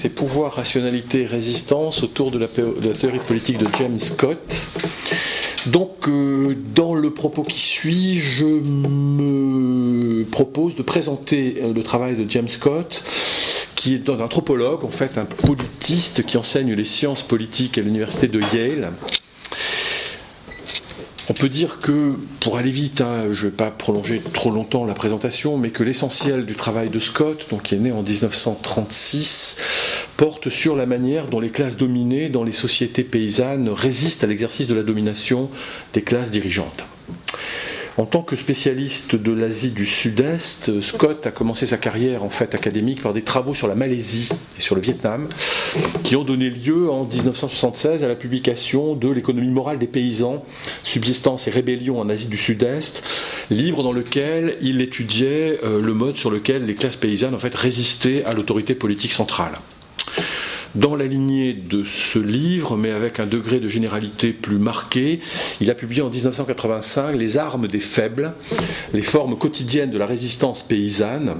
C'est pouvoir, rationalité et résistance autour de la théorie politique de James Scott. Donc, dans le propos qui suit, je me propose de présenter le travail de James Scott, qui est un anthropologue, en fait, un politiste qui enseigne les sciences politiques à l'université de Yale. On peut dire que, pour aller vite, je ne vais pas prolonger trop longtemps la présentation, mais que l'essentiel du travail de Scott, donc qui est né en 1936, porte sur la manière dont les classes dominées dans les sociétés paysannes résistent à l'exercice de la domination des classes dirigeantes. En tant que spécialiste de l'Asie du Sud-Est, Scott a commencé sa carrière en fait académique par des travaux sur la Malaisie et sur le Vietnam, qui ont donné lieu en 1976 à la publication de L'économie morale des paysans, subsistance et rébellion en Asie du Sud-Est, livre dans lequel il étudiait le mode sur lequel les classes paysannes en fait résistaient à l'autorité politique centrale. Dans la lignée de ce livre, mais avec un degré de généralité plus marqué, il a publié en 1985 Les armes des faibles, les formes quotidiennes de la résistance paysanne.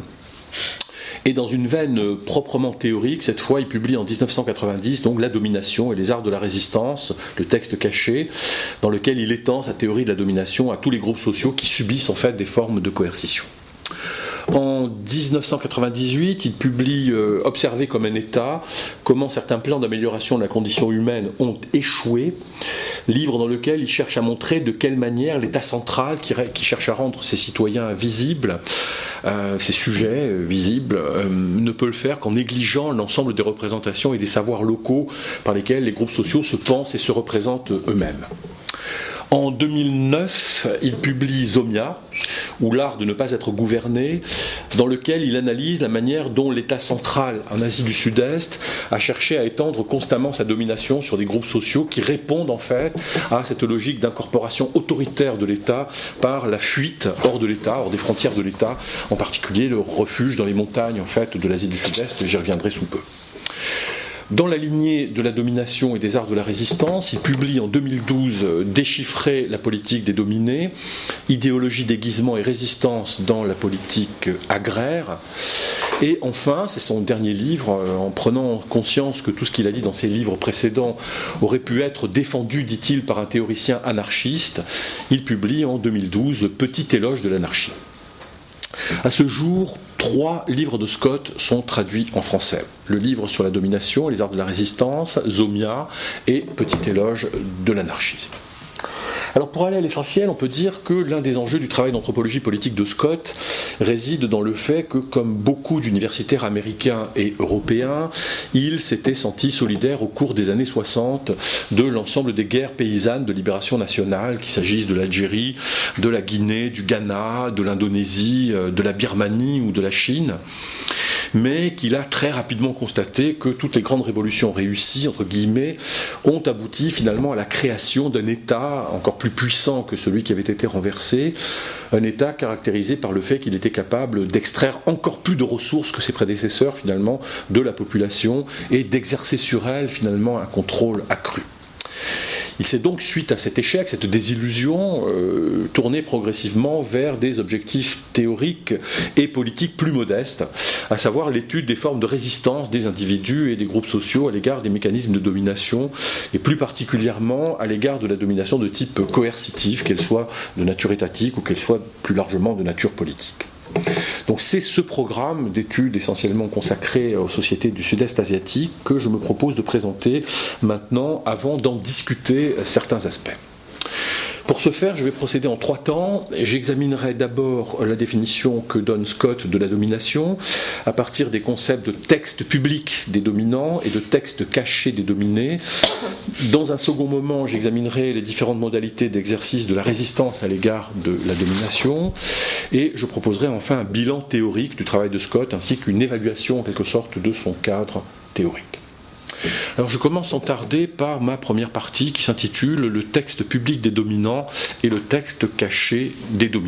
Et dans une veine proprement théorique, cette fois, il publie en 1990 donc La domination et les arts de la résistance, le texte caché, dans lequel il étend sa théorie de la domination à tous les groupes sociaux qui subissent en fait des formes de coercition. En 1998, il publie Observer comme un État, comment certains plans d'amélioration de la condition humaine ont échoué, livre dans lequel il cherche à montrer de quelle manière l'État central, qui cherche à rendre ses citoyens visibles, ses sujets visibles, ne peut le faire qu'en négligeant l'ensemble des représentations et des savoirs locaux par lesquels les groupes sociaux se pensent et se représentent eux-mêmes. En 2009, il publie Zomia, ou l'art de ne pas être gouverné, dans lequel il analyse la manière dont l'État central en Asie du Sud-Est a cherché à étendre constamment sa domination sur des groupes sociaux qui répondent en fait à cette logique d'incorporation autoritaire de l'État par la fuite hors de l'État, hors des frontières de l'État, en particulier le refuge dans les montagnes en fait de l'Asie du Sud-Est, j'y reviendrai sous peu. Dans la lignée de la domination et des arts de la résistance, il publie en 2012 Déchiffrer la politique des dominés, idéologie, déguisement et résistance dans la politique agraire. Et enfin, c'est son dernier livre, en prenant conscience que tout ce qu'il a dit dans ses livres précédents aurait pu être défendu, dit-il, par un théoricien anarchiste, il publie en 2012 Petit éloge de l'anarchie. À ce jour, 3 livres de Scott sont traduits en français. Le livre sur la domination et les arts de la résistance, Zomia et Petit éloge de l'anarchisme. Alors pour aller à l'essentiel, on peut dire que l'un des enjeux du travail d'anthropologie politique de Scott réside dans le fait que, comme beaucoup d'universitaires américains et européens, il s'était senti solidaire au cours des années 60 de l'ensemble des guerres paysannes de libération nationale, qu'il s'agisse de l'Algérie, de la Guinée, du Ghana, de l'Indonésie, de la Birmanie ou de la Chine, mais qu'il a très rapidement constaté que toutes les grandes révolutions réussies, entre guillemets, ont abouti finalement à la création d'un État encore plus puissant que celui qui avait été renversé, un État caractérisé par le fait qu'il était capable d'extraire encore plus de ressources que ses prédécesseurs finalement de la population et d'exercer sur elle finalement un contrôle accru. Il s'est donc, suite à cet échec, cette désillusion, tourné progressivement vers des objectifs théoriques et politiques plus modestes, à savoir l'étude des formes de résistance des individus et des groupes sociaux à l'égard des mécanismes de domination, et plus particulièrement à l'égard de la domination de type coercitif, qu'elle soit de nature étatique ou qu'elle soit plus largement de nature politique. Donc c'est ce programme d'études essentiellement consacré aux sociétés du Sud-Est asiatique que je me propose de présenter maintenant avant d'en discuter certains aspects. Pour ce faire, je vais procéder en 3 temps. J'examinerai d'abord la définition que donne Scott de la domination à partir des concepts de texte public des dominants et de texte caché des dominés. Dans un second moment, j'examinerai les différentes modalités d'exercice de la résistance à l'égard de la domination et je proposerai enfin un bilan théorique du travail de Scott ainsi qu'une évaluation en quelque sorte de son cadre théorique. Alors je commence sans tarder par ma première partie qui s'intitule « Le texte public des dominants et le texte caché des dominés ».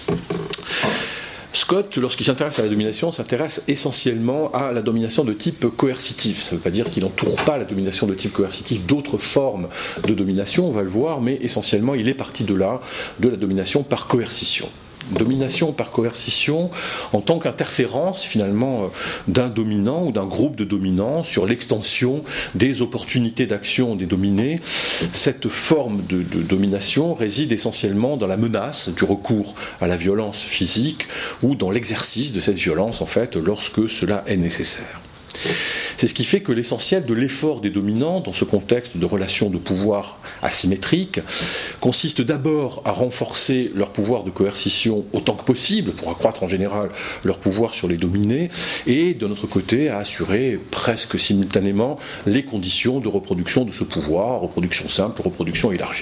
Scott, lorsqu'il s'intéresse à la domination, s'intéresse essentiellement à la domination de type coercitif. Ça ne veut pas dire qu'il n'entoure pas la domination de type coercitif d'autres formes de domination, on va le voir, mais essentiellement il est parti de là, de la domination par coercition. domination par coercition en tant qu'interférence finalement d'un dominant ou d'un groupe de dominants sur l'extension des opportunités d'action des dominés. Cette forme de domination réside essentiellement dans la menace du recours à la violence physique ou dans l'exercice de cette violence en fait lorsque cela est nécessaire. C'est ce qui fait que l'essentiel de l'effort des dominants dans ce contexte de relations de pouvoir asymétriques consiste d'abord à renforcer leur pouvoir de coercition autant que possible pour accroître en général leur pouvoir sur les dominés et de notre côté à assurer presque simultanément les conditions de reproduction de ce pouvoir, reproduction simple, reproduction élargie.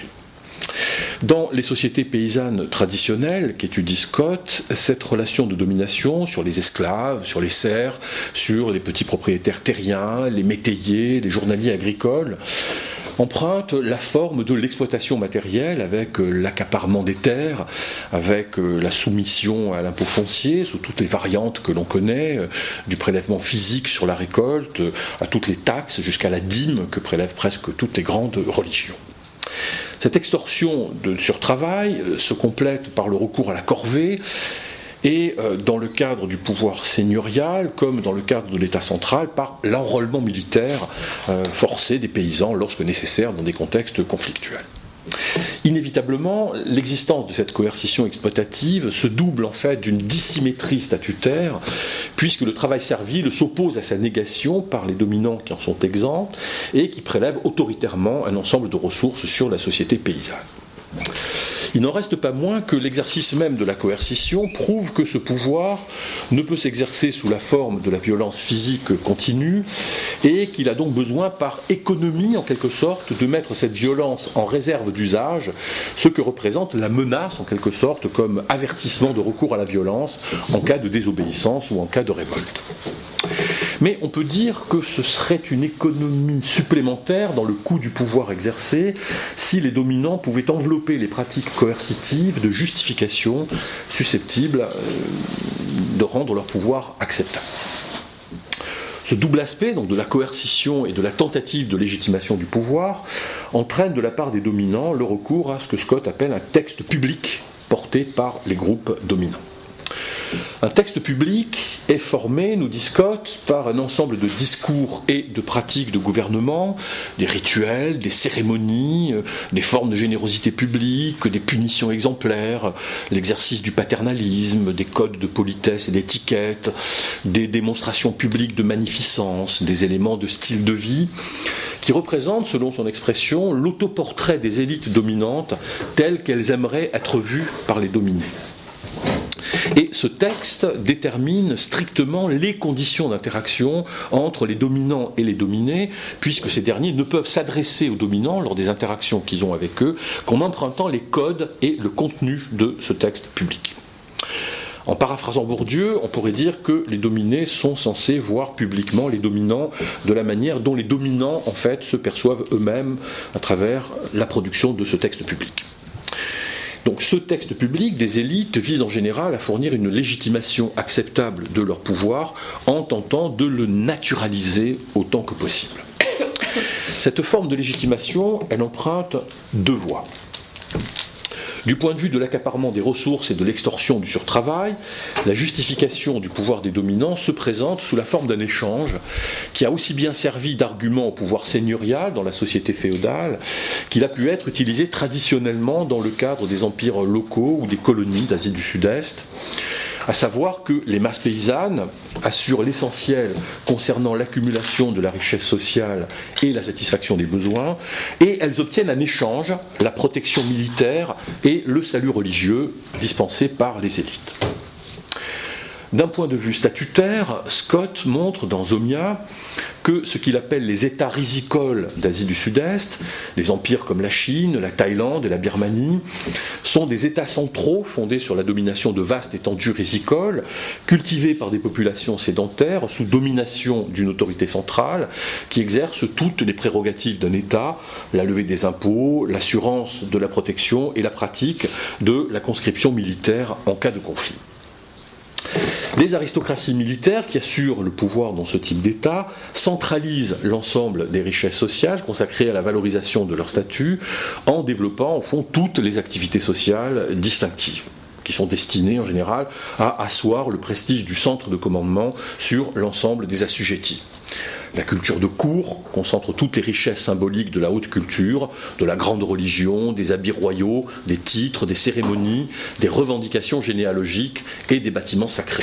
Dans les sociétés paysannes traditionnelles qu'étudie Scott, cette relation de domination sur les esclaves, sur les serfs, sur les petits propriétaires terriens, les métayers, les journaliers agricoles, emprunte la forme de l'exploitation matérielle avec l'accaparement des terres, avec la soumission à l'impôt foncier sous toutes les variantes que l'on connaît, du prélèvement physique sur la récolte, à toutes les taxes jusqu'à la dîme que prélèvent presque toutes les grandes religions. Cette extorsion sur travail se complète par le recours à la corvée et dans le cadre du pouvoir seigneurial comme dans le cadre de l'État central par l'enrôlement militaire forcé des paysans lorsque nécessaire dans des contextes conflictuels. Inévitablement, l'existence de cette coercition exploitative se double en fait d'une dissymétrie statutaire, puisque le travail servile s'oppose à sa négation par les dominants qui en sont exempts et qui prélèvent autoritairement un ensemble de ressources sur la société paysanne. Il n'en reste pas moins que l'exercice même de la coercition prouve que ce pouvoir ne peut s'exercer sous la forme de la violence physique continue et qu'il a donc besoin par économie en quelque sorte de mettre cette violence en réserve d'usage, ce que représente la menace en quelque sorte comme avertissement de recours à la violence en cas de désobéissance ou en cas de révolte. Mais on peut dire que ce serait une économie supplémentaire dans le coût du pouvoir exercé si les dominants pouvaient envelopper les pratiques coercitives de justification susceptibles de rendre leur pouvoir acceptable. Ce double aspect, donc de la coercition et de la tentative de légitimation du pouvoir, entraîne de la part des dominants le recours à ce que Scott appelle un texte public porté par les groupes dominants. Un texte public est formé, nous dit Scott, par un ensemble de discours et de pratiques de gouvernement, des rituels, des cérémonies, des formes de générosité publique, des punitions exemplaires, l'exercice du paternalisme, des codes de politesse et d'étiquette, des démonstrations publiques de magnificence, des éléments de style de vie, qui représentent, selon son expression, l'autoportrait des élites dominantes telles qu'elles aimeraient être vues par les dominés. Et ce texte détermine strictement les conditions d'interaction entre les dominants et les dominés, puisque ces derniers ne peuvent s'adresser aux dominants lors des interactions qu'ils ont avec eux qu'en empruntant les codes et le contenu de ce texte public. En paraphrasant Bourdieu, on pourrait dire que les dominés sont censés voir publiquement les dominants de la manière dont les dominants en fait se perçoivent eux-mêmes à travers la production de ce texte public. Donc ce texte public des élites vise en général à fournir une légitimation acceptable de leur pouvoir en tentant de le naturaliser autant que possible. Cette forme de légitimation, elle emprunte deux voies. Du point de vue de l'accaparement des ressources et de l'extorsion du surtravail, la justification du pouvoir des dominants se présente sous la forme d'un échange qui a aussi bien servi d'argument au pouvoir seigneurial dans la société féodale qu'il a pu être utilisé traditionnellement dans le cadre des empires locaux ou des colonies d'Asie du Sud-Est, à savoir que les masses paysannes assurent l'essentiel concernant l'accumulation de la richesse sociale et la satisfaction des besoins, et elles obtiennent en échange la protection militaire et le salut religieux dispensés par les élites. D'un point de vue statutaire, Scott montre dans Zomia que ce qu'il appelle les États risicoles d'Asie du Sud-Est, les empires comme la Chine, la Thaïlande et la Birmanie, sont des États centraux fondés sur la domination de vastes étendues risicoles, cultivés par des populations sédentaires sous domination d'une autorité centrale qui exerce toutes les prérogatives d'un État, la levée des impôts, l'assurance de la protection et la pratique de la conscription militaire en cas de conflit. Les aristocraties militaires qui assurent le pouvoir dans ce type d'État centralisent l'ensemble des richesses sociales consacrées à la valorisation de leur statut en développant au fond toutes les activités sociales distinctives. qui sont destinés en général à asseoir le prestige du centre de commandement sur l'ensemble des assujettis. La culture de cour concentre toutes les richesses symboliques de la haute culture, de la grande religion, des habits royaux, des titres, des cérémonies, des revendications généalogiques et des bâtiments sacrés.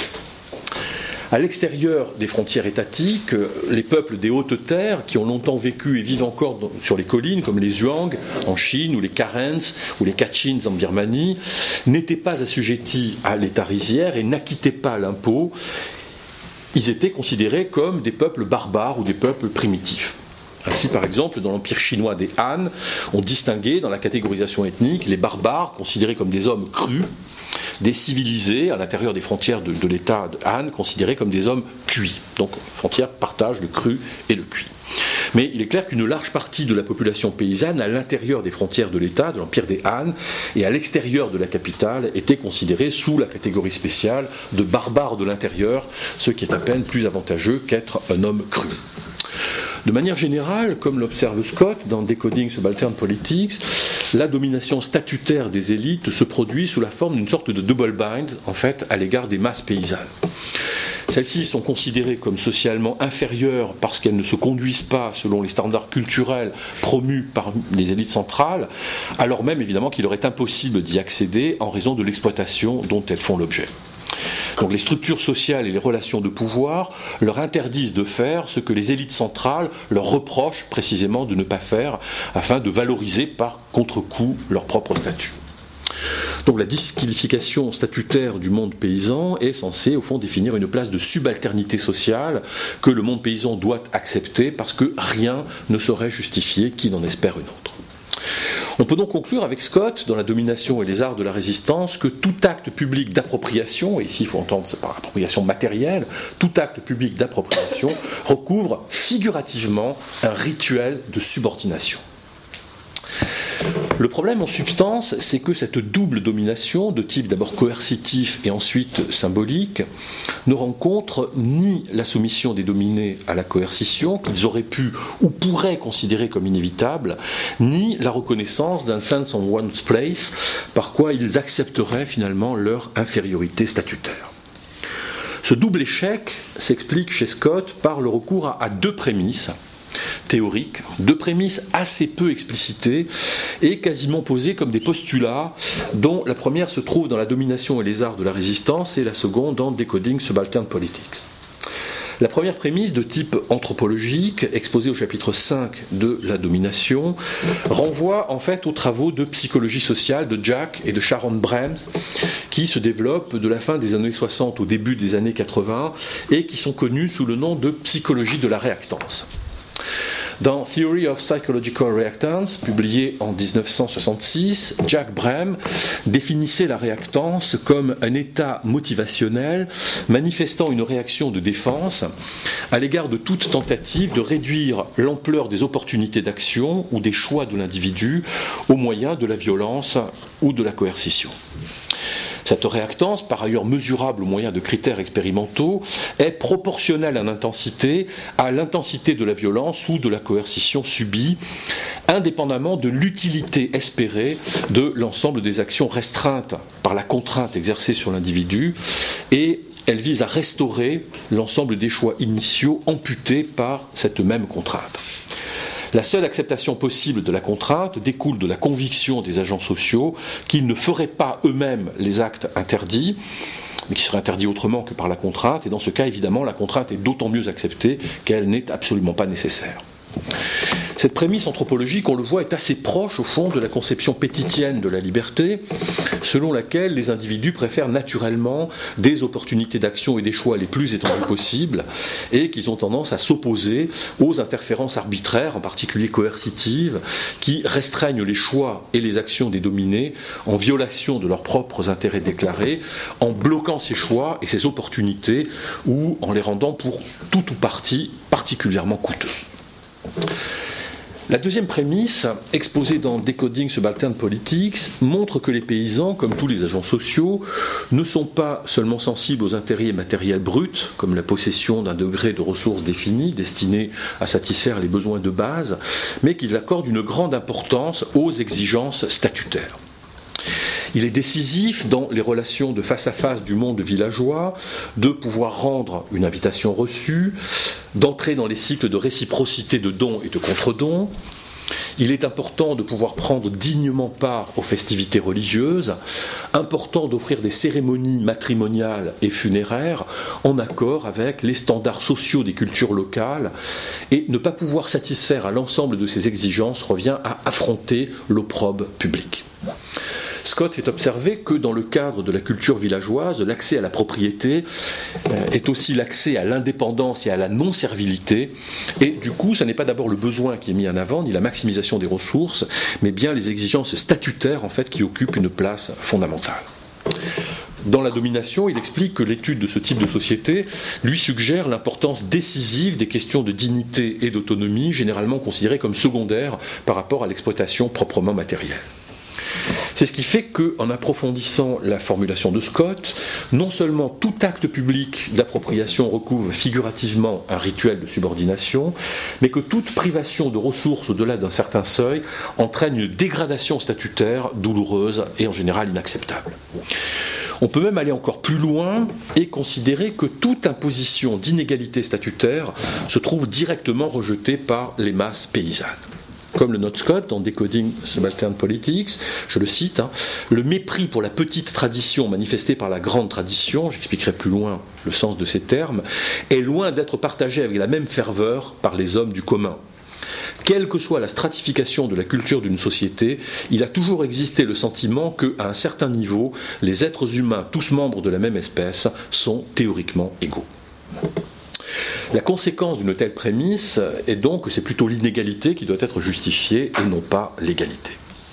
À l'extérieur des frontières étatiques, les peuples des hautes terres, qui ont longtemps vécu et vivent encore sur les collines, comme les Zhuang en Chine, ou les Karens, ou les Kachins en Birmanie, n'étaient pas assujettis à l'État rizière et n'acquittaient pas l'impôt. Ils étaient considérés comme des peuples barbares ou des peuples primitifs. Ainsi, par exemple, dans l'empire chinois des Han, on distinguait dans la catégorisation ethnique les barbares, considérés comme des hommes crus, des civilisés, à l'intérieur des frontières de l'État de Han, considérés comme des hommes cuits. Donc, frontières partagent le cru et le cuit. Mais il est clair qu'une large partie de la population paysanne, à l'intérieur des frontières de l'État, de l'empire des Han, et à l'extérieur de la capitale, était considérée sous la catégorie spéciale de barbares de l'intérieur, ce qui est à peine plus avantageux qu'être un homme cru. De manière générale, comme l'observe Scott dans Decoding Subaltern Politics, la domination statutaire des élites se produit sous la forme d'une sorte de double bind, en fait, à l'égard des masses paysannes. Celles-ci sont considérées comme socialement inférieures parce qu'elles ne se conduisent pas selon les standards culturels promus par les élites centrales, alors même évidemment qu'il leur est impossible d'y accéder en raison de l'exploitation dont elles font l'objet. Donc les structures sociales et les relations de pouvoir leur interdisent de faire ce que les élites centrales leur reprochent précisément de ne pas faire, afin de valoriser par contre-coup leur propre statut. Donc la disqualification statutaire du monde paysan est censée au fond définir une place de subalternité sociale que le monde paysan doit accepter parce que rien ne saurait justifier qu'il en espère une autre. On peut donc conclure avec Scott, dans La domination et les arts de la résistance, que tout acte public d'appropriation, et ici il faut entendre ça par appropriation matérielle, tout acte public d'appropriation recouvre figurativement un rituel de subordination. Le problème en substance, c'est que cette double domination, de type d'abord coercitif et ensuite symbolique, ne rencontre ni la soumission des dominés à la coercition, qu'ils auraient pu ou pourraient considérer comme inévitable, ni la reconnaissance d'un sense of one's place, par quoi ils accepteraient finalement leur infériorité statutaire. Ce double échec s'explique chez Scott par le recours à deux prémisses théoriques, deux prémisses assez peu explicitées et quasiment posées comme des postulats, dont la première se trouve dans La domination et les arts de la résistance et la seconde dans Decoding Subaltern Politics. La première prémisse, de type anthropologique, exposée au chapitre 5 de La domination, renvoie en fait aux travaux de psychologie sociale de Jack et de Sharon Brahms, qui se développent de la fin des années 60 au début des années 80 et qui sont connus sous le nom de psychologie de la réactance. Dans Theory of Psychological Reactance, publié en 1966, Jack Brahms définissait la réactance comme un état motivationnel manifestant une réaction de défense à l'égard de toute tentative de réduire l'ampleur des opportunités d'action ou des choix de l'individu au moyen de la violence ou de la coercition. Cette réactance, par ailleurs mesurable au moyen de critères expérimentaux, est proportionnelle en intensité à l'intensité de la violence ou de la coercition subie, indépendamment de l'utilité espérée de l'ensemble des actions restreintes par la contrainte exercée sur l'individu, et elle vise à restaurer l'ensemble des choix initiaux amputés par cette même contrainte. La seule acceptation possible de la contrainte découle de la conviction des agents sociaux qu'ils ne feraient pas eux-mêmes les actes interdits, mais qui seraient interdits autrement que par la contrainte, et dans ce cas, évidemment, la contrainte est d'autant mieux acceptée qu'elle n'est absolument pas nécessaire. Cette prémisse anthropologique, on le voit, est assez proche au fond de la conception pétitienne de la liberté, selon laquelle les individus préfèrent naturellement des opportunités d'action et des choix les plus étendus possibles, et qu'ils ont tendance à s'opposer aux interférences arbitraires, en particulier coercitives, qui restreignent les choix et les actions des dominés en violation de leurs propres intérêts déclarés, en bloquant ces choix et ces opportunités, ou en les rendant pour tout ou partie particulièrement coûteux. La deuxième prémisse, exposée dans Decoding Subaltern Politics, montre que les paysans, comme tous les agents sociaux, ne sont pas seulement sensibles aux intérêts matériels bruts, comme la possession d'un degré de ressources définies, destinées à satisfaire les besoins de base, mais qu'ils accordent une grande importance aux exigences statutaires. Il est décisif dans les relations de face à face du monde villageois de pouvoir rendre une invitation reçue, d'entrer dans les cycles de réciprocité de dons et de contre-dons. Il est important de pouvoir prendre dignement part aux festivités religieuses, important d'offrir des cérémonies matrimoniales et funéraires en accord avec les standards sociaux des cultures locales, et ne pas pouvoir satisfaire à l'ensemble de ces exigences revient à affronter l'opprobre public. Scott fait observer que dans le cadre de la culture villageoise, l'accès à la propriété est aussi l'accès à l'indépendance et à la non-servilité, et du coup, ce n'est pas d'abord le besoin qui est mis en avant, ni la maximisation des ressources, mais bien les exigences statutaires en fait, qui occupent une place fondamentale. Dans la domination, il explique que l'étude de ce type de société lui suggère l'importance décisive des questions de dignité et d'autonomie, généralement considérées comme secondaires par rapport à l'exploitation proprement matérielle. C'est ce qui fait qu'en approfondissant la formulation de Scott, non seulement tout acte public d'appropriation recouvre figurativement un rituel de subordination, mais que toute privation de ressources au-delà d'un certain seuil entraîne une dégradation statutaire douloureuse et en général inacceptable. On peut même aller encore plus loin et considérer que toute imposition d'inégalité statutaire se trouve directement rejetée par les masses paysannes. Comme le note Scott dans Decoding Subaltern Politics, je le cite, le mépris pour la petite tradition manifesté par la grande tradition, j'expliquerai plus loin le sens de ces termes, est loin d'être partagé avec la même ferveur par les hommes du commun. Quelle que soit la stratification de la culture d'une société, il a toujours existé le sentiment qu'à un certain niveau, les êtres humains, tous membres de la même espèce, sont théoriquement égaux. La conséquence d'une telle prémisse est donc que c'est plutôt l'inégalité qui doit être justifiée et non pas l'égalité.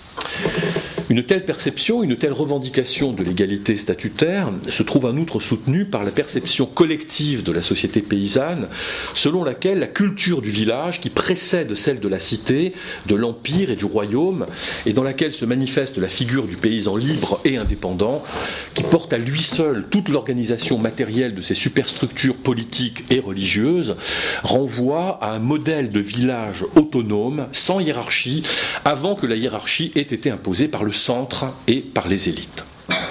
Une telle perception, une telle revendication de l'égalité statutaire se trouve en outre soutenue par la perception collective de la société paysanne, selon laquelle la culture du village, qui précède celle de la cité, de l'empire et du royaume, et dans laquelle se manifeste la figure du paysan libre et indépendant, qui porte à lui seul toute l'organisation matérielle de ses superstructures politiques et religieuses, renvoie à un modèle de village autonome, sans hiérarchie, avant que la hiérarchie ait été imposée par le centre et par les élites.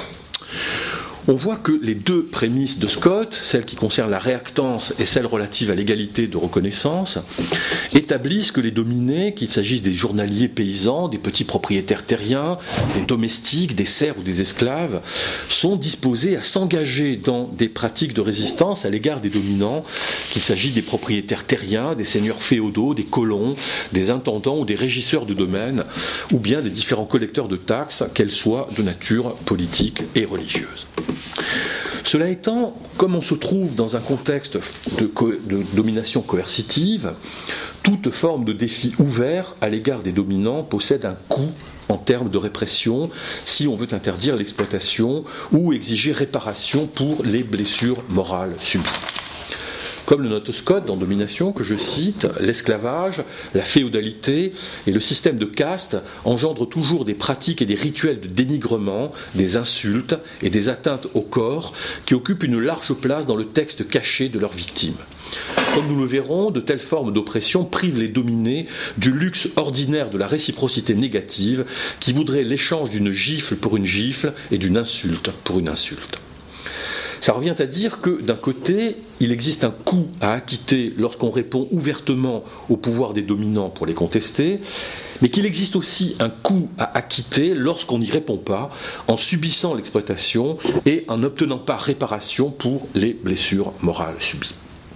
On voit que les deux prémisses de Scott, celle qui concerne la réactance et celle relative à l'égalité de reconnaissance, établissent que les dominés, qu'il s'agisse des journaliers paysans, des petits propriétaires terriens, des domestiques, des serfs ou des esclaves, sont disposés à s'engager dans des pratiques de résistance à l'égard des dominants, qu'il s'agisse des propriétaires terriens, des seigneurs féodaux, des colons, des intendants ou des régisseurs de domaines, ou bien des différents collecteurs de taxes, qu'elles soient de nature politique et religieuse. Cela étant, comme on se trouve dans un contexte de domination coercitive, toute forme de défi ouvert à l'égard des dominants possède un coût en termes de répression si on veut interdire l'exploitation ou exiger réparation pour les blessures morales subies. Comme le note Scott dans Domination, que je cite, l'esclavage, la féodalité et le système de caste engendrent toujours des pratiques et des rituels de dénigrement, des insultes et des atteintes au corps qui occupent une large place dans le texte caché de leurs victimes. Comme nous le verrons, de telles formes d'oppression privent les dominés du luxe ordinaire de la réciprocité négative qui voudrait l'échange d'une gifle pour une gifle et d'une insulte pour une insulte. Ça revient à dire que, d'un côté, il existe un coût à acquitter lorsqu'on répond ouvertement au pouvoir des dominants pour les contester, mais qu'il existe aussi un coût à acquitter lorsqu'on n'y répond pas, en subissant l'exploitation et en n'obtenant pas réparation pour les blessures morales subies.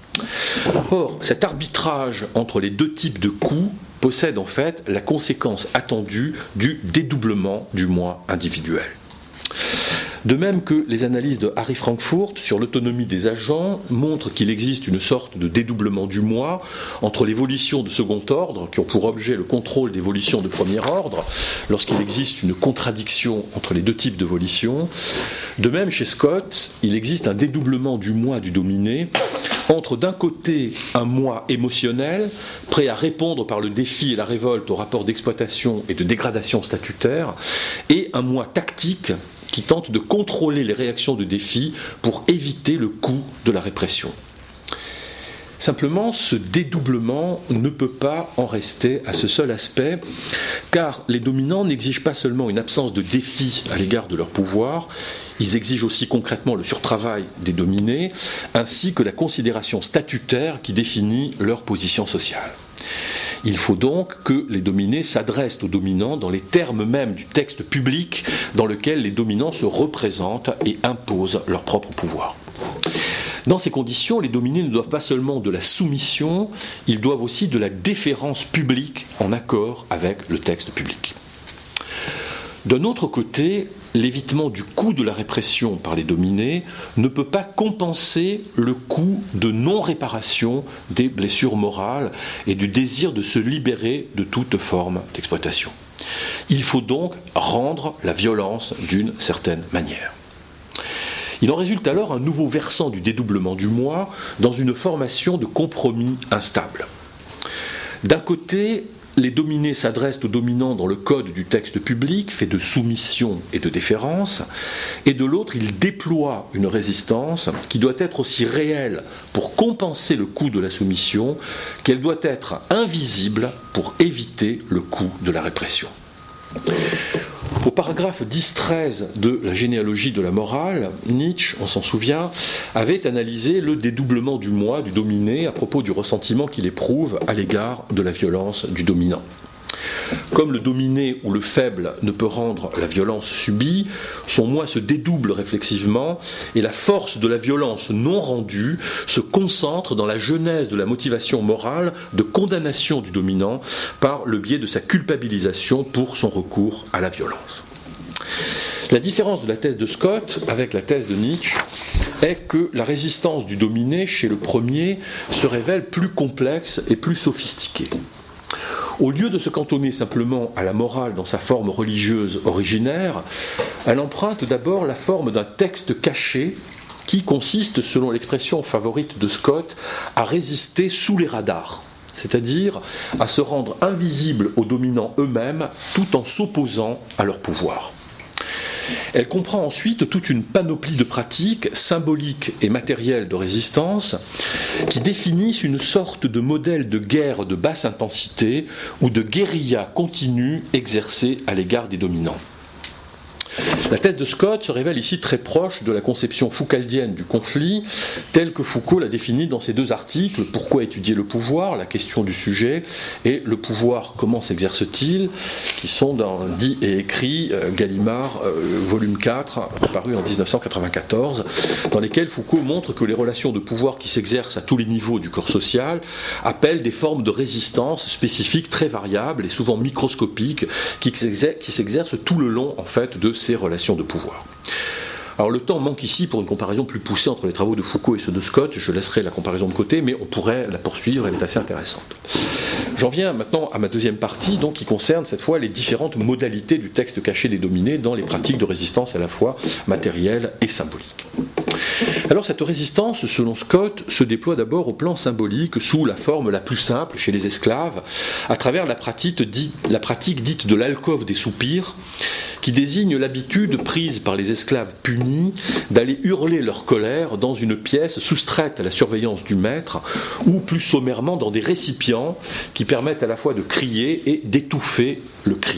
Or, cet arbitrage entre les deux types de coûts possède en fait la conséquence attendue du dédoublement du moi individuel. De même que les analyses de Harry Frankfurt sur l'autonomie des agents montrent qu'il existe une sorte de dédoublement du moi entre les volitions de second ordre, qui ont pour objet le contrôle des volitions de premier ordre, lorsqu'il existe une contradiction entre les deux types de volitions. De même, chez Scott, il existe un dédoublement du moi du dominé, entre d'un côté un moi émotionnel, prêt à répondre par le défi et la révolte au rapport d'exploitation et de dégradation statutaire, et un moi tactique, qui tente de contrôler les réactions de défi pour éviter le coût de la répression. Simplement, ce dédoublement ne peut pas en rester à ce seul aspect, car les dominants n'exigent pas seulement une absence de défi à l'égard de leur pouvoir, ils exigent aussi concrètement le surtravail des dominés, ainsi que la considération statutaire qui définit leur position sociale. Il faut donc que les dominés s'adressent aux dominants dans les termes mêmes du texte public dans lequel les dominants se représentent et imposent leur propre pouvoir. Dans ces conditions, les dominés ne doivent pas seulement de la soumission, ils doivent aussi de la déférence publique en accord avec le texte public. D'un autre côté, l'évitement du coût de la répression par les dominés ne peut pas compenser le coût de non-réparation des blessures morales et du désir de se libérer de toute forme d'exploitation. Il faut donc rendre la violence d'une certaine manière. Il en résulte alors un nouveau versant du dédoublement du moi dans une formation de compromis instable. D'un côté, les dominés s'adressent aux dominants dans le code du texte public, fait de soumission et de déférence, et de l'autre, ils déploient une résistance qui doit être aussi réelle pour compenser le coût de la soumission qu'elle doit être invisible pour éviter le coût de la répression. Au paragraphe 10-13 de la généalogie de la morale, Nietzsche, on s'en souvient, avait analysé le dédoublement du moi, du dominé, à propos du ressentiment qu'il éprouve à l'égard de la violence du dominant. Comme le dominé ou le faible ne peut rendre la violence subie, son moi se dédouble réflexivement et la force de la violence non rendue se concentre dans la genèse de la motivation morale de condamnation du dominant par le biais de sa culpabilisation pour son recours à la violence. La différence de la thèse de Scott avec la thèse de Nietzsche est que la résistance du dominé chez le premier se révèle plus complexe et plus sophistiquée. Au lieu de se cantonner simplement à la morale dans sa forme religieuse originaire, elle emprunte d'abord la forme d'un texte caché qui consiste, selon l'expression favorite de Scott, à résister sous les radars, c'est-à-dire à se rendre invisible aux dominants eux-mêmes tout en s'opposant à leur pouvoir. Elle comprend ensuite toute une panoplie de pratiques symboliques et matérielles de résistance qui définissent une sorte de modèle de guerre de basse intensité ou de guérilla continue exercée à l'égard des dominants. La thèse de Scott se révèle ici très proche de la conception foucaldienne du conflit, telle que Foucault l'a définie dans ses deux articles « Pourquoi étudier le pouvoir ? La question du sujet » et « Le pouvoir, comment s'exerce-t-il ?» qui sont dans Dit et écrit, Gallimard, volume 4, paru en 1994, dans lesquels Foucault montre que les relations de pouvoir qui s'exercent à tous les niveaux du corps social appellent des formes de résistance spécifiques très variables et souvent microscopiques qui s'exercent tout le long en fait de ces relations de pouvoir. Alors le temps manque ici pour une comparaison plus poussée entre les travaux de Foucault et ceux de Scott, je laisserai la comparaison de côté, mais on pourrait la poursuivre, elle est assez intéressante. J'en viens maintenant à ma deuxième partie, donc, qui concerne cette fois les différentes modalités du texte caché des dominés dans les pratiques de résistance à la fois matérielles et symboliques. Alors cette résistance, selon Scott, se déploie d'abord au plan symbolique sous la forme la plus simple chez les esclaves, à travers la pratique dite de l'alcôve des soupirs, qui désigne l'habitude prise par les esclaves punis d'aller hurler leur colère dans une pièce soustraite à la surveillance du maître, ou plus sommairement dans des récipients qui permettent à la fois de crier et d'étouffer le cri.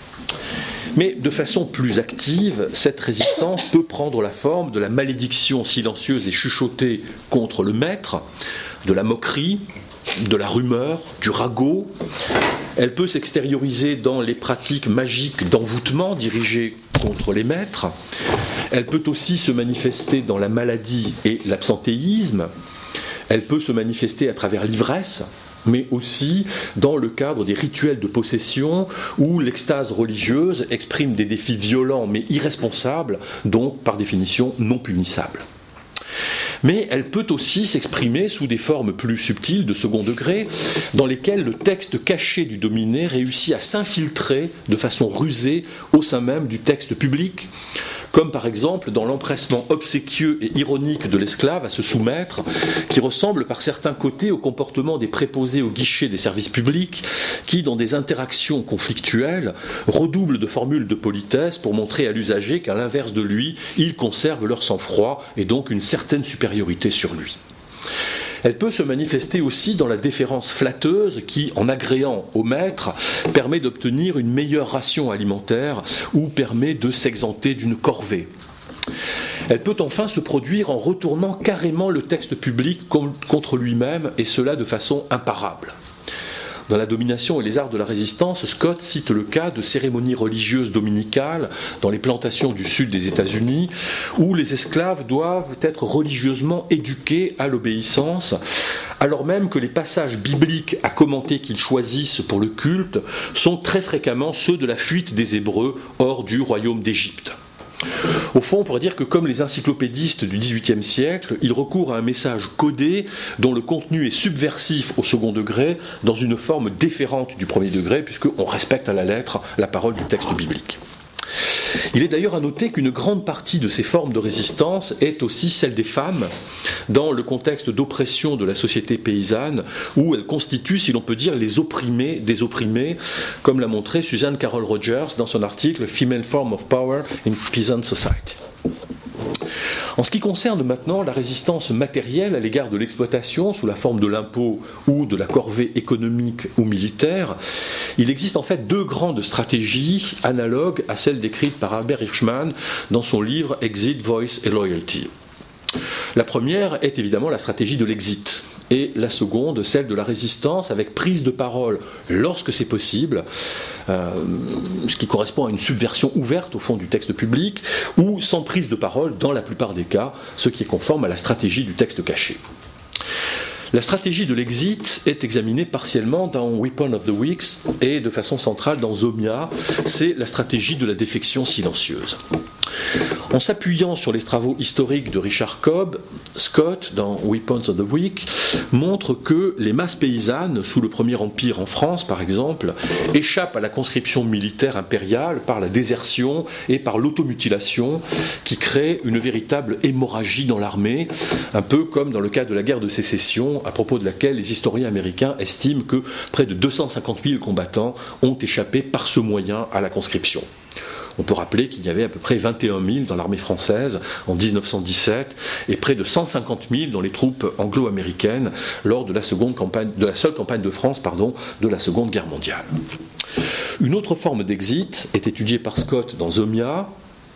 Mais de façon plus active, cette résistance peut prendre la forme de la malédiction silencieuse et chuchotée contre le maître, de la moquerie, de la rumeur, du ragot. Elle peut s'extérioriser dans les pratiques magiques d'envoûtement dirigées contre les maîtres. Elle peut aussi se manifester dans la maladie et l'absentéisme. Elle peut se manifester à travers l'ivresse, mais aussi dans le cadre des rituels de possession où l'extase religieuse exprime des défis violents mais irresponsables, donc par définition non punissables. Mais elle peut aussi s'exprimer sous des formes plus subtiles de second degré, dans lesquelles le texte caché du dominé réussit à s'infiltrer de façon rusée au sein même du texte public, comme par exemple dans l'empressement obséquieux et ironique de l'esclave à se soumettre, qui ressemble par certains côtés au comportement des préposés au guichet des services publics, qui, dans des interactions conflictuelles, redoublent de formules de politesse pour montrer à l'usager qu'à l'inverse de lui, ils conservent leur sang-froid et donc une certaine supériorité sur lui. Elle peut se manifester aussi dans la déférence flatteuse qui, en agréant au maître, permet d'obtenir une meilleure ration alimentaire ou permet de s'exenter d'une corvée. Elle peut enfin se produire en retournant carrément le texte public contre lui-même, et cela de façon imparable. Dans La domination et les arts de la résistance, Scott cite le cas de cérémonies religieuses dominicales dans les plantations du sud des États-Unis, où les esclaves doivent être religieusement éduqués à l'obéissance, alors même que les passages bibliques à commenter qu'ils choisissent pour le culte sont très fréquemment ceux de la fuite des Hébreux hors du royaume d'Égypte. Au fond, on pourrait dire que comme les encyclopédistes du XVIIIe siècle, il recourt à un message codé dont le contenu est subversif au second degré, dans une forme déférente du premier degré, puisqu'on respecte à la lettre la parole du texte biblique. Il est d'ailleurs à noter qu'une grande partie de ces formes de résistance est aussi celle des femmes, dans le contexte d'oppression de la société paysanne, où elles constituent, si l'on peut dire, les opprimés des opprimés, comme l'a montré Suzanne Carol Rogers dans son article « Female Form of Power in Peasant Society ». En ce qui concerne maintenant la résistance matérielle à l'égard de l'exploitation sous la forme de l'impôt ou de la corvée économique ou militaire, il existe en fait deux grandes stratégies analogues à celles décrites par Albert Hirschman dans son livre Exit, Voice and Loyalty. La première est évidemment la stratégie de l'exit, et la seconde, celle de la résistance avec prise de parole lorsque c'est possible, ce qui correspond à une subversion ouverte au fond du texte public, ou sans prise de parole dans la plupart des cas, ce qui est conforme à la stratégie du texte caché. La stratégie de l'exit est examinée partiellement dans Weapon of the Weeks et de façon centrale dans Zomia, c'est la stratégie de la défection silencieuse. En s'appuyant sur les travaux historiques de Richard Cobb, Scott, dans Weapons of the Week, montre que les masses paysannes, sous le Premier Empire en France par exemple, échappent à la conscription militaire impériale par la désertion et par l'automutilation, qui crée une véritable hémorragie dans l'armée, un peu comme dans le cas de la guerre de sécession, à propos de laquelle les historiens américains estiment que près de 250 000 combattants ont échappé par ce moyen à la conscription. On peut rappeler qu'il y avait à peu près 21 000 dans l'armée française en 1917 et près de 150 000 dans les troupes anglo-américaines lors de la seule campagne de France de la Seconde Guerre mondiale. Une autre forme d'exit est étudiée par Scott dans Zomia.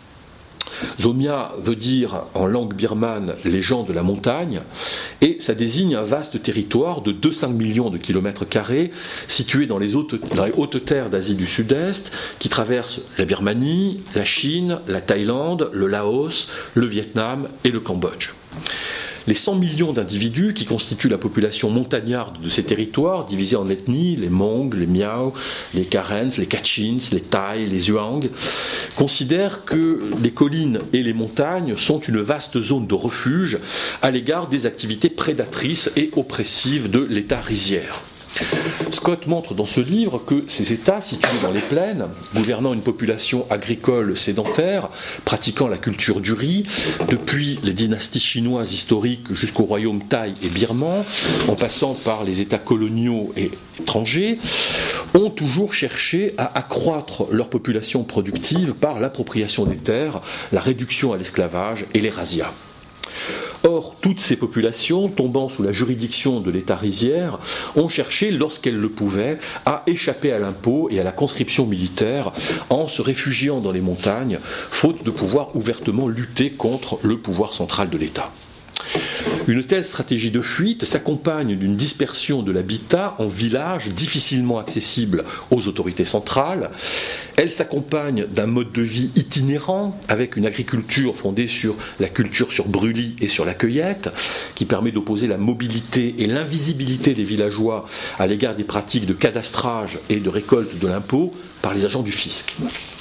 Zomia veut dire en langue birmane les gens de la montagne, et ça désigne un vaste territoire de 200 millions de kilomètres carrés situé dans les hautes terres d'Asie du Sud-Est qui traversent la Birmanie, la Chine, la Thaïlande, le Laos, le Vietnam et le Cambodge. Les 100 millions d'individus qui constituent la population montagnarde de ces territoires, divisés en ethnies, les Hmong, les Miao, les Karens, les Kachins, les Thai, les Zhuang, considèrent que les collines et les montagnes sont une vaste zone de refuge à l'égard des activités prédatrices et oppressives de l'État rizière. Scott montre dans ce livre que ces États situés dans les plaines, gouvernant une population agricole sédentaire, pratiquant la culture du riz, depuis les dynasties chinoises historiques jusqu'au royaume thaï et birman, en passant par les États coloniaux et étrangers, ont toujours cherché à accroître leur population productive par l'appropriation des terres, la réduction à l'esclavage et les razzias. Or, toutes ces populations, tombant sous la juridiction de l'État rizière, ont cherché, lorsqu'elles le pouvaient, à échapper à l'impôt et à la conscription militaire en se réfugiant dans les montagnes, faute de pouvoir ouvertement lutter contre le pouvoir central de l'État. Une telle stratégie de fuite s'accompagne d'une dispersion de l'habitat en villages difficilement accessibles aux autorités centrales. Elle s'accompagne d'un mode de vie itinérant avec une agriculture fondée sur la culture sur brûlis et sur la cueillette qui permet d'opposer la mobilité et l'invisibilité des villageois à l'égard des pratiques de cadastrage et de récolte de l'impôt par les agents du fisc.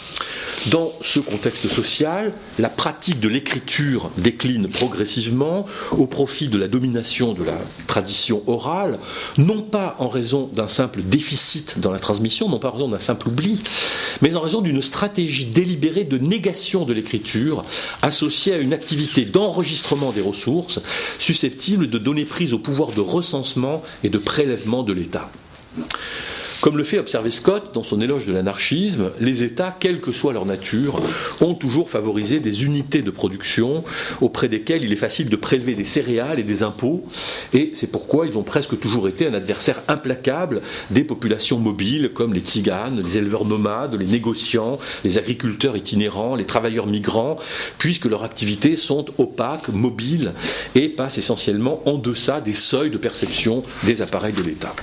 Dans ce contexte social, la pratique de l'écriture décline progressivement au profit de la domination de la tradition orale, non pas en raison d'un simple déficit dans la transmission, non pas en raison d'un simple oubli, mais en raison d'une stratégie délibérée de négation de l'écriture associée à une activité d'enregistrement des ressources susceptible de donner prise au pouvoir de recensement et de prélèvement de l'État. Comme le fait observer Scott dans son éloge de l'anarchisme, les États, quelle que soit leur nature, ont toujours favorisé des unités de production auprès desquelles il est facile de prélever des céréales et des impôts, et c'est pourquoi ils ont presque toujours été un adversaire implacable des populations mobiles comme les tziganes, les éleveurs nomades, les négociants, les agriculteurs itinérants, les travailleurs migrants, puisque leurs activités sont opaques, mobiles et passent essentiellement en deçà des seuils de perception des appareils de l'État.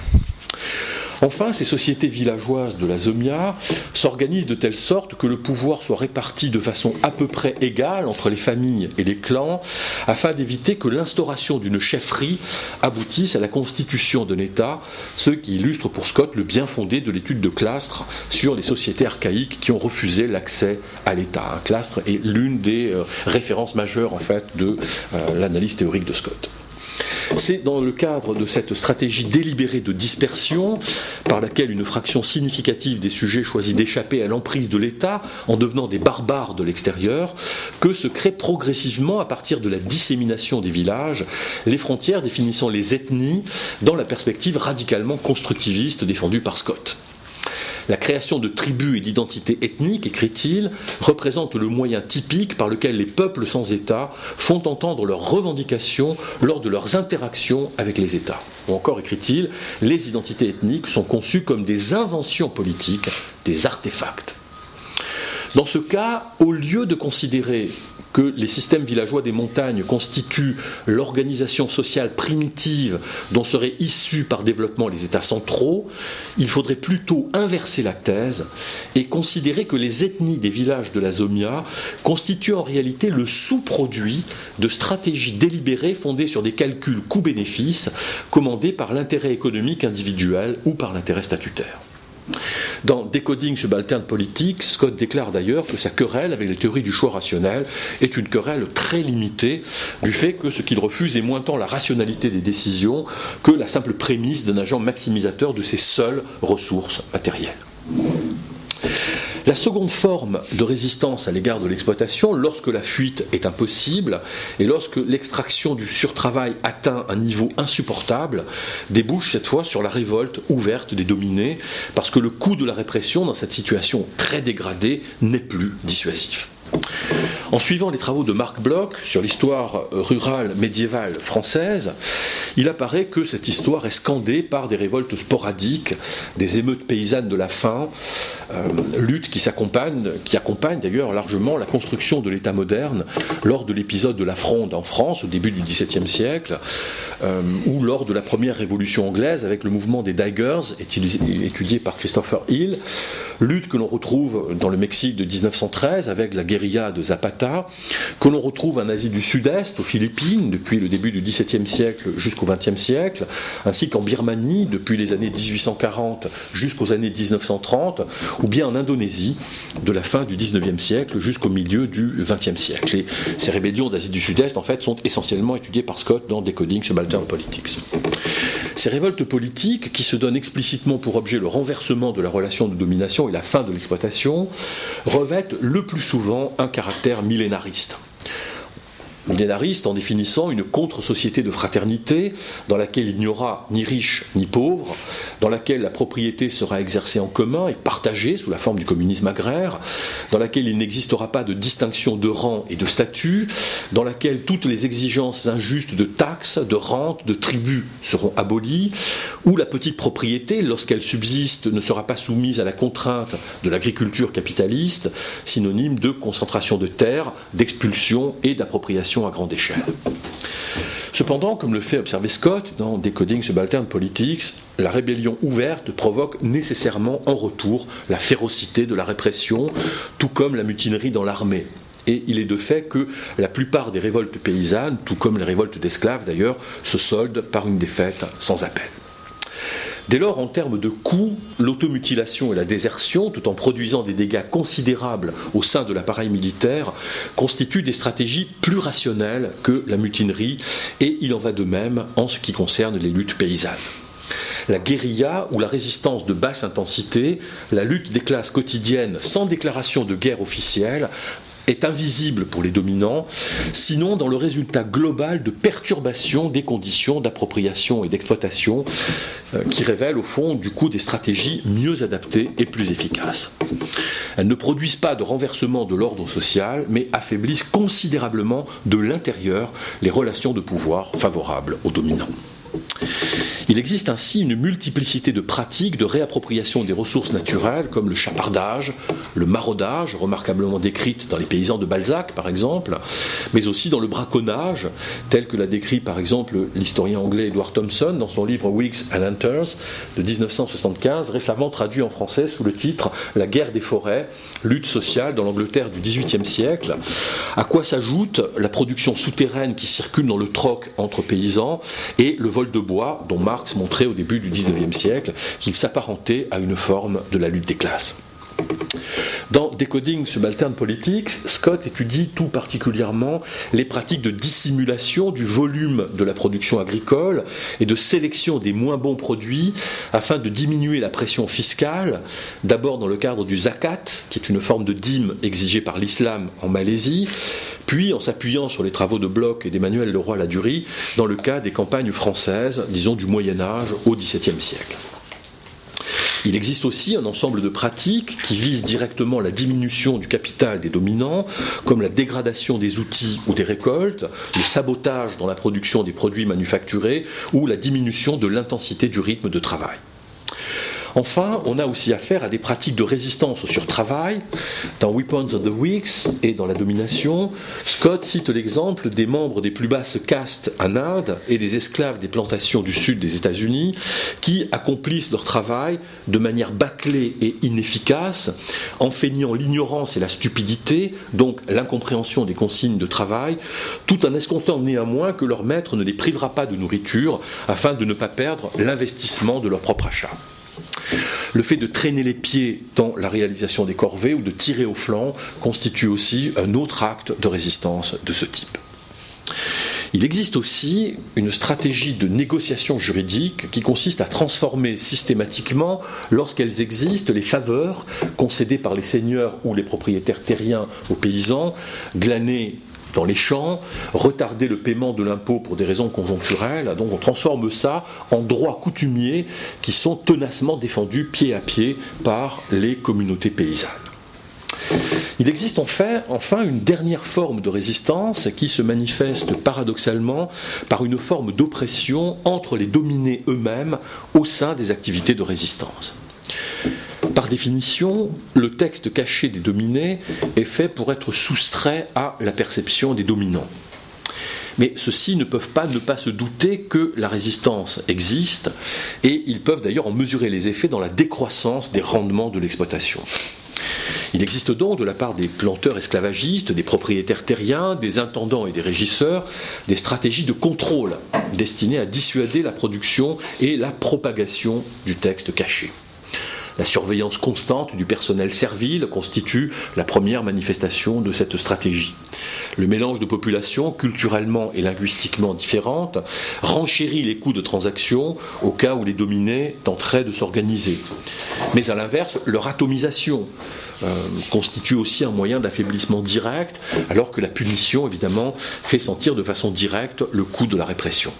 Enfin, ces sociétés villageoises de la Zomia s'organisent de telle sorte que le pouvoir soit réparti de façon à peu près égale entre les familles et les clans, afin d'éviter que l'instauration d'une chefferie aboutisse à la constitution d'un État, ce qui illustre pour Scott le bien fondé de l'étude de Clastres sur les sociétés archaïques qui ont refusé l'accès à l'État. Clastres est l'une des références majeures en fait de l'analyse théorique de Scott. C'est dans le cadre de cette stratégie délibérée de dispersion, par laquelle une fraction significative des sujets choisit d'échapper à l'emprise de l'État en devenant des barbares de l'extérieur, que se créent progressivement, à partir de la dissémination des villages, les frontières définissant les ethnies dans la perspective radicalement constructiviste défendue par Scott. La création de tribus et d'identités ethniques, écrit-il, représente le moyen typique par lequel les peuples sans État font entendre leurs revendications lors de leurs interactions avec les États. Ou encore, écrit-il, les identités ethniques sont conçues comme des inventions politiques, des artefacts. Dans ce cas, au lieu de considérer que les systèmes villageois des montagnes constituent l'organisation sociale primitive dont seraient issus par développement les États centraux, il faudrait plutôt inverser la thèse et considérer que les ethnies des villages de la Zomia constituent en réalité le sous-produit de stratégies délibérées fondées sur des calculs coûts-bénéfices commandés par l'intérêt économique individuel ou par l'intérêt statutaire. Dans Decoding Subaltern Politics, Scott déclare d'ailleurs que sa querelle avec les théories du choix rationnel est une querelle très limitée, du fait que ce qu'il refuse est moins tant la rationalité des décisions que la simple prémisse d'un agent maximisateur de ses seules ressources matérielles. La seconde forme de résistance à l'égard de l'exploitation, lorsque la fuite est impossible et lorsque l'extraction du surtravail atteint un niveau insupportable, débouche cette fois sur la révolte ouverte des dominés, parce que le coût de la répression dans cette situation très dégradée n'est plus dissuasif. En suivant les travaux de Marc Bloch sur l'histoire rurale médiévale française, il apparaît que cette histoire est scandée par des révoltes sporadiques, des émeutes paysannes de la faim, lutte qui accompagne d'ailleurs largement la construction de l'État moderne lors de l'épisode de la Fronde en France au début du XVIIe siècle, ou lors de la première révolution anglaise avec le mouvement des Daggers, étudié par Christopher Hill, lutte que l'on retrouve dans le Mexique de 1913 avec la guérilla de Zapata, que l'on retrouve en Asie du Sud-Est, aux Philippines, depuis le début du XVIIe siècle jusqu'au XXe siècle, ainsi qu'en Birmanie, depuis les années 1840 jusqu'aux années 1930, ou bien en Indonésie, de la fin du XIXe siècle jusqu'au milieu du XXe siècle. Et ces rébellions d'Asie du Sud-Est, en fait, sont essentiellement étudiées par Scott dans Decoding Subaltern Politics. Ces révoltes politiques, qui se donnent explicitement pour objet le renversement de la relation de domination et la fin de l'exploitation, revêtent le plus souvent un caractère millénariste. Millénariste en définissant une contre-société de fraternité dans laquelle il n'y aura ni riches ni pauvres, dans laquelle la propriété sera exercée en commun et partagée sous la forme du communisme agraire, dans laquelle il n'existera pas de distinction de rang et de statut, dans laquelle toutes les exigences injustes de taxes, de rentes, de tribus seront abolies, où la petite propriété, lorsqu'elle subsiste, ne sera pas soumise à la contrainte de l'agriculture capitaliste, synonyme de concentration de terres, d'expulsion et d'appropriation à grande échelle. Cependant, comme le fait observer Scott dans Decoding Subaltern Politics, la rébellion ouverte provoque nécessairement en retour la férocité de la répression, tout comme la mutinerie dans l'armée. Et il est de fait que la plupart des révoltes paysannes, tout comme les révoltes d'esclaves d'ailleurs, se soldent par une défaite sans appel. Dès lors, en termes de coûts, l'automutilation et la désertion, tout en produisant des dégâts considérables au sein de l'appareil militaire, constituent des stratégies plus rationnelles que la mutinerie, et il en va de même en ce qui concerne les luttes paysannes. La guérilla ou la résistance de basse intensité, la lutte des classes quotidiennes sans déclaration de guerre officielle, est invisible pour les dominants, sinon dans le résultat global de perturbation des conditions d'appropriation et d'exploitation qui révèlent au fond du coup des stratégies mieux adaptées et plus efficaces. Elles ne produisent pas de renversement de l'ordre social, mais affaiblissent considérablement de l'intérieur les relations de pouvoir favorables aux dominants. Il existe ainsi une multiplicité de pratiques de réappropriation des ressources naturelles, comme le chapardage, le maraudage, remarquablement décrites dans Les paysans de Balzac par exemple, mais aussi dans le braconnage, tel que l'a décrit par exemple l'historien anglais Edward Thompson dans son livre Whigs and Hunters de 1975, récemment traduit en français sous le titre La guerre des forêts, lutte sociale dans l'Angleterre du XVIIIe siècle, à quoi s'ajoute la production souterraine qui circule dans le troc entre paysans et le vol de bois dont Marx montrait au début du XIXe siècle qu'il s'apparentait à une forme de la lutte des classes. Dans Decoding Subaltern Politics, Scott étudie tout particulièrement les pratiques de dissimulation du volume de la production agricole et de sélection des moins bons produits afin de diminuer la pression fiscale, d'abord dans le cadre du zakat, qui est une forme de dîme exigée par l'islam en Malaisie, puis en s'appuyant sur les travaux de Bloch et d'Emmanuel Leroy-Ladurie dans le cas des campagnes françaises, disons du Moyen-Âge au XVIIe siècle. Il existe aussi un ensemble de pratiques qui visent directement la diminution du capital des dominants, comme la dégradation des outils ou des récoltes, le sabotage dans la production des produits manufacturés ou la diminution de l'intensité du rythme de travail. Enfin, on a aussi affaire à des pratiques de résistance au surtravail. Dans Weapons of the Weak et dans La domination, Scott cite l'exemple des membres des plus basses castes en Inde et des esclaves des plantations du sud des États-Unis qui accomplissent leur travail de manière bâclée et inefficace, en feignant l'ignorance et la stupidité, donc l'incompréhension des consignes de travail, tout en escomptant néanmoins que leur maître ne les privera pas de nourriture afin de ne pas perdre l'investissement de leur propre achat. Le fait de traîner les pieds dans la réalisation des corvées ou de tirer au flanc constitue aussi un autre acte de résistance de ce type. Il existe aussi une stratégie de négociation juridique qui consiste à transformer systématiquement, lorsqu'elles existent, les faveurs concédées par les seigneurs ou les propriétaires terriens aux paysans, glanées dans les champs, retarder le paiement de l'impôt pour des raisons conjoncturelles. Donc on transforme ça en droits coutumiers qui sont tenacement défendus pied à pied par les communautés paysannes. Il existe enfin une dernière forme de résistance qui se manifeste paradoxalement par une forme d'oppression entre les dominés eux-mêmes au sein des activités de résistance. Par définition, le texte caché des dominés est fait pour être soustrait à la perception des dominants. Mais ceux-ci ne peuvent pas ne pas se douter que la résistance existe, et ils peuvent d'ailleurs en mesurer les effets dans la décroissance des rendements de l'exploitation. Il existe donc de la part des planteurs esclavagistes, des propriétaires terriens, des intendants et des régisseurs, des stratégies de contrôle destinées à dissuader la production et la propagation du texte caché. La surveillance constante du personnel servile constitue la première manifestation de cette stratégie. Le mélange de populations culturellement et linguistiquement différentes renchérit les coûts de transaction au cas où les dominés tenteraient de s'organiser. Mais à l'inverse, leur atomisation constitue aussi un moyen d'affaiblissement direct, alors que la punition, évidemment, fait sentir de façon directe le coût de la répression.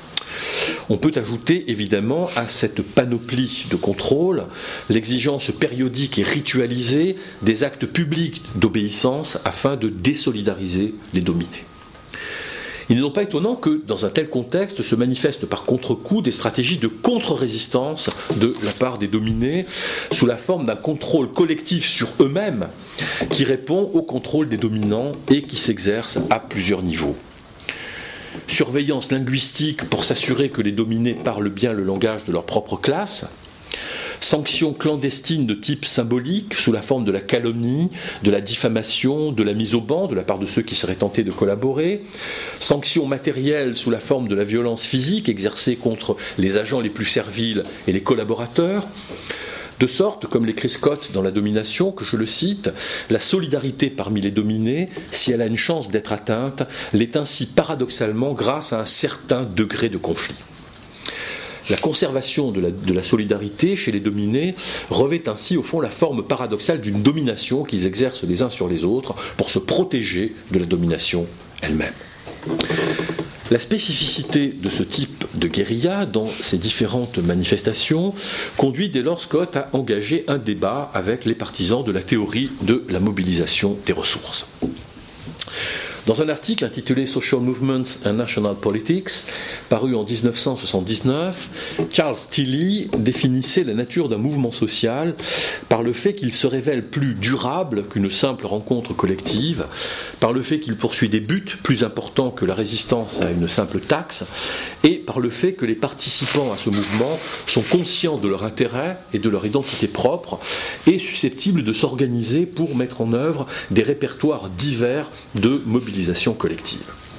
On peut ajouter évidemment à cette panoplie de contrôle l'exigence périodique et ritualisée des actes publics d'obéissance afin de désolidariser les dominés. Il n'est donc pas étonnant que, dans un tel contexte, se manifestent par contre-coup des stratégies de contre-résistance de la part des dominés, sous la forme d'un contrôle collectif sur eux-mêmes qui répond au contrôle des dominants et qui s'exerce à plusieurs niveaux. Surveillance linguistique pour s'assurer que les dominés parlent bien le langage de leur propre classe, sanctions clandestines de type symbolique sous la forme de la calomnie, de la diffamation, de la mise au ban de la part de ceux qui seraient tentés de collaborer, sanctions matérielles sous la forme de la violence physique exercée contre les agents les plus serviles et les collaborateurs, de sorte, comme l'écrit Scott dans La domination, que je le cite, la solidarité parmi les dominés, si elle a une chance d'être atteinte, l'est ainsi paradoxalement grâce à un certain degré de conflit. La conservation de la solidarité chez les dominés revêt ainsi au fond la forme paradoxale d'une domination qu'ils exercent les uns sur les autres pour se protéger de la domination elle-même. La spécificité de ce type de guérilla dans ces différentes manifestations conduit dès lors Scott à engager un débat avec les partisans de la théorie de la mobilisation des ressources. Dans un article intitulé Social Movements and National Politics, paru en 1979, Charles Tilly définissait la nature d'un mouvement social par le fait qu'il se révèle plus durable qu'une simple rencontre collective, par le fait qu'il poursuit des buts plus importants que la résistance à une simple taxe, et par le fait que les participants à ce mouvement sont conscients de leur intérêt et de leur identité propre et susceptibles de s'organiser pour mettre en œuvre des répertoires divers de mobilisation collective.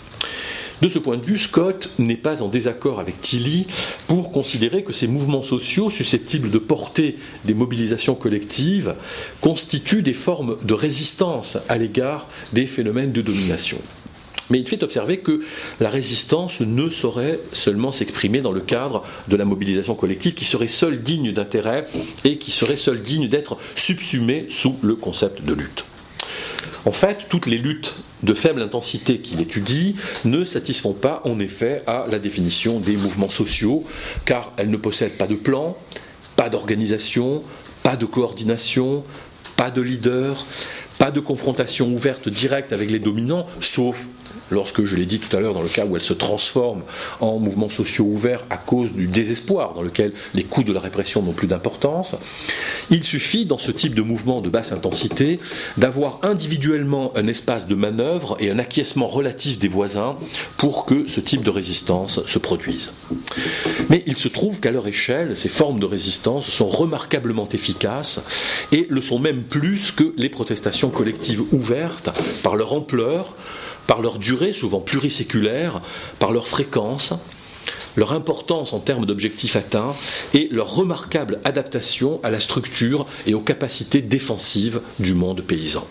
De ce point de vue, Scott n'est pas en désaccord avec Tilly pour considérer que ces mouvements sociaux susceptibles de porter des mobilisations collectives constituent des formes de résistance à l'égard des phénomènes de domination. Mais il fait observer que la résistance ne saurait seulement s'exprimer dans le cadre de la mobilisation collective qui serait seule digne d'intérêt et qui serait seule digne d'être subsumée sous le concept de lutte. En fait, toutes les luttes de faible intensité qu'il étudie ne satisfont pas en effet à la définition des mouvements sociaux, car elles ne possèdent pas de plan, pas d'organisation, pas de coordination, pas de leader, pas de confrontation ouverte directe avec les dominants, sauf lorsque, je l'ai dit tout à l'heure, dans le cas où elles se transforment en mouvements sociaux ouverts à cause du désespoir dans lequel les coûts de la répression n'ont plus d'importance. Il suffit, dans ce type de mouvement de basse intensité, d'avoir individuellement un espace de manœuvre et un acquiescement relatif des voisins pour que ce type de résistance se produise. Mais il se trouve qu'à leur échelle, ces formes de résistance sont remarquablement efficaces et le sont même plus que les protestations collectives ouvertes par leur ampleur, par leur durée souvent pluriséculaire, par leur fréquence, leur importance en termes d'objectifs atteints et leur remarquable adaptation à la structure et aux capacités défensives du monde paysan.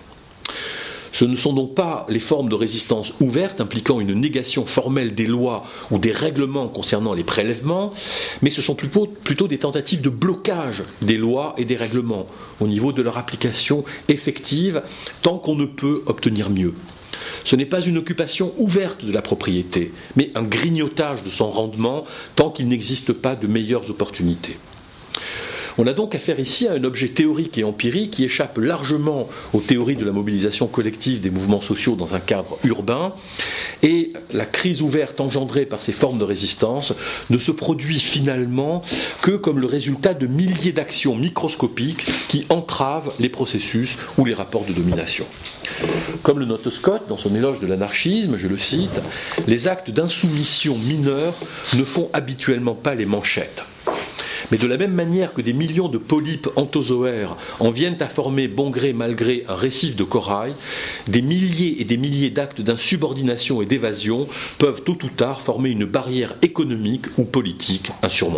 Ce ne sont donc pas les formes de résistance ouvertes impliquant une négation formelle des lois ou des règlements concernant les prélèvements, mais ce sont plutôt des tentatives de blocage des lois et des règlements au niveau de leur application effective tant qu'on ne peut obtenir mieux. Ce n'est pas une occupation ouverte de la propriété, mais un grignotage de son rendement tant qu'il n'existe pas de meilleures opportunités. On a donc affaire ici à un objet théorique et empirique qui échappe largement aux théories de la mobilisation collective des mouvements sociaux dans un cadre urbain, et la crise ouverte engendrée par ces formes de résistance ne se produit finalement que comme le résultat de milliers d'actions microscopiques qui entravent les processus ou les rapports de domination. Comme le note Scott dans son éloge de l'anarchisme, je le cite, « Les actes d'insoumission mineurs ne font habituellement pas les manchettes. Mais de la même manière que des millions de polypes anthozoaires en viennent à former bon gré mal gré un récif de corail, des milliers et des milliers d'actes d'insubordination et d'évasion peuvent tôt ou tard former une barrière économique ou politique insurmontable. »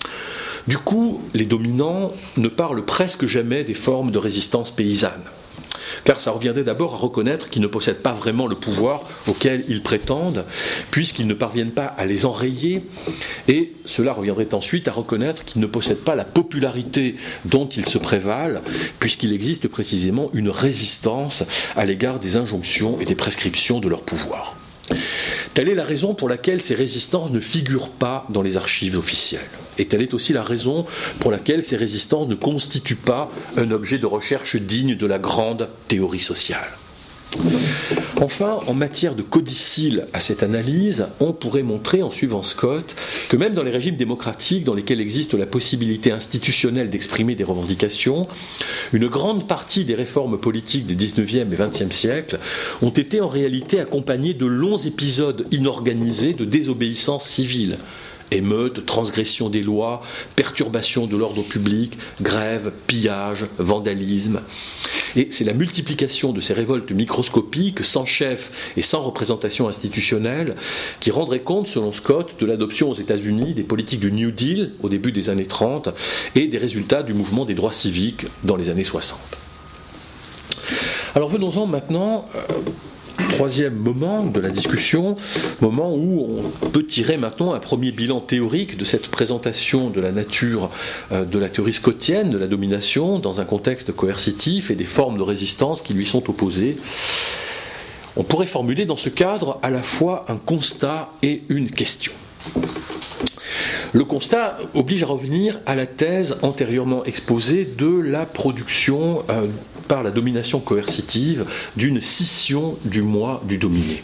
Du coup, les dominants ne parlent presque jamais des formes de résistance paysanne, car ça reviendrait d'abord à reconnaître qu'ils ne possèdent pas vraiment le pouvoir auquel ils prétendent, puisqu'ils ne parviennent pas à les enrayer, et cela reviendrait ensuite à reconnaître qu'ils ne possèdent pas la popularité dont ils se prévalent, puisqu'il existe précisément une résistance à l'égard des injonctions et des prescriptions de leur pouvoir. Telle est la raison pour laquelle ces résistances ne figurent pas dans les archives officielles. Et telle est aussi la raison pour laquelle ces résistances ne constituent pas un objet de recherche digne de la grande théorie sociale. Enfin, en matière de codicile à cette analyse, on pourrait montrer, en suivant Scott, que même dans les régimes démocratiques dans lesquels existe la possibilité institutionnelle d'exprimer des revendications, une grande partie des réformes politiques des 19e et 20e siècles ont été en réalité accompagnées de longs épisodes inorganisés de désobéissance civile. Émeutes, transgression des lois, perturbation de l'ordre public, grèves, pillages, vandalisme. Et c'est la multiplication de ces révoltes microscopiques, sans chef et sans représentation institutionnelle, qui rendrait compte, selon Scott, de l'adoption aux États-Unis des politiques du New Deal au début des années 30 et des résultats du mouvement des droits civiques dans les années 60. Alors venons-en maintenant troisième moment de la discussion, moment où on peut tirer maintenant un premier bilan théorique de cette présentation de la nature de la théorie scottienne, de la domination, dans un contexte coercitif et des formes de résistance qui lui sont opposées. On pourrait formuler dans ce cadre à la fois un constat et une question. Le constat oblige à revenir à la thèse antérieurement exposée de la production par la domination coercitive d'une scission du moi du dominé.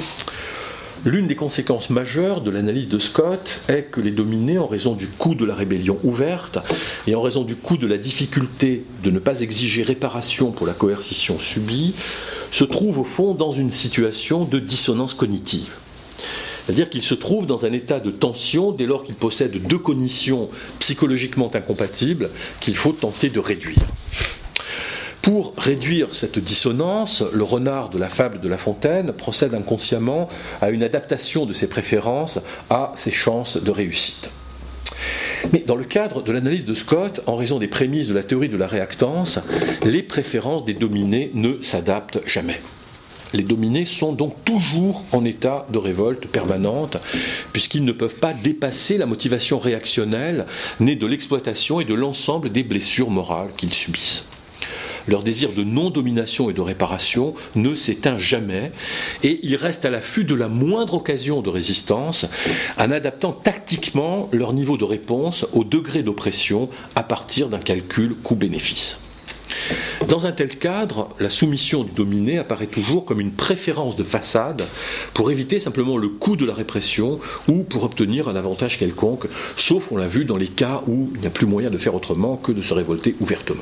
L'une des conséquences majeures de l'analyse de Scott est que les dominés, en raison du coût de la rébellion ouverte et en raison du coût de la difficulté de ne pas exiger réparation pour la coercition subie, se trouvent au fond dans une situation de dissonance cognitive. C'est-à-dire qu'ils se trouvent dans un état de tension dès lors qu'ils possèdent deux cognitions psychologiquement incompatibles qu'il faut tenter de réduire. Pour réduire cette dissonance, le renard de la fable de La Fontaine procède inconsciemment à une adaptation de ses préférences à ses chances de réussite. Mais dans le cadre de l'analyse de Scott, en raison des prémices de la théorie de la réactance, les préférences des dominés ne s'adaptent jamais. Les dominés sont donc toujours en état de révolte permanente, puisqu'ils ne peuvent pas dépasser la motivation réactionnelle née de l'exploitation et de l'ensemble des blessures morales qu'ils subissent. Leur désir de non-domination et de réparation ne s'éteint jamais, et ils restent à l'affût de la moindre occasion de résistance, en adaptant tactiquement leur niveau de réponse au degré d'oppression à partir d'un calcul coût-bénéfice. Dans un tel cadre, la soumission du dominé apparaît toujours comme une préférence de façade pour éviter simplement le coût de la répression ou pour obtenir un avantage quelconque, sauf, on l'a vu, dans les cas où il n'y a plus moyen de faire autrement que de se révolter ouvertement.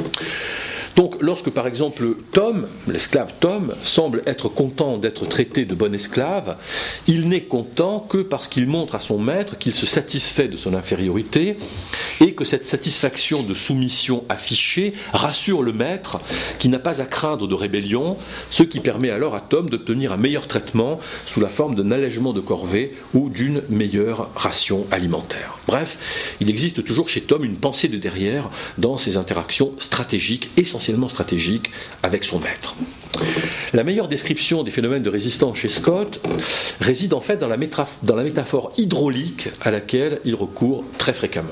Donc, lorsque par exemple Tom, l'esclave Tom, semble être content d'être traité de bon esclave, il n'est content que parce qu'il montre à son maître qu'il se satisfait de son infériorité et que cette satisfaction de soumission affichée rassure le maître qui n'a pas à craindre de rébellion, ce qui permet alors à Tom d'obtenir un meilleur traitement sous la forme d'un allègement de corvée ou d'une meilleure ration alimentaire. Bref, il existe toujours chez Tom une pensée de derrière dans ses interactions stratégiques, essentiellement stratégique avec son maître. La meilleure description des phénomènes de résistance chez Scott réside en fait dans la métaphore hydraulique à laquelle il recourt très fréquemment.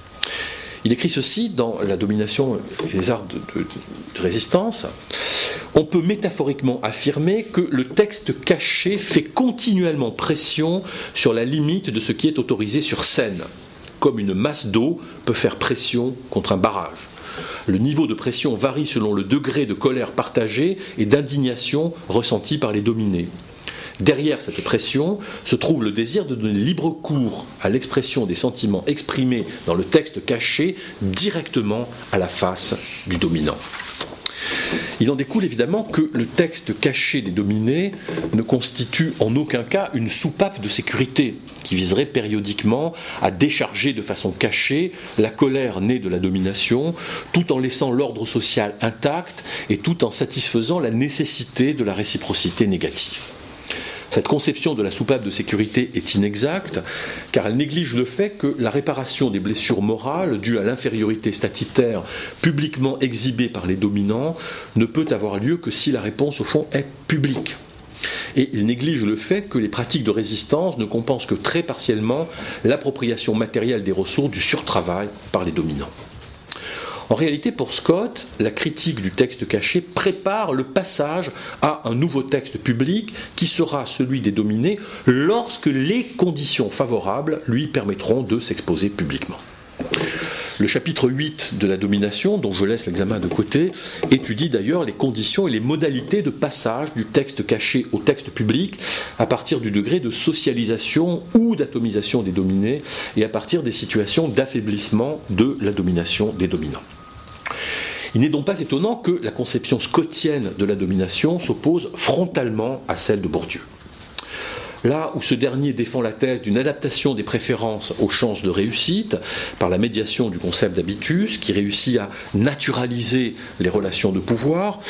Il écrit ceci dans La domination et les arts de résistance. On peut métaphoriquement affirmer que le texte caché fait continuellement pression sur la limite de ce qui est autorisé sur scène, comme une masse d'eau peut faire pression contre un barrage. Le niveau de pression varie selon le degré de colère partagée et d'indignation ressentie par les dominés. Derrière cette pression se trouve le désir de donner libre cours à l'expression des sentiments exprimés dans le texte caché directement à la face du dominant. Il en découle évidemment que le texte caché des dominés ne constitue en aucun cas une soupape de sécurité qui viserait périodiquement à décharger de façon cachée la colère née de la domination, tout en laissant l'ordre social intact et tout en satisfaisant la nécessité de la réciprocité négative. Cette conception de la soupape de sécurité est inexacte, car elle néglige le fait que la réparation des blessures morales dues à l'infériorité statutaire publiquement exhibée par les dominants ne peut avoir lieu que si la réponse au fond est publique. Et il néglige le fait que les pratiques de résistance ne compensent que très partiellement l'appropriation matérielle des ressources du surtravail par les dominants. En réalité, pour Scott, la critique du texte caché prépare le passage à un nouveau texte public qui sera celui des dominés lorsque les conditions favorables lui permettront de s'exposer publiquement. Le chapitre 8 de la domination, dont je laisse l'examen de côté, étudie d'ailleurs les conditions et les modalités de passage du texte caché au texte public à partir du degré de socialisation ou d'atomisation des dominés et à partir des situations d'affaiblissement de la domination des dominants. Il n'est donc pas étonnant que la conception scottienne de la domination s'oppose frontalement à celle de Bourdieu. Là où ce dernier défend la thèse d'une adaptation des préférences aux chances de réussite par la médiation du concept d'habitus qui réussit à naturaliser les relations de pouvoir,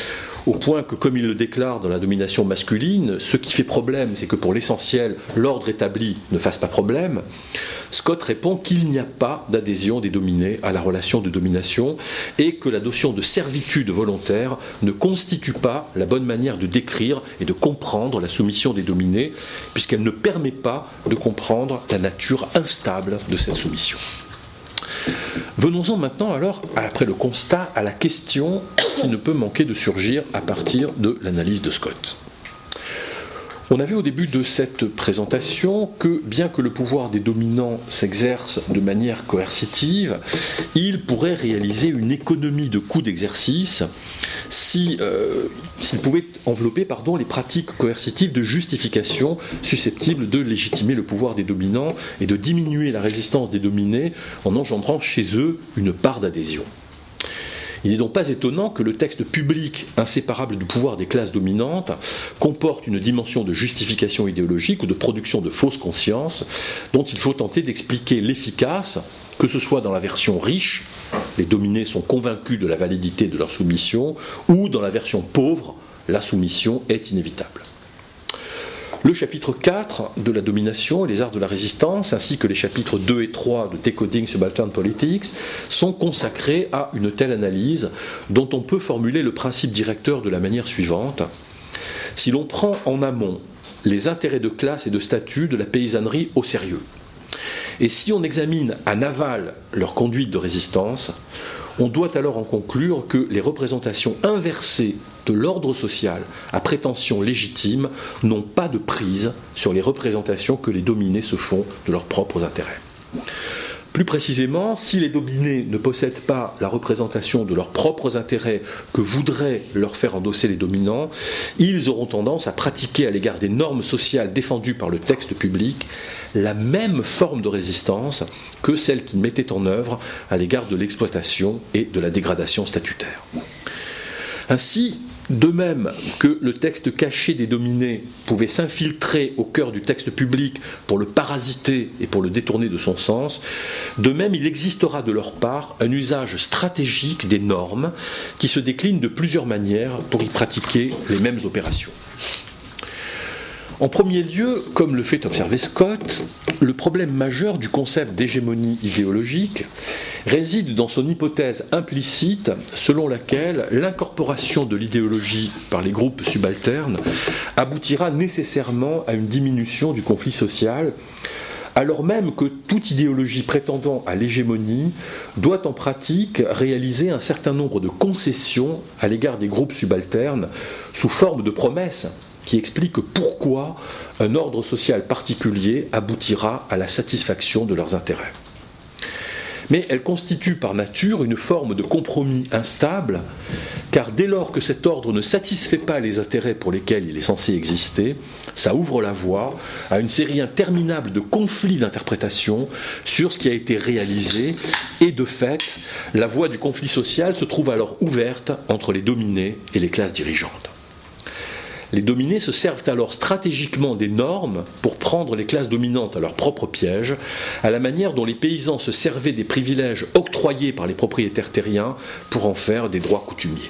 au point que, comme il le déclare dans la domination masculine, ce qui fait problème, c'est que pour l'essentiel, l'ordre établi ne fasse pas problème. Scott répond qu'il n'y a pas d'adhésion des dominés à la relation de domination et que la notion de servitude volontaire ne constitue pas la bonne manière de décrire et de comprendre la soumission des dominés, puisqu'elle ne permet pas de comprendre la nature instable de cette soumission. Venons-en maintenant alors, après le constat, à la question qui ne peut manquer de surgir à partir de l'analyse de Scott. On a vu au début de cette présentation que, bien que le pouvoir des dominants s'exerce de manière coercitive, il pourrait réaliser une économie de coûts d'exercice s'il pouvait envelopper les pratiques coercitives de justification susceptibles de légitimer le pouvoir des dominants et de diminuer la résistance des dominés en engendrant chez eux une part d'adhésion. Il n'est donc pas étonnant que le texte public, inséparable du pouvoir des classes dominantes, comporte une dimension de justification idéologique ou de production de fausses consciences dont il faut tenter d'expliquer l'efficace, que ce soit dans la version riche, les dominés sont convaincus de la validité de leur soumission, ou dans la version pauvre, la soumission est inévitable. Le chapitre 4 de la domination et les arts de la résistance, ainsi que les chapitres 2 et 3 de Decoding Subaltern Politics, sont consacrés à une telle analyse dont on peut formuler le principe directeur de la manière suivante. Si l'on prend en amont les intérêts de classe et de statut de la paysannerie au sérieux, et si on examine en aval leur conduite de résistance, on doit alors en conclure que les représentations inversées de l'ordre social à prétention légitime n'ont pas de prise sur les représentations que les dominés se font de leurs propres intérêts. Plus précisément, si les dominés ne possèdent pas la représentation de leurs propres intérêts que voudraient leur faire endosser les dominants, ils auront tendance à pratiquer à l'égard des normes sociales défendues par le texte public la même forme de résistance que celle qu'ils mettaient en œuvre à l'égard de l'exploitation et de la dégradation statutaire. Ainsi, de même que le texte caché des dominés pouvait s'infiltrer au cœur du texte public pour le parasiter et pour le détourner de son sens, de même il existera de leur part un usage stratégique des normes qui se décline de plusieurs manières pour y pratiquer les mêmes opérations. En premier lieu, comme le fait observer Scott, le problème majeur du concept d'hégémonie idéologique réside dans son hypothèse implicite selon laquelle l'incorporation de l'idéologie par les groupes subalternes aboutira nécessairement à une diminution du conflit social, alors même que toute idéologie prétendant à l'hégémonie doit en pratique réaliser un certain nombre de concessions à l'égard des groupes subalternes sous forme de promesses qui expliquent pourquoi un ordre social particulier aboutira à la satisfaction de leurs intérêts. Mais elle constitue par nature une forme de compromis instable, car dès lors que cet ordre ne satisfait pas les intérêts pour lesquels il est censé exister, ça ouvre la voie à une série interminable de conflits d'interprétation sur ce qui a été réalisé, et de fait, la voie du conflit social se trouve alors ouverte entre les dominés et les classes dirigeantes. Les dominés se servent alors stratégiquement des normes pour prendre les classes dominantes à leur propre piège, à la manière dont les paysans se servaient des privilèges octroyés par les propriétaires terriens pour en faire des droits coutumiers.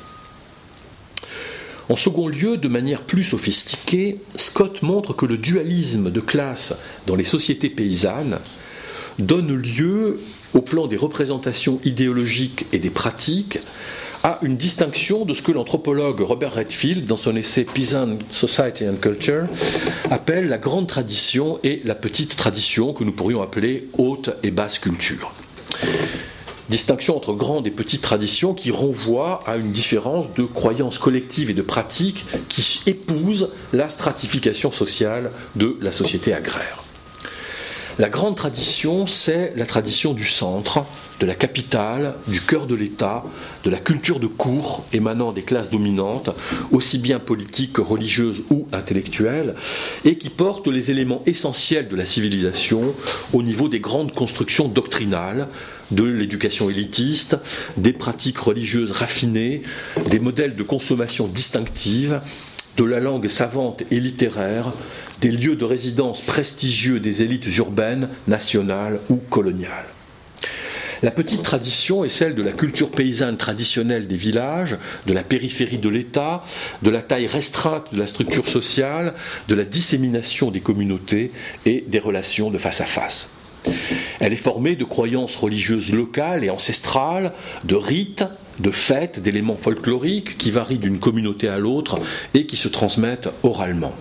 En second lieu, de manière plus sophistiquée, Scott montre que le dualisme de classe dans les sociétés paysannes donne lieu, au plan des représentations idéologiques et des pratiques, à une distinction de ce que l'anthropologue Robert Redfield, dans son essai Peasant Society and Culture, appelle la grande tradition et la petite tradition, que nous pourrions appeler haute et basse culture. Distinction entre grande et petite tradition qui renvoie à une différence de croyances collectives et de pratiques qui épouse la stratification sociale de la société agraire. La grande tradition, c'est la tradition du centre, de la capitale, du cœur de l'État, de la culture de cour émanant des classes dominantes, aussi bien politiques que religieuses ou intellectuelles, et qui porte les éléments essentiels de la civilisation au niveau des grandes constructions doctrinales, de l'éducation élitiste, des pratiques religieuses raffinées, des modèles de consommation distinctive, de la langue savante et littéraire, des lieux de résidence prestigieux des élites urbaines, nationales ou coloniales. La petite tradition est celle de la culture paysanne traditionnelle des villages, de la périphérie de l'État, de la taille restreinte de la structure sociale, de la dissémination des communautés et des relations de face à face. Elle est formée de croyances religieuses locales et ancestrales, de rites, de fêtes, d'éléments folkloriques qui varient d'une communauté à l'autre et qui se transmettent oralement.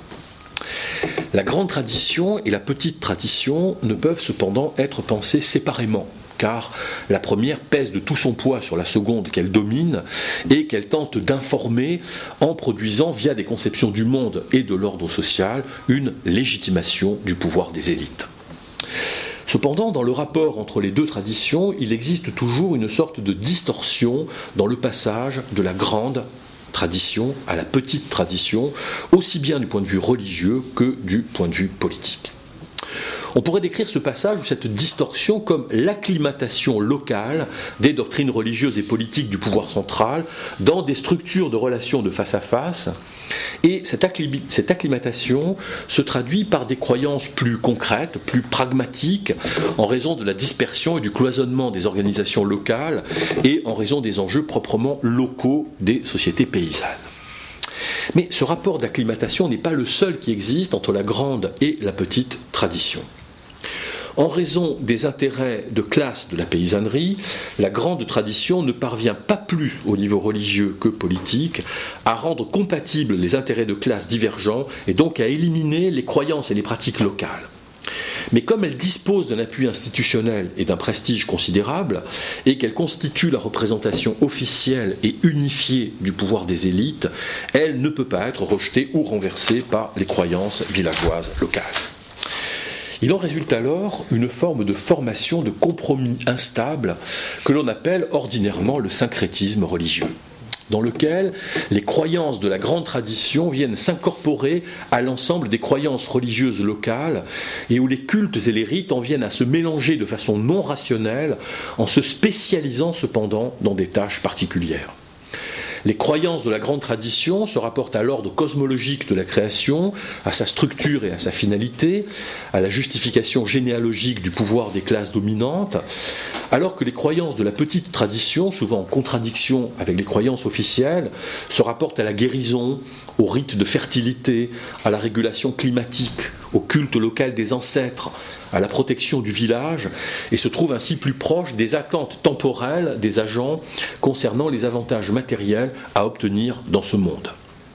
La grande tradition et la petite tradition ne peuvent cependant être pensées séparément, car la première pèse de tout son poids sur la seconde qu'elle domine et qu'elle tente d'informer en produisant, via des conceptions du monde et de l'ordre social, une légitimation du pouvoir des élites. Cependant, dans le rapport entre les deux traditions, il existe toujours une sorte de distorsion dans le passage de la grande tradition à la petite tradition, aussi bien du point de vue religieux que du point de vue politique. On pourrait décrire ce passage ou cette distorsion comme l'acclimatation locale des doctrines religieuses et politiques du pouvoir central dans des structures de relations de face à face. Et cette acclimatation se traduit par des croyances plus concrètes, plus pragmatiques, en raison de la dispersion et du cloisonnement des organisations locales et en raison des enjeux proprement locaux des sociétés paysannes. Mais ce rapport d'acclimatation n'est pas le seul qui existe entre la grande et la petite tradition. En raison des intérêts de classe de la paysannerie, la grande tradition ne parvient pas plus au niveau religieux que politique à rendre compatibles les intérêts de classe divergents et donc à éliminer les croyances et les pratiques locales. Mais comme elle dispose d'un appui institutionnel et d'un prestige considérable, et qu'elle constitue la représentation officielle et unifiée du pouvoir des élites, elle ne peut pas être rejetée ou renversée par les croyances villageoises locales. Il en résulte alors une forme de formation de compromis instable que l'on appelle ordinairement le syncrétisme religieux, dans lequel les croyances de la grande tradition viennent s'incorporer à l'ensemble des croyances religieuses locales et où les cultes et les rites en viennent à se mélanger de façon non rationnelle en se spécialisant cependant dans des tâches particulières. Les croyances de la grande tradition se rapportent à l'ordre cosmologique de la création, à sa structure et à sa finalité, à la justification généalogique du pouvoir des classes dominantes, alors que les croyances de la petite tradition, souvent en contradiction avec les croyances officielles, se rapportent à la guérison, au rite de fertilité, à la régulation climatique, au culte local des ancêtres, à la protection du village, et se trouvent ainsi plus proches des attentes temporelles des agents concernant les avantages matériels à obtenir dans ce monde.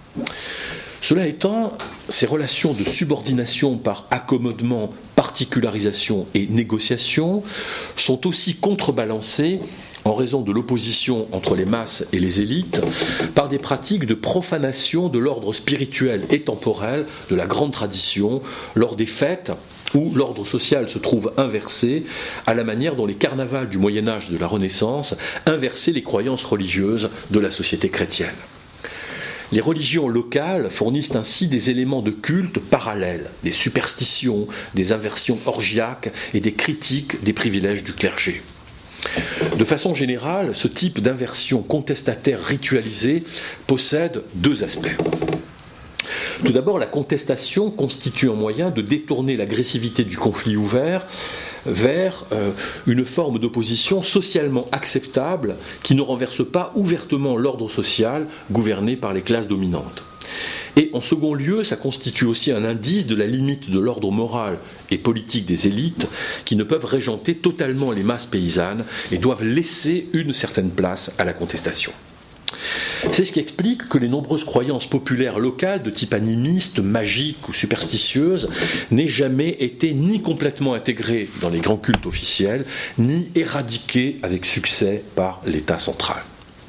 Cela étant, ces relations de subordination par accommodement, particularisation et négociation sont aussi contrebalancées en raison de l'opposition entre les masses et les élites, par des pratiques de profanation de l'ordre spirituel et temporel de la grande tradition lors des fêtes où l'ordre social se trouve inversé, à la manière dont les carnavals du Moyen-Âge et de la Renaissance inversaient les croyances religieuses de la société chrétienne. Les religions locales fournissent ainsi des éléments de culte parallèles, des superstitions, des inversions orgiaques et des critiques des privilèges du clergé. De façon générale, ce type d'inversion contestataire ritualisée possède deux aspects. Tout d'abord, la contestation constitue un moyen de détourner l'agressivité du conflit ouvert vers une forme d'opposition socialement acceptable qui ne renverse pas ouvertement l'ordre social gouverné par les classes dominantes. Et en second lieu, ça constitue aussi un indice de la limite de l'ordre moral et politique des élites qui ne peuvent régenter totalement les masses paysannes et doivent laisser une certaine place à la contestation. C'est ce qui explique que les nombreuses croyances populaires locales de type animiste, magique ou superstitieuse n'aient jamais été ni complètement intégrées dans les grands cultes officiels, ni éradiquées avec succès par l'État central.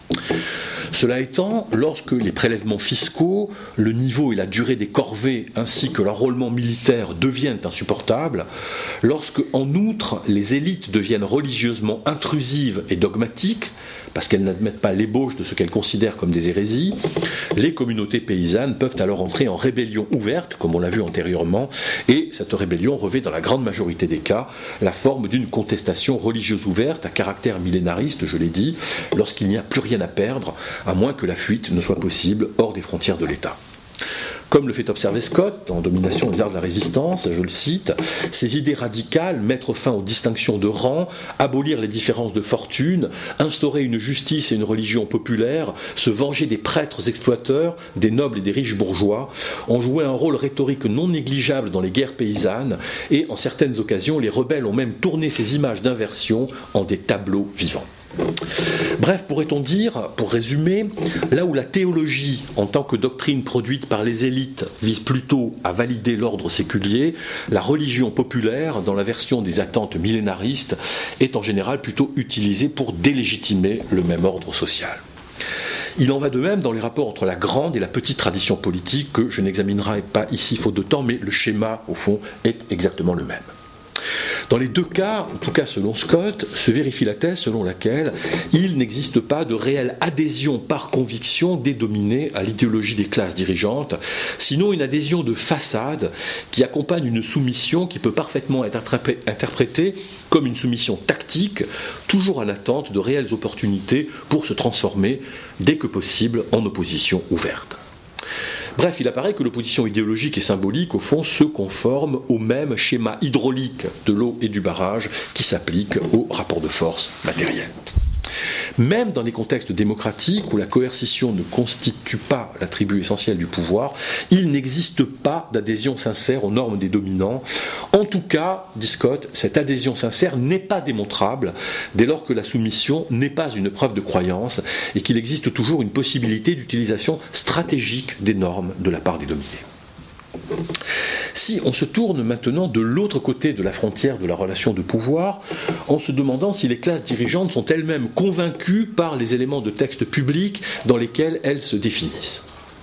Cela étant, lorsque les prélèvements fiscaux, le niveau et la durée des corvées ainsi que l'enrôlement militaire deviennent insupportables, lorsque en outre les élites deviennent religieusement intrusives et dogmatiques, parce qu'elles n'admettent pas l'ébauche de ce qu'elles considèrent comme des hérésies, les communautés paysannes peuvent alors entrer en rébellion ouverte, comme on l'a vu antérieurement, et cette rébellion revêt dans la grande majorité des cas la forme d'une contestation religieuse ouverte à caractère millénariste, je l'ai dit, lorsqu'il n'y a plus rien à perdre, à moins que la fuite ne soit possible hors des frontières de l'État. Comme le fait observer Scott dans Domination et les arts de la résistance, je le cite, « Ces idées radicales, mettre fin aux distinctions de rang, abolir les différences de fortune, instaurer une justice et une religion populaire, se venger des prêtres exploiteurs, des nobles et des riches bourgeois, ont joué un rôle rhétorique non négligeable dans les guerres paysannes et, en certaines occasions, les rebelles ont même tourné ces images d'inversion en des tableaux vivants. » Bref, pourrait-on dire, pour résumer, là où la théologie, en tant que doctrine produite par les élites, vise plutôt à valider l'ordre séculier, la religion populaire, dans la version des attentes millénaristes, est en général plutôt utilisée pour délégitimer le même ordre social. Il en va de même dans les rapports entre la grande et la petite tradition politique, que je n'examinerai pas ici faute de temps, mais le schéma, au fond, est exactement le même. Dans les deux cas, en tout cas selon Scott, se vérifie la thèse selon laquelle il n'existe pas de réelle adhésion par conviction des dominés à l'idéologie des classes dirigeantes, sinon une adhésion de façade qui accompagne une soumission qui peut parfaitement être interprétée comme une soumission tactique, toujours en attente de réelles opportunités pour se transformer, dès que possible, en opposition ouverte. Bref, il apparaît que l'opposition idéologique et symbolique, au fond, se conforme au même schéma hydraulique de l'eau et du barrage qui s'applique au rapport de force matériel. Même dans les contextes démocratiques où la coercition ne constitue pas l'attribut essentiel du pouvoir, il n'existe pas d'adhésion sincère aux normes des dominants. En tout cas, dit Scott, cette adhésion sincère n'est pas démontrable dès lors que la soumission n'est pas une preuve de croyance et qu'il existe toujours une possibilité d'utilisation stratégique des normes de la part des dominés. Si on se tourne maintenant de l'autre côté de la frontière de la relation de pouvoir, en se demandant si les classes dirigeantes sont elles-mêmes convaincues par les éléments de texte public dans lesquels elles se définissent.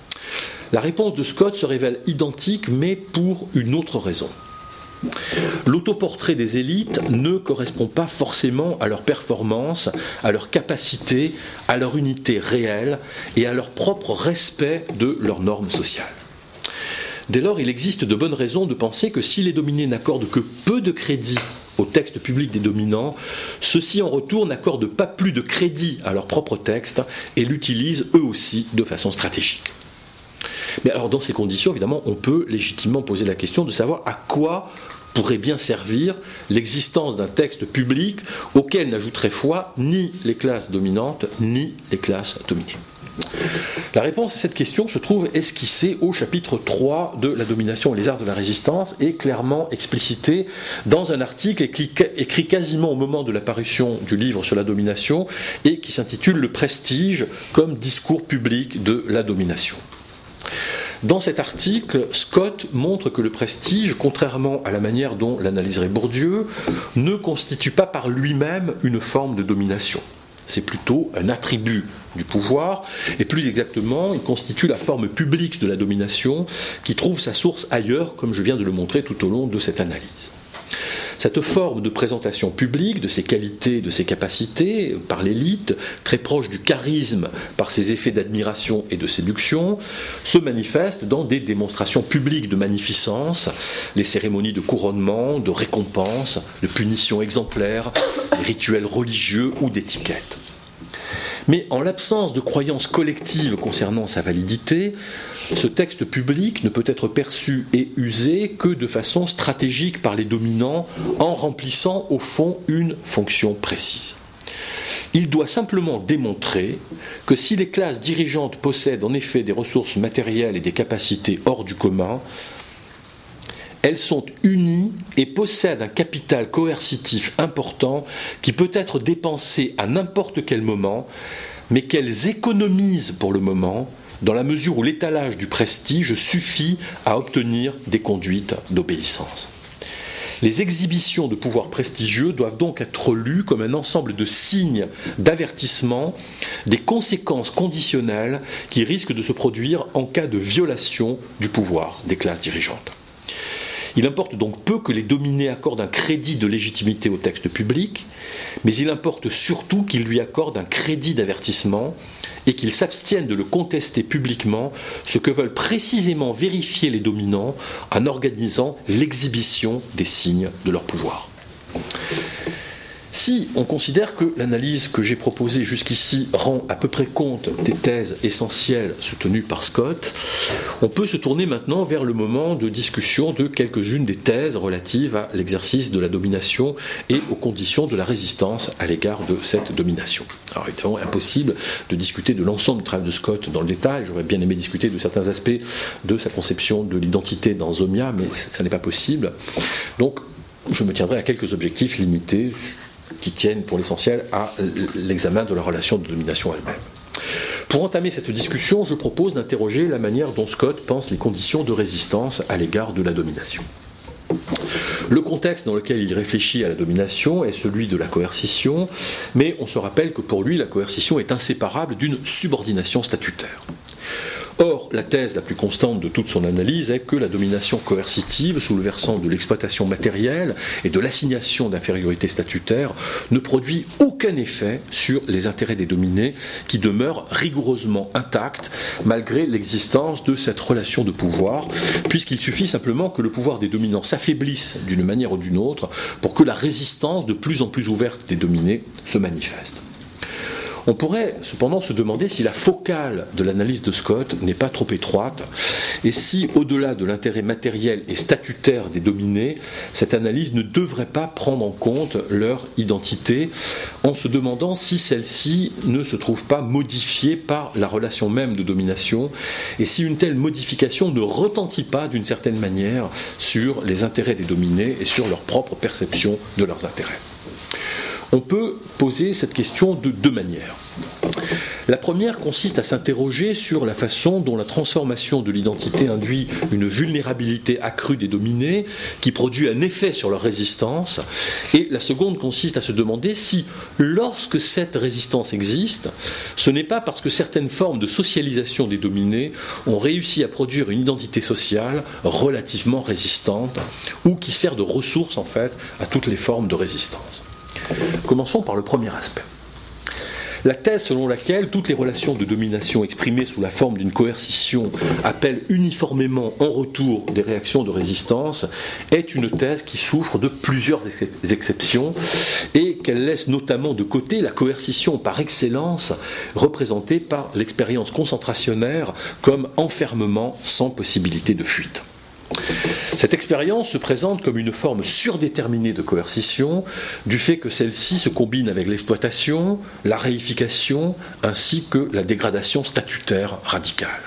La réponse de Scott se révèle identique, mais pour une autre raison. L'autoportrait des élites ne correspond pas forcément à leur performance, à leur capacité, à leur unité réelle et à leur propre respect de leurs normes sociales. Dès lors, il existe de bonnes raisons de penser que si les dominés n'accordent que peu de crédit au texte public des dominants, ceux-ci en retour n'accordent pas plus de crédit à leur propre texte et l'utilisent eux aussi de façon stratégique. Mais alors dans ces conditions, évidemment, on peut légitimement poser la question de savoir à quoi pourrait bien servir l'existence d'un texte public auquel n'ajouteraient foi ni les classes dominantes ni les classes dominées. La réponse à cette question se trouve esquissée au chapitre 3 de La domination et les arts de la résistance et clairement explicitée dans un article écrit quasiment au moment de la parution du livre sur la domination et qui s'intitule « Le prestige comme discours public de la domination ». Dans cet article, Scott montre que le prestige, contrairement à la manière dont l'analyserait Bourdieu, ne constitue pas par lui-même une forme de domination. C'est plutôt un attribut du pouvoir, et plus exactement, il constitue la forme publique de la domination qui trouve sa source ailleurs, comme je viens de le montrer tout au long de cette analyse. Cette forme de présentation publique de ses qualités, de ses capacités par l'élite, très proche du charisme par ses effets d'admiration et de séduction, se manifeste dans des démonstrations publiques de magnificence, les cérémonies de couronnement, de récompense, de punitions exemplaires, les rituels religieux ou d'étiquette. Mais en l'absence de croyances collectives concernant sa validité, ce texte public ne peut être perçu et usé que de façon stratégique par les dominants en remplissant au fond une fonction précise. Il doit simplement démontrer que si les classes dirigeantes possèdent en effet des ressources matérielles et des capacités hors du commun, elles sont unies et possèdent un capital coercitif important qui peut être dépensé à n'importe quel moment, mais qu'elles économisent pour le moment, dans la mesure où l'étalage du prestige suffit à obtenir des conduites d'obéissance. Les exhibitions de pouvoir prestigieux doivent donc être lues comme un ensemble de signes d'avertissement des conséquences conditionnelles qui risquent de se produire en cas de violation du pouvoir des classes dirigeantes. Il importe donc peu que les dominés accordent un crédit de légitimité au texte public, mais il importe surtout qu'ils lui accordent un crédit d'avertissement et qu'ils s'abstiennent de le contester publiquement, ce que veulent précisément vérifier les dominants en organisant l'exhibition des signes de leur pouvoir. Si on considère que l'analyse que j'ai proposée jusqu'ici rend à peu près compte des thèses essentielles soutenues par Scott, on peut se tourner maintenant vers le moment de discussion de quelques-unes des thèses relatives à l'exercice de la domination et aux conditions de la résistance à l'égard de cette domination. Alors évidemment, impossible de discuter de l'ensemble du travail de Scott dans le détail. J'aurais bien aimé discuter de certains aspects de sa conception de l'identité dans Zomia, mais ça n'est pas possible. Donc, je me tiendrai à quelques objectifs limités qui tiennent pour l'essentiel à l'examen de la relation de domination elle-même. Pour entamer cette discussion, je propose d'interroger la manière dont Scott pense les conditions de résistance à l'égard de la domination. Le contexte dans lequel il réfléchit à la domination est celui de la coercition, mais on se rappelle que pour lui, la coercition est inséparable d'une subordination statutaire. Or, la thèse la plus constante de toute son analyse est que la domination coercitive, sous le versant de l'exploitation matérielle et de l'assignation d'infériorité statutaire, ne produit aucun effet sur les intérêts des dominés, qui demeurent rigoureusement intacts malgré l'existence de cette relation de pouvoir, puisqu'il suffit simplement que le pouvoir des dominants s'affaiblisse d'une manière ou d'une autre pour que la résistance de plus en plus ouverte des dominés se manifeste. On pourrait cependant se demander si la focale de l'analyse de Scott n'est pas trop étroite et si, au-delà de l'intérêt matériel et statutaire des dominés, cette analyse ne devrait pas prendre en compte leur identité en se demandant si celle-ci ne se trouve pas modifiée par la relation même de domination et si une telle modification ne retentit pas d'une certaine manière sur les intérêts des dominés et sur leur propre perception de leurs intérêts. On peut poser cette question de deux manières. La première consiste à s'interroger sur la façon dont la transformation de l'identité induit une vulnérabilité accrue des dominés qui produit un effet sur leur résistance, et la seconde consiste à se demander si, lorsque cette résistance existe, ce n'est pas parce que certaines formes de socialisation des dominés ont réussi à produire une identité sociale relativement résistante ou qui sert de ressource en fait à toutes les formes de résistance. Commençons par le premier aspect. La thèse selon laquelle toutes les relations de domination exprimées sous la forme d'une coercition appellent uniformément en retour des réactions de résistance est une thèse qui souffre de plusieurs exceptions et qu'elle laisse notamment de côté la coercition par excellence représentée par l'expérience concentrationnaire comme enfermement sans possibilité de fuite. Cette expérience se présente comme une forme surdéterminée de coercition, du fait que celle-ci se combine avec l'exploitation, la réification, ainsi que la dégradation statutaire radicale.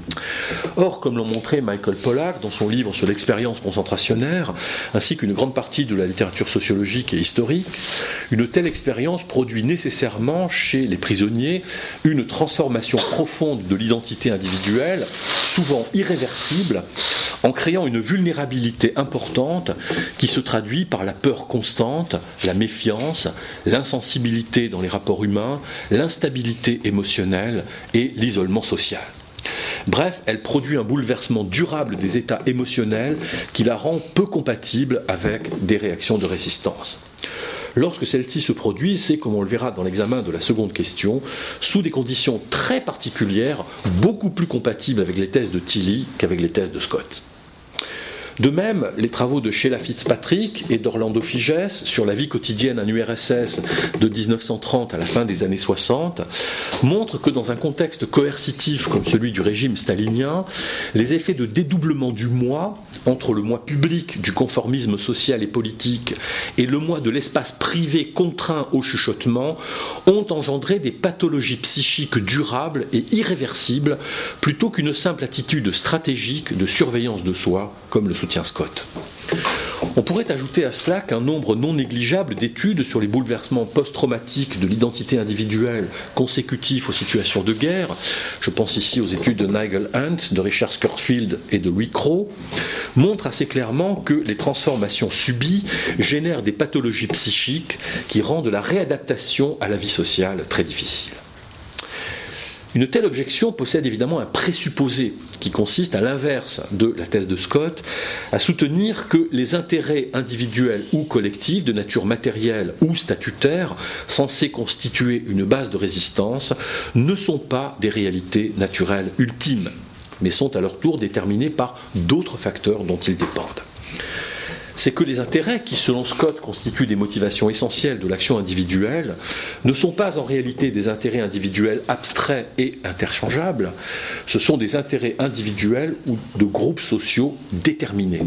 Or, comme l'ont montré Michael Pollack dans son livre sur l'expérience concentrationnaire, ainsi qu'une grande partie de la littérature sociologique et historique, une telle expérience produit nécessairement chez les prisonniers une transformation profonde de l'identité individuelle, souvent irréversible, en créant une vulnérabilité importante qui se traduit par la peur constante, la méfiance, l'insensibilité dans les rapports humains, l'instabilité émotionnelle et l'isolement social. Bref, elle produit un bouleversement durable des états émotionnels qui la rend peu compatible avec des réactions de résistance. Lorsque celle-ci se produit, c'est, comme on le verra dans l'examen de la seconde question, sous des conditions très particulières, beaucoup plus compatibles avec les thèses de Tilly qu'avec les thèses de Scott. De même, les travaux de Sheila Fitzpatrick et d'Orlando Figes sur la vie quotidienne en URSS de 1930 à la fin des années 60 montrent que dans un contexte coercitif comme celui du régime stalinien, les effets de dédoublement du moi, entre le moi public du conformisme social et politique et le moi de l'espace privé contraint au chuchotement, ont engendré des pathologies psychiques durables et irréversibles plutôt qu'une simple attitude stratégique de surveillance de soi, comme le soutient Scott. On pourrait ajouter à cela qu'un nombre non négligeable d'études sur les bouleversements post-traumatiques de l'identité individuelle consécutifs aux situations de guerre, je pense ici aux études de Nigel Hunt, de Richard Scurfield et de Louis Crowe, montrent assez clairement que les transformations subies génèrent des pathologies psychiques qui rendent la réadaptation à la vie sociale très difficile. Une telle objection possède évidemment un présupposé qui consiste, à l'inverse de la thèse de Scott, à soutenir que les intérêts individuels ou collectifs de nature matérielle ou statutaire, censés constituer une base de résistance, ne sont pas des réalités naturelles ultimes, mais sont à leur tour déterminés par d'autres facteurs dont ils dépendent. c'est que les intérêts qui, selon Scott, constituent des motivations essentielles de l'action individuelle, ne sont pas en réalité des intérêts individuels abstraits et interchangeables, ce sont des intérêts individuels ou de groupes sociaux déterminés.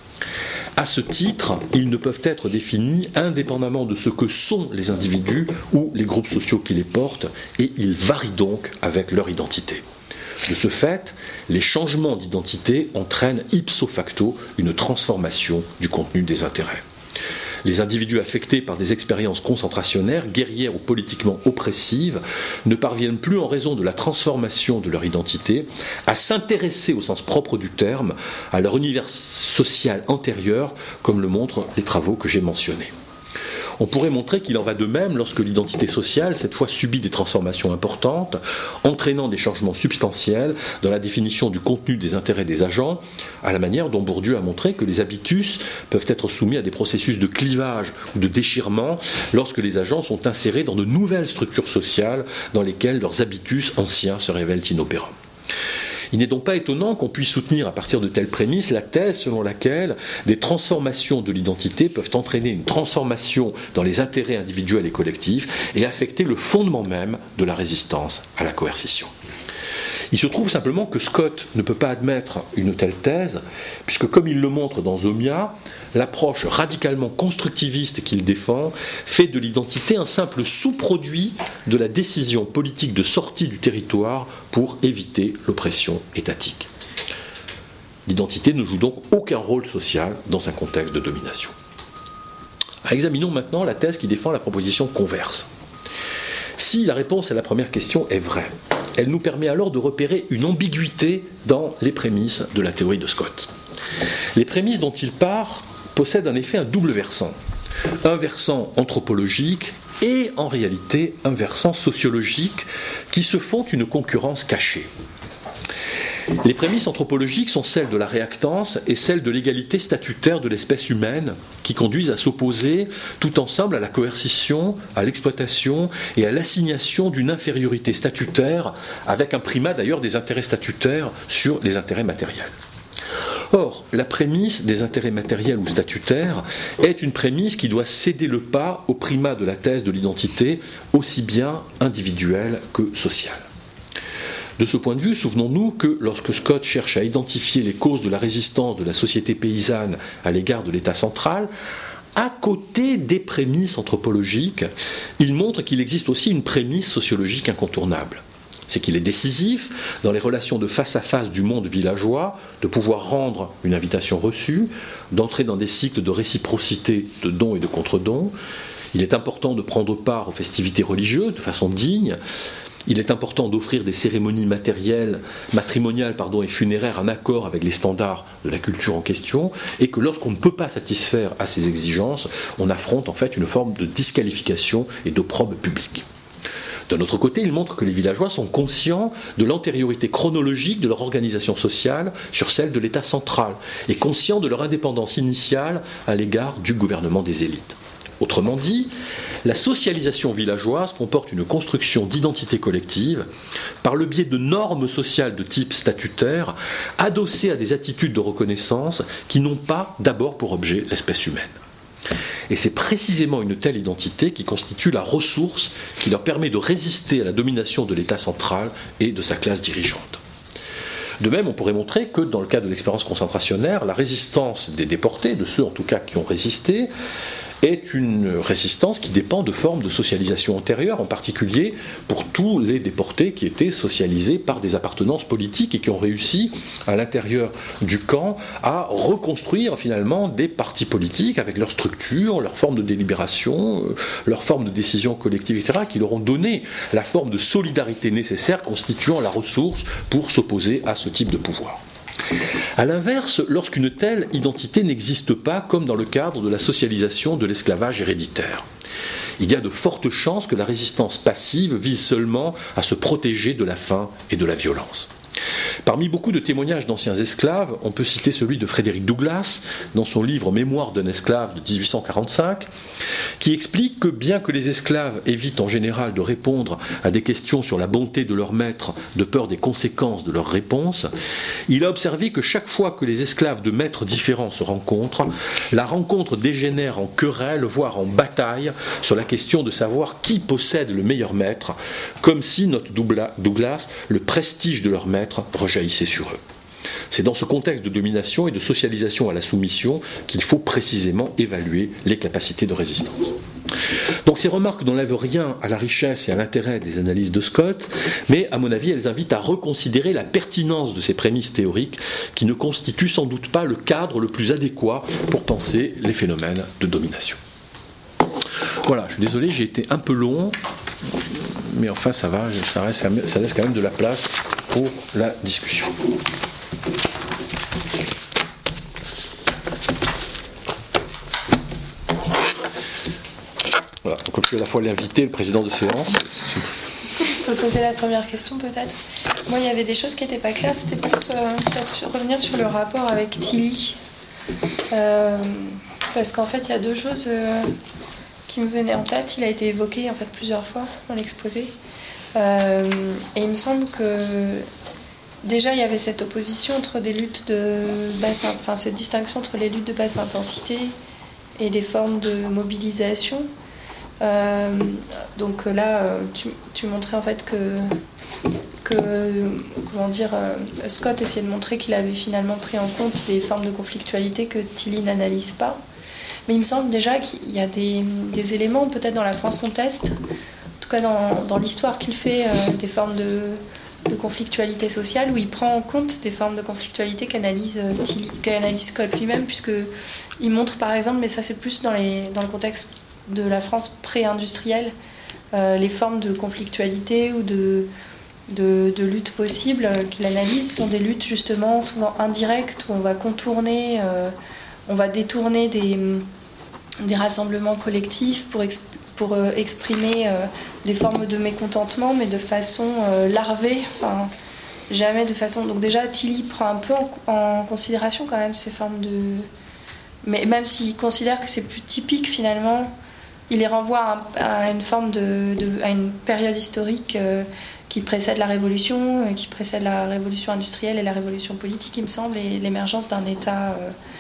À ce titre, ils ne peuvent être définis indépendamment de ce que sont les individus ou les groupes sociaux qui les portent, et ils varient donc avec leur identité. De ce fait, les changements d'identité entraînent ipso facto une transformation du contenu des intérêts. Les individus affectés par des expériences concentrationnaires, guerrières ou politiquement oppressives, ne parviennent plus, en raison de la transformation de leur identité, à s'intéresser au sens propre du terme à leur univers social antérieur, comme le montrent les travaux que j'ai mentionnés. On pourrait montrer qu'il en va de même lorsque l'identité sociale, cette fois, subit des transformations importantes, entraînant des changements substantiels dans la définition du contenu des intérêts des agents, à la manière dont Bourdieu a montré que les habitus peuvent être soumis à des processus de clivage ou de déchirement lorsque les agents sont insérés dans de nouvelles structures sociales dans lesquelles leurs habitus anciens se révèlent inopérants. Il n'est donc pas étonnant qu'on puisse soutenir à partir de telles prémices la thèse selon laquelle des transformations de l'identité peuvent entraîner une transformation dans les intérêts individuels et collectifs et affecter le fondement même de la résistance à la coercition. Il se trouve simplement que Scott ne peut pas admettre une telle thèse, puisque comme il le montre dans Zomia, l'approche radicalement constructiviste qu'il défend fait de l'identité un simple sous-produit de la décision politique de sortie du territoire pour éviter l'oppression étatique. L'identité ne joue donc aucun rôle social dans un contexte de domination. Examinons maintenant la thèse qui défend la proposition converse. Si la réponse à la première question est vraie, elle nous permet alors de repérer une ambiguïté dans les prémices de la théorie de Scott. Les prémices dont il part possèdent en effet un double versant. Un versant anthropologique et en réalité un versant sociologique qui se font une concurrence cachée. Les prémices anthropologiques sont celles de la réactance et celles de l'égalité statutaire de l'espèce humaine qui conduisent à s'opposer tout ensemble à la coercition, à l'exploitation et à l'assignation d'une infériorité statutaire avec un primat d'ailleurs des intérêts statutaires sur les intérêts matériels. Or, la prémisse des intérêts matériels ou statutaires est une prémisse qui doit céder le pas au primat de la thèse de l'identité, aussi bien individuelle que sociale. De ce point de vue, souvenons-nous que lorsque Scott cherche à identifier les causes de la résistance de la société paysanne à l'égard de l'État central, à côté des prémices anthropologiques, il montre qu'il existe aussi une prémisse sociologique incontournable. C'est qu'il est décisif, dans les relations de face à face du monde villageois, de pouvoir rendre une invitation reçue, d'entrer dans des cycles de réciprocité, de dons et de contre-dons. Il est important de prendre part aux festivités religieuses de façon digne. Il est important d'offrir des cérémonies matrimoniales et funéraires en accord avec les standards de la culture en question, et que lorsqu'on ne peut pas satisfaire à ces exigences, on affronte en fait une forme de disqualification et d'opprobre public. D'un autre côté, il montre que les villageois sont conscients de l'antériorité chronologique de leur organisation sociale sur celle de l'État central, et conscients de leur indépendance initiale à l'égard du gouvernement des élites. Autrement dit, la socialisation villageoise comporte une construction d'identité collective par le biais de normes sociales de type statutaire adossées à des attitudes de reconnaissance qui n'ont pas d'abord pour objet l'espèce humaine. Et c'est précisément une telle identité qui constitue la ressource qui leur permet de résister à la domination de l'État central et de sa classe dirigeante. De même, on pourrait montrer que dans le cas de l'expérience concentrationnaire, la résistance des déportés, de ceux en tout cas qui ont résisté, est une résistance qui dépend de formes de socialisation antérieures, en particulier pour tous les déportés qui étaient socialisés par des appartenances politiques et qui ont réussi, à l'intérieur du camp, à reconstruire finalement des partis politiques avec leur structure, leur forme de délibération, leur forme de décision collective, etc., qui leur ont donné la forme de solidarité nécessaire constituant la ressource pour s'opposer à ce type de pouvoir. A l'inverse, lorsqu'une telle identité n'existe pas, comme dans le cadre de la socialisation de l'esclavage héréditaire, il y a de fortes chances que la résistance passive vise seulement à se protéger de la faim et de la violence. Parmi beaucoup de témoignages d'anciens esclaves, on peut citer celui de Frédéric Douglass, dans son livre Mémoires d'un esclave de 1845, qui explique que bien que les esclaves évitent en général de répondre à des questions sur la bonté de leur maître de peur des conséquences de leurs réponses, il a observé que chaque fois que les esclaves de maîtres différents se rencontrent, la rencontre dégénère en querelle, voire en bataille, sur la question de savoir qui possède le meilleur maître, comme si, note Douglas, le prestige de leur maître rejaillissait sur eux. C'est dans ce contexte de domination et de socialisation à la soumission qu'il faut précisément évaluer les capacités de résistance. Donc ces remarques n'enlèvent rien à la richesse et à l'intérêt des analyses de Scott, mais à mon avis elles invitent à reconsidérer la pertinence de ces prémices théoriques qui ne constituent sans doute pas le cadre le plus adéquat pour penser les phénomènes de domination. Voilà, je suis désolé, j'ai été un peu long, mais enfin ça va, ça laisse quand même de la place pour la discussion. Voilà, donc comme je suis à la fois l'invité et le président de séance. Je peux poser la première question peut-être. Moi il y avait des choses qui n'étaient pas claires, c'était plus peut-être revenir sur le rapport avec Tilly. Parce qu'en fait il y a deux choses qui me venaient en tête. Il a été évoqué en fait plusieurs fois dans l'exposé. Et il me semble que déjà il y avait cette opposition entre des luttes de basse, enfin cette distinction entre les luttes de basse intensité et des formes de mobilisation. Donc là, tu montrais en fait que comment dire, Scott essayait de montrer qu'il avait finalement pris en compte des formes de conflictualité que Tilly n'analyse pas. Mais il me semble déjà qu'il y a des éléments, peut-être dans la France conteste, en tout cas dans l'histoire qu'il fait, des formes de conflictualité sociale, où il prend en compte des formes de conflictualité qu'analyse Scott lui-même, puisqu'il montre par exemple, mais ça c'est plus dans le contexte de la France pré-industrielle, les formes de conflictualité ou de lutte possibles qu'il analyse sont des luttes justement souvent indirectes, où on va contourner, on va détourner des rassemblements collectifs pour exprimer des formes de mécontentement, mais de façon larvée, enfin jamais de façon. Donc déjà Tilly prend un peu en considération quand même ces formes de. Mais même s'il considère que c'est plus typique finalement, il les renvoie à une forme à une période historique qui précède la Révolution, qui précède la Révolution industrielle et la Révolution politique, il me semble, et l'émergence d'un État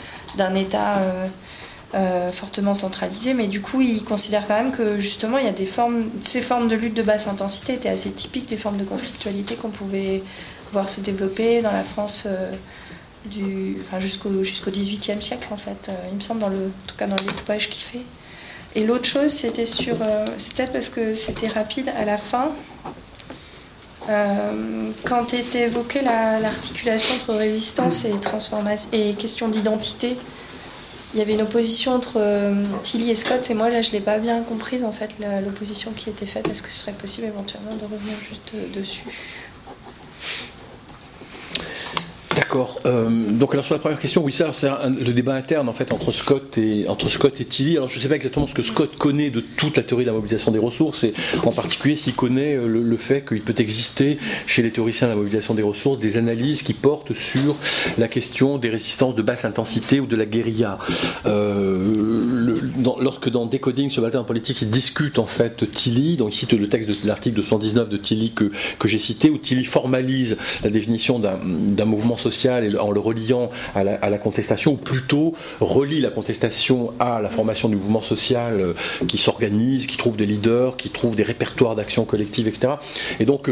fortement centralisé. Mais du coup, il considère quand même que justement, il y a ces formes de lutte de basse intensité étaient assez typiques des formes de conflictualité qu'on pouvait voir se développer dans la France jusqu'au XVIIIe siècle en fait. Il me semble en tout cas dans les découpage qu'il fait. Et l'autre chose, c'était c'est peut-être parce que c'était rapide à la fin, quand était évoquée l'articulation entre résistance et transformation et question d'identité. Il y avait une opposition entre Tilly et Scott, et moi là je l'ai pas bien comprise en fait, l'opposition qui était faite. Est-ce que ce serait possible éventuellement de revenir juste dessus ? D'accord. Donc alors sur la première question, oui, ça c'est le débat interne en fait entre Scott et Tilly. Alors je ne sais pas exactement ce que Scott connaît de toute la théorie de la mobilisation des ressources, et en particulier s'il connaît le fait qu'il peut exister chez les théoriciens de la mobilisation des ressources des analyses qui portent sur la question des résistances de basse intensité ou de la guérilla. Lorsque dans Decoding sur Walter en politique, il discute en fait Tilly, donc il cite le texte de l'article 219 de Tilly que j'ai cité, où Tilly formalise la définition d'un mouvement social en le reliant à la contestation, ou plutôt relie la contestation à la formation du mouvement social qui s'organise, qui trouve des leaders, qui trouve des répertoires d'action collective, etc. Et donc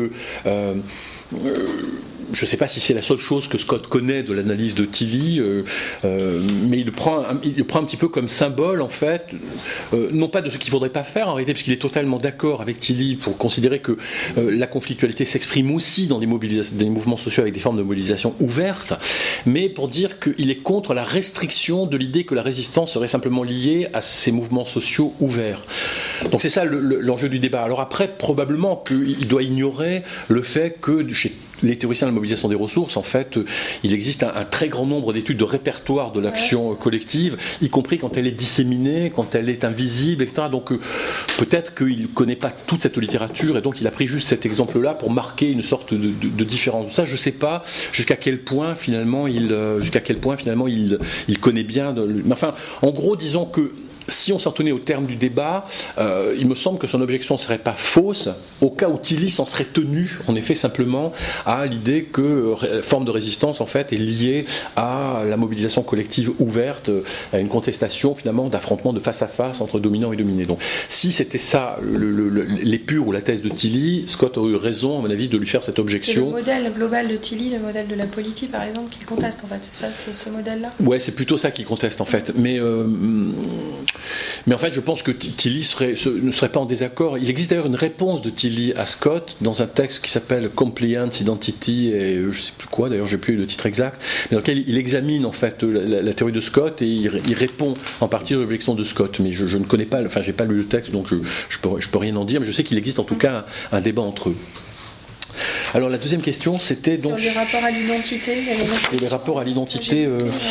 je ne sais pas si c'est la seule chose que Scott connaît de l'analyse de Tilly, mais il le prend un petit peu comme symbole, en fait, non pas de ce qu'il ne faudrait pas faire, en réalité, parce qu'il est totalement d'accord avec Tilly pour considérer que la conflictualité s'exprime aussi dans des mouvements sociaux avec des formes de mobilisation ouvertes, mais pour dire qu'il est contre la restriction de l'idée que la résistance serait simplement liée à ces mouvements sociaux ouverts. Donc c'est ça l'enjeu du débat. Alors après, probablement qu'il doit ignorer le fait que les théoriciens de la mobilisation des ressources, en fait, il existe un très grand nombre d'études de répertoire de l'action collective, y compris quand elle est disséminée, quand elle est invisible, etc. Donc peut-être qu'il ne connaît pas toute cette littérature, et donc il a pris juste cet exemple-là pour marquer une sorte de différence. Ça, je ne sais pas jusqu'à quel point finalement il connaît bien. Mais enfin, en gros, disons que si on s'en tenait au terme du débat, il me semble que son objection ne serait pas fausse, au cas où Tilly s'en serait tenu, en effet, simplement à l'idée que la forme de résistance, en fait, est liée à la mobilisation collective ouverte, à une contestation, finalement, d'affrontement de face à face entre dominants et dominés. Donc, si c'était ça, l'épure ou la thèse de Tilly, Scott aurait eu raison, à mon avis, de lui faire cette objection. C'est le modèle global de Tilly, le modèle de la politique, par exemple, qu'il conteste, en fait. C'est ça, c'est ce modèle-là. Ouais, c'est plutôt ça qu'il conteste, en fait. Mais en fait, je pense que Tilly ne serait pas en désaccord. Il existe d'ailleurs une réponse de Tilly à Scott dans un texte qui s'appelle Compliance, Identity et je ne sais plus quoi, d'ailleurs j'ai plus le titre exact, mais dans lequel il examine en fait la théorie de Scott et il répond en partie aux objections de Scott. Mais je ne connais pas, enfin j'ai pas lu le texte donc je peux rien en dire, mais je sais qu'il existe en tout cas un débat entre eux. Alors la deuxième question c'était donc sur les rapports à l'identité. Les rapports à l'identité.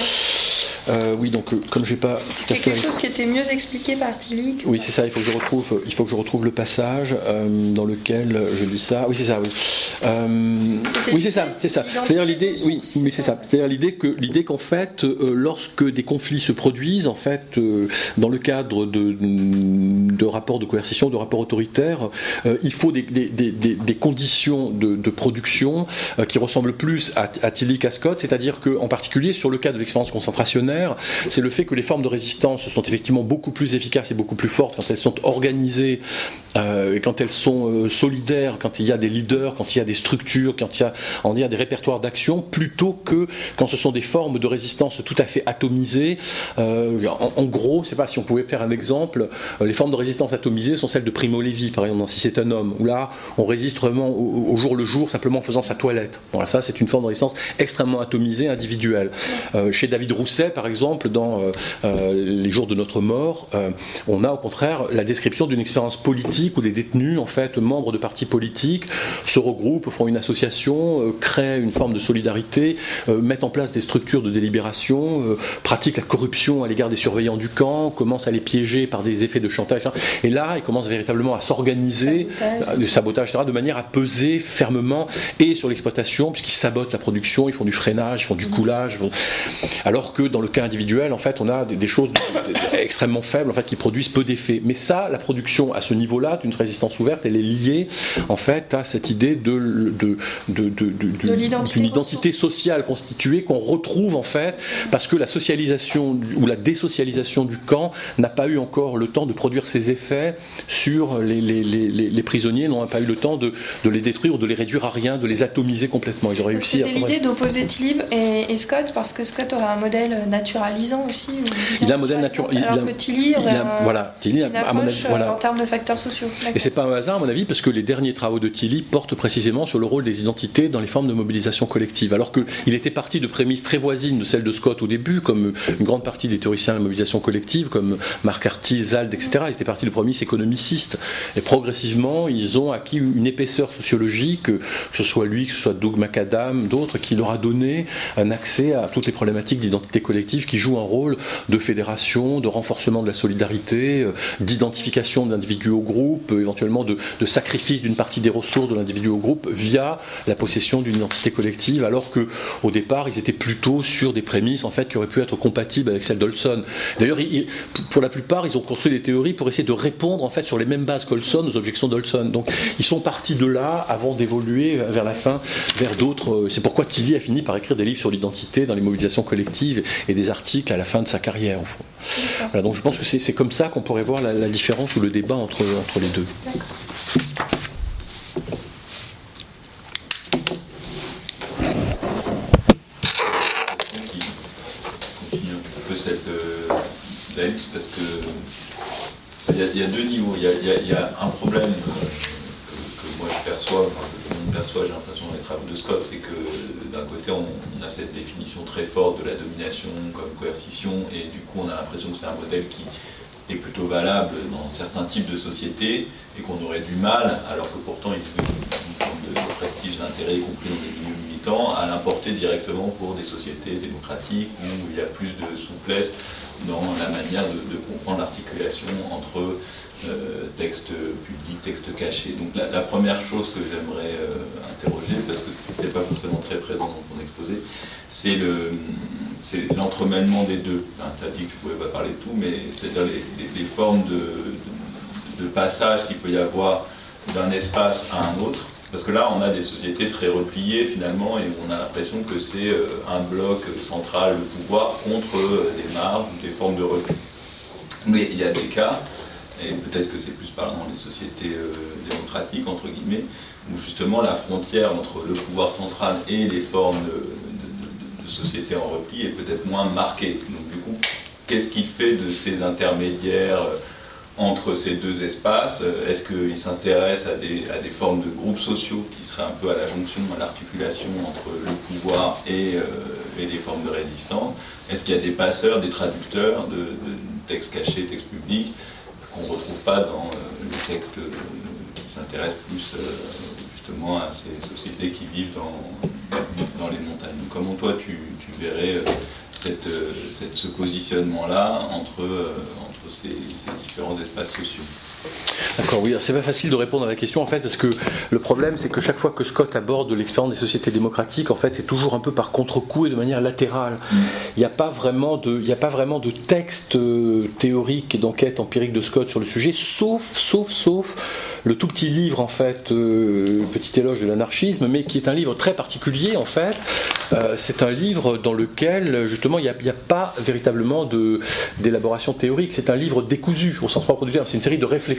Oui, donc comme j'ai pas tout à fait. Quelque chose qui était mieux expliqué par Tilly. Oui, c'est ça. Il faut que je retrouve le passage dans lequel je lis ça. Oui, c'est ça. Oui, oui, c'est ça. C'est-à-dire l'idée. Oui, mais c'est ça. C'est-à-dire l'idée qu'en fait, lorsque des conflits se produisent, en fait, dans le cadre de rapports de coercition, de rapports autoritaires, il faut des conditions de production qui ressemblent plus à Tilly qu'à Scott. C'est-à-dire qu'en particulier sur le cas de l'expérience concentrationnaire, c'est le fait que les formes de résistance sont effectivement beaucoup plus efficaces et beaucoup plus fortes quand elles sont organisées, quand elles sont solidaires, quand il y a des leaders, quand il y a des structures, quand il y a des répertoires d'action, plutôt que quand ce sont des formes de résistance tout à fait atomisées. En gros, je ne sais pas si on pouvait faire un exemple, les formes de résistance atomisées sont celles de Primo Levi, par exemple, dans Si c'est un homme, où là, on résiste vraiment au jour le jour, simplement en faisant sa toilette. Voilà, ça, c'est une forme de résistance extrêmement atomisée, individuelle. Chez David Rousset, par exemple, dans Les jours de notre mort, on a au contraire la description d'une expérience politique où des détenus, en fait, membres de partis politiques, se regroupent, font une association, créent une forme de solidarité, mettent en place des structures de délibération, pratiquent la corruption à l'égard des surveillants du camp, commencent à les piéger par des effets de chantage. Et là, ils commencent véritablement à s'organiser, du sabotage, etc., de manière à peser fermement et sur l'exploitation, puisqu'ils sabotent la production, ils font du freinage, ils font du coulage. Alors que dans le cas individuel, en fait, on a des choses extrêmement faibles, en fait, qui produisent peu d'effets. Mais ça, la production à ce niveau-là, d'une résistance ouverte, elle est liée, en fait, à cette idée d'une identité sociale constituée qu'on retrouve, en fait, parce que la socialisation ou la désocialisation du camp n'a pas eu encore le temps de produire ses effets sur les prisonniers, n'ont pas eu le temps de les détruire ou de les réduire à rien, de les atomiser complètement. Ils auraient réussi. C'était l'idée d'opposer Tilly et Scott, parce que Scott aurait un modèle naturalisant aussi. Il a un modèle naturalisant. Alors que Tilly aurait Tilly, une approche en termes de facteurs sociaux. Et c'est pas un hasard, à mon avis, parce que les derniers travaux de Tilly portent précisément sur le rôle des identités dans les formes de mobilisation collective. Alors qu'il était parti de prémices très voisines de celles de Scott au début, comme une grande partie des théoriciens de la mobilisation collective, comme McCarthy, Zald, etc. Ils étaient partis de prémices économicistes. Et progressivement, ils ont acquis une épaisseur sociologique, que ce soit lui, que ce soit Doug McAdam, d'autres, qui leur a donné un accès à toutes les problématiques d'identité collective qui jouent un rôle de fédération, de renforcement de la solidarité, d'identification de l'individu au groupe, éventuellement de sacrifice d'une partie des ressources de l'individu au groupe via la possession d'une identité collective, alors qu'au départ, ils étaient plutôt sur des prémices en fait, qui auraient pu être compatibles avec celles d'Olson. D'ailleurs, pour la plupart, ils ont construit des théories pour essayer de répondre en fait, sur les mêmes bases qu'Olson aux objections d'Olson. Donc, ils sont partis de là avant d'évoluer vers la fin, vers d'autres. C'est pourquoi Tilly a fini par écrire des livres sur l'identité dans les mobilisations collectives et des articles à la fin de sa carrière, au fond. Voilà, donc je pense que c'est comme ça qu'on pourrait voir la différence ou le débat entre les deux. D'accord. Continue un peu cette veille, parce que il y a deux niveaux. Il y a un problème que moi je perçois, que tout le monde perçoit, j'ai l'impression dans les travaux de Scott, c'est que d'un côté on a cette définition très forte de la domination comme coercition, et du coup on a l'impression que c'est un modèle qui est plutôt valable dans certains types de sociétés et qu'on aurait du mal, alors que pourtant il joue une forme de prestige, d'intérêt, y compris dans les milieux militants, à l'importer directement pour des sociétés démocratiques où il y a plus de souplesse dans la manière de comprendre l'articulation entre texte public, texte caché. Donc la première chose que j'aimerais interroger, parce que ce n'était pas forcément très présent dans ton exposé, c'est l'entremêlement des deux. Enfin, tu as dit que tu ne pouvais pas parler de tout, mais c'est-à-dire les formes de passage qu'il peut y avoir d'un espace à un autre. Parce que là, on a des sociétés très repliées finalement, et on a l'impression que c'est un bloc central, le pouvoir, contre des marges ou des formes de repli. Mais il y a des cas, et peut-être que c'est plus parlant dans les sociétés démocratiques, entre guillemets, où justement la frontière entre le pouvoir central et les formes de société en repli est peut-être moins marquée. Donc du coup, qu'est-ce qui fait de ces intermédiaires entre ces deux espaces? Est-ce qu'ils s'intéressent à des formes de groupes sociaux qui seraient un peu à la jonction, à l'articulation entre le pouvoir et les formes de résistance? Est-ce qu'il y a des passeurs, des traducteurs de textes cachés, textes publics, qu'on ne retrouve pas dans les textes qui s'intéressent plus justement à ces sociétés qui vivent dans les montagnes? Comment toi tu verrais ce positionnement-là entre ces différents espaces sociaux? D'accord, oui, c'est pas facile de répondre à la question en fait, parce que le problème c'est que chaque fois que Scott aborde l'expérience des sociétés démocratiques, en fait c'est toujours un peu par contre-coup et de manière latérale. Il n'y a pas vraiment de texte théorique et d'enquête empirique de Scott sur le sujet, sauf le tout petit livre en fait, Petit éloge de l'anarchisme, mais qui est un livre très particulier en fait. C'est un livre dans lequel justement il n'y a pas véritablement d'élaboration théorique, c'est un livre décousu au sens propre du terme, c'est une série de réflexions,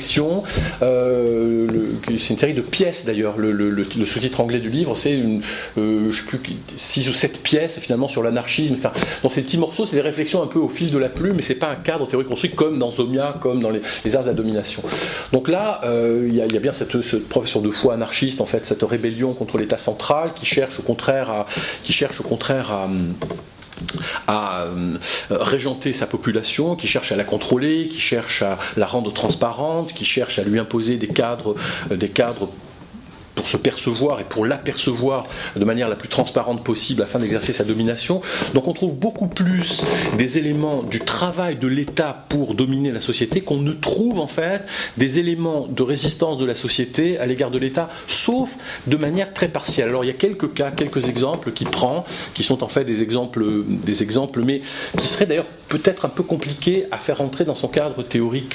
c'est une série de pièces d'ailleurs, le sous-titre anglais du livre c'est je sais plus, 6 ou 7 pièces finalement sur l'anarchisme, enfin, donc ces petits morceaux c'est des réflexions un peu au fil de la plume, mais c'est pas un cadre théorique construit comme dans Zomia, comme dans les arts de la domination. Donc là il y a bien cette profession de foi anarchiste en fait, cette rébellion contre l'État central qui cherche au contraire à régenter sa population, qui cherche à la contrôler, qui cherche à la rendre transparente, qui cherche à lui imposer des cadres pour se percevoir et pour l'apercevoir de manière la plus transparente possible afin d'exercer sa domination. Donc on trouve beaucoup plus des éléments du travail de l'État pour dominer la société qu'on ne trouve en fait des éléments de résistance de la société à l'égard de l'État, sauf de manière très partielle. Alors il y a quelques cas, quelques exemples qui sont en fait des exemples, mais qui seraient d'ailleurs peut-être un peu compliqués à faire entrer dans son cadre théorique.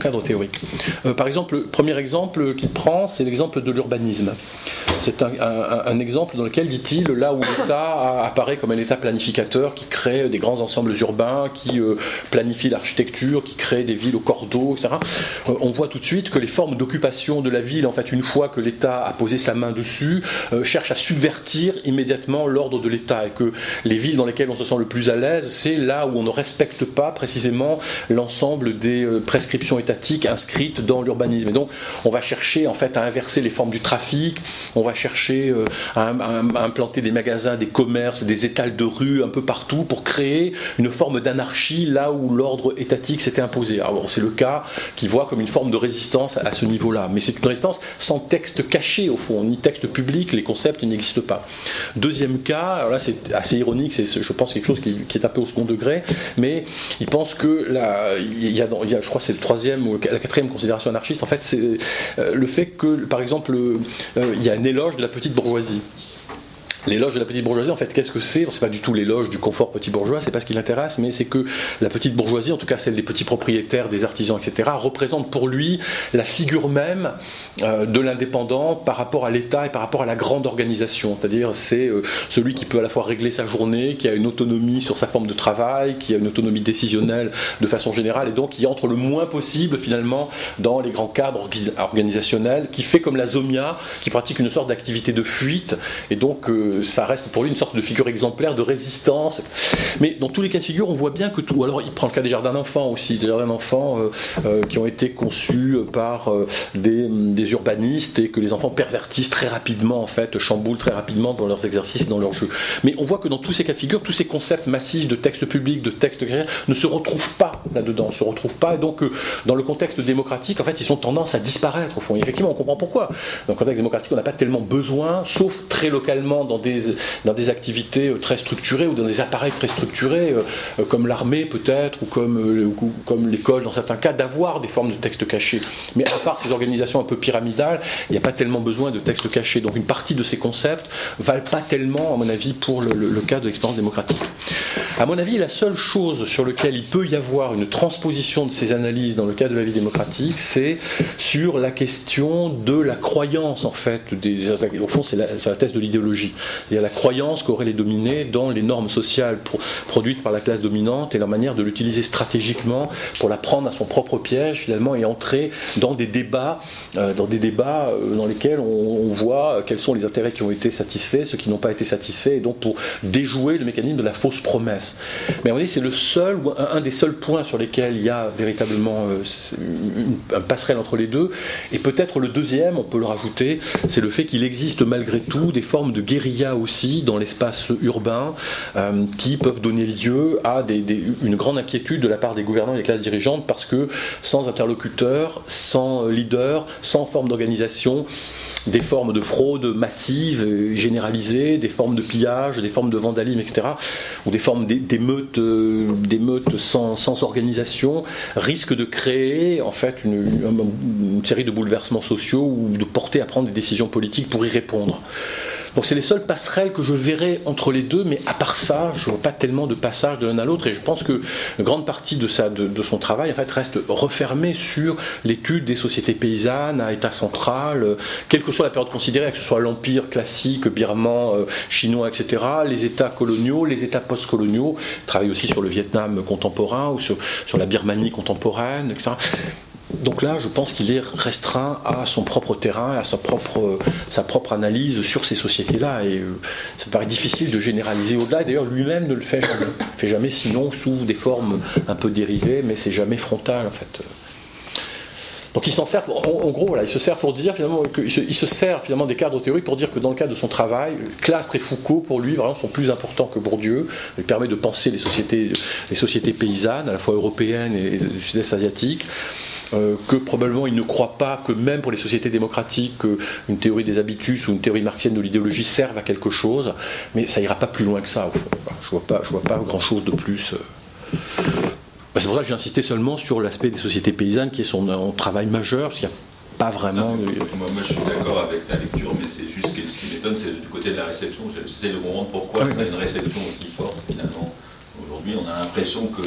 Par exemple, le premier exemple qu'il prend, c'est l'exemple de l'urbanisme. C'est un exemple dans lequel, dit-il, là où l'État apparaît comme un État planificateur qui crée des grands ensembles urbains, qui planifie l'architecture, qui crée des villes au cordeau, etc. On voit tout de suite que les formes d'occupation de la ville, en fait, une fois que l'État a posé sa main dessus, cherchent à subvertir immédiatement l'ordre de l'État, et que les villes dans lesquelles on se sent le plus à l'aise, c'est là où on ne respecte pas précisément l'ensemble des prescriptions étatiques inscrites dans l'urbanisme. Et donc, on va chercher en fait à inverser les formes du trafic. On va chercher à implanter des magasins, des commerces, des étals de rue un peu partout pour créer une forme d'anarchie là où l'ordre étatique s'était imposé. Alors c'est le cas qui voit comme une forme de résistance à ce niveau-là. Mais c'est une résistance sans texte caché au fond, ni texte public, les concepts n'existent pas. Deuxième cas, alors là c'est assez ironique, c'est je pense quelque chose qui est un peu au second degré, mais il pense que il y a, je crois que c'est le troisième ou la quatrième considération anarchiste, en fait c'est le fait que par exemple il y a un éloge de la petite bourgeoisie. L'éloge de la petite bourgeoisie, en fait, qu'est-ce que c'est ? C'est pas du tout l'éloge du confort petit bourgeois, c'est pas ce qui l'intéresse, mais c'est que la petite bourgeoisie, en tout cas celle des petits propriétaires, des artisans, etc., représente pour lui la figure même de l'indépendant par rapport à l'État et par rapport à la grande organisation. C'est-à-dire, c'est celui qui peut à la fois régler sa journée, qui a une autonomie sur sa forme de travail, qui a une autonomie décisionnelle de façon générale, et donc qui entre le moins possible, finalement, dans les grands cadres organisationnels, qui fait comme la Zomia, qui pratique une sorte d'activité de fuite, et donc ça reste pour lui une sorte de figure exemplaire de résistance. Mais dans tous les cas de figure, on voit bien que tout. Alors il prend le cas des jardins d'enfants aussi, des jardins d'enfants qui ont été conçus par des urbanistes et que les enfants pervertissent très rapidement, en fait, chamboulent très rapidement dans leurs exercices et dans leurs jeux. Mais on voit que dans tous ces cas de figure, tous ces concepts massifs de textes publics, de textes ne se retrouvent pas là-dedans, ne se retrouvent pas, et donc dans le contexte démocratique, en fait, ils ont tendance à disparaître au fond. Et effectivement, on comprend pourquoi. Dans le contexte démocratique, on n'a pas tellement besoin, sauf très localement, dans des activités très structurées ou dans des appareils très structurés, comme l'armée peut-être, ou comme l'école dans certains cas, d'avoir des formes de textes cachés. Mais à part ces organisations un peu pyramidales, il n'y a pas tellement besoin de textes cachés. Donc une partie de ces concepts ne valent pas tellement, à mon avis, pour le cas de l'expérience démocratique. À mon avis, la seule chose sur laquelle il peut y avoir une transposition de ces analyses dans le cas de la vie démocratique, c'est sur la question de la croyance, en fait. Au fond, c'est la thèse de l'idéologie. C'est-à-dire la croyance qu'auraient les dominés dans les normes sociales produites par la classe dominante et leur manière de l'utiliser stratégiquement pour la prendre à son propre piège, finalement, et entrer dans des débats dans lesquels on voit quels sont les intérêts qui ont été satisfaits, ceux qui n'ont pas été satisfaits, et donc pour déjouer le mécanisme de la fausse promesse. Mais on dit c'est un des seuls points sur lesquels il y a véritablement un passerelle entre les deux, et peut-être le deuxième, on peut le rajouter, c'est le fait qu'il existe malgré tout des formes de guérilla aussi dans l'espace urbain qui peuvent donner lieu à une grande inquiétude de la part des gouvernants et des classes dirigeantes, parce que sans interlocuteur, sans leader, sans forme d'organisation, des formes de fraude massive, généralisée, des formes de pillage, des formes de vandalisme, etc., ou des formes d'émeutes sans organisation, risquent de créer en fait une série de bouleversements sociaux ou de porter à prendre des décisions politiques pour y répondre. Donc c'est les seules passerelles que je verrai entre les deux, mais à part ça, je ne vois pas tellement de passage de l'un à l'autre, et je pense que une grande partie de son travail en fait, reste refermée sur l'étude des sociétés paysannes à état central, quelle que soit la période considérée, que ce soit l'empire classique, birman, chinois, etc., les états coloniaux, les états post-coloniaux, travaille aussi sur le Vietnam contemporain ou sur la Birmanie contemporaine, etc. Donc là, je pense qu'il est restreint à son propre terrain, à sa propre analyse sur ces sociétés-là. Et ça me paraît difficile de généraliser au-delà. Et d'ailleurs, lui-même ne le fait jamais. Il ne fait jamais, sinon sous des formes un peu dérivées, mais c'est jamais frontal, en fait. Donc il s'en sert, en gros, voilà, il se sert pour dire finalement il se sert finalement des cadres théoriques pour dire que dans le cadre de son travail, Clastres et Foucault, pour lui, vraiment, sont plus importants que Bourdieu. Il permet de penser les sociétés paysannes, à la fois européennes et du sud-est asiatique. Que probablement il ne croit pas que même pour les sociétés démocratiques une théorie des habitus ou une théorie marxienne de l'idéologie servent à quelque chose, mais ça ira pas plus loin que ça au fond. Je vois pas grand chose de plus. C'est pour ça que j'ai insisté seulement sur l'aspect des sociétés paysannes qui est son travail majeur, parce qu'il n'y a pas vraiment. Moi je suis d'accord avec ta lecture, mais c'est juste que ce qui m'étonne, c'est du côté de la réception. J'essaie de comprendre pourquoi ça a une réception aussi forte finalement. Aujourd'hui, on a l'impression que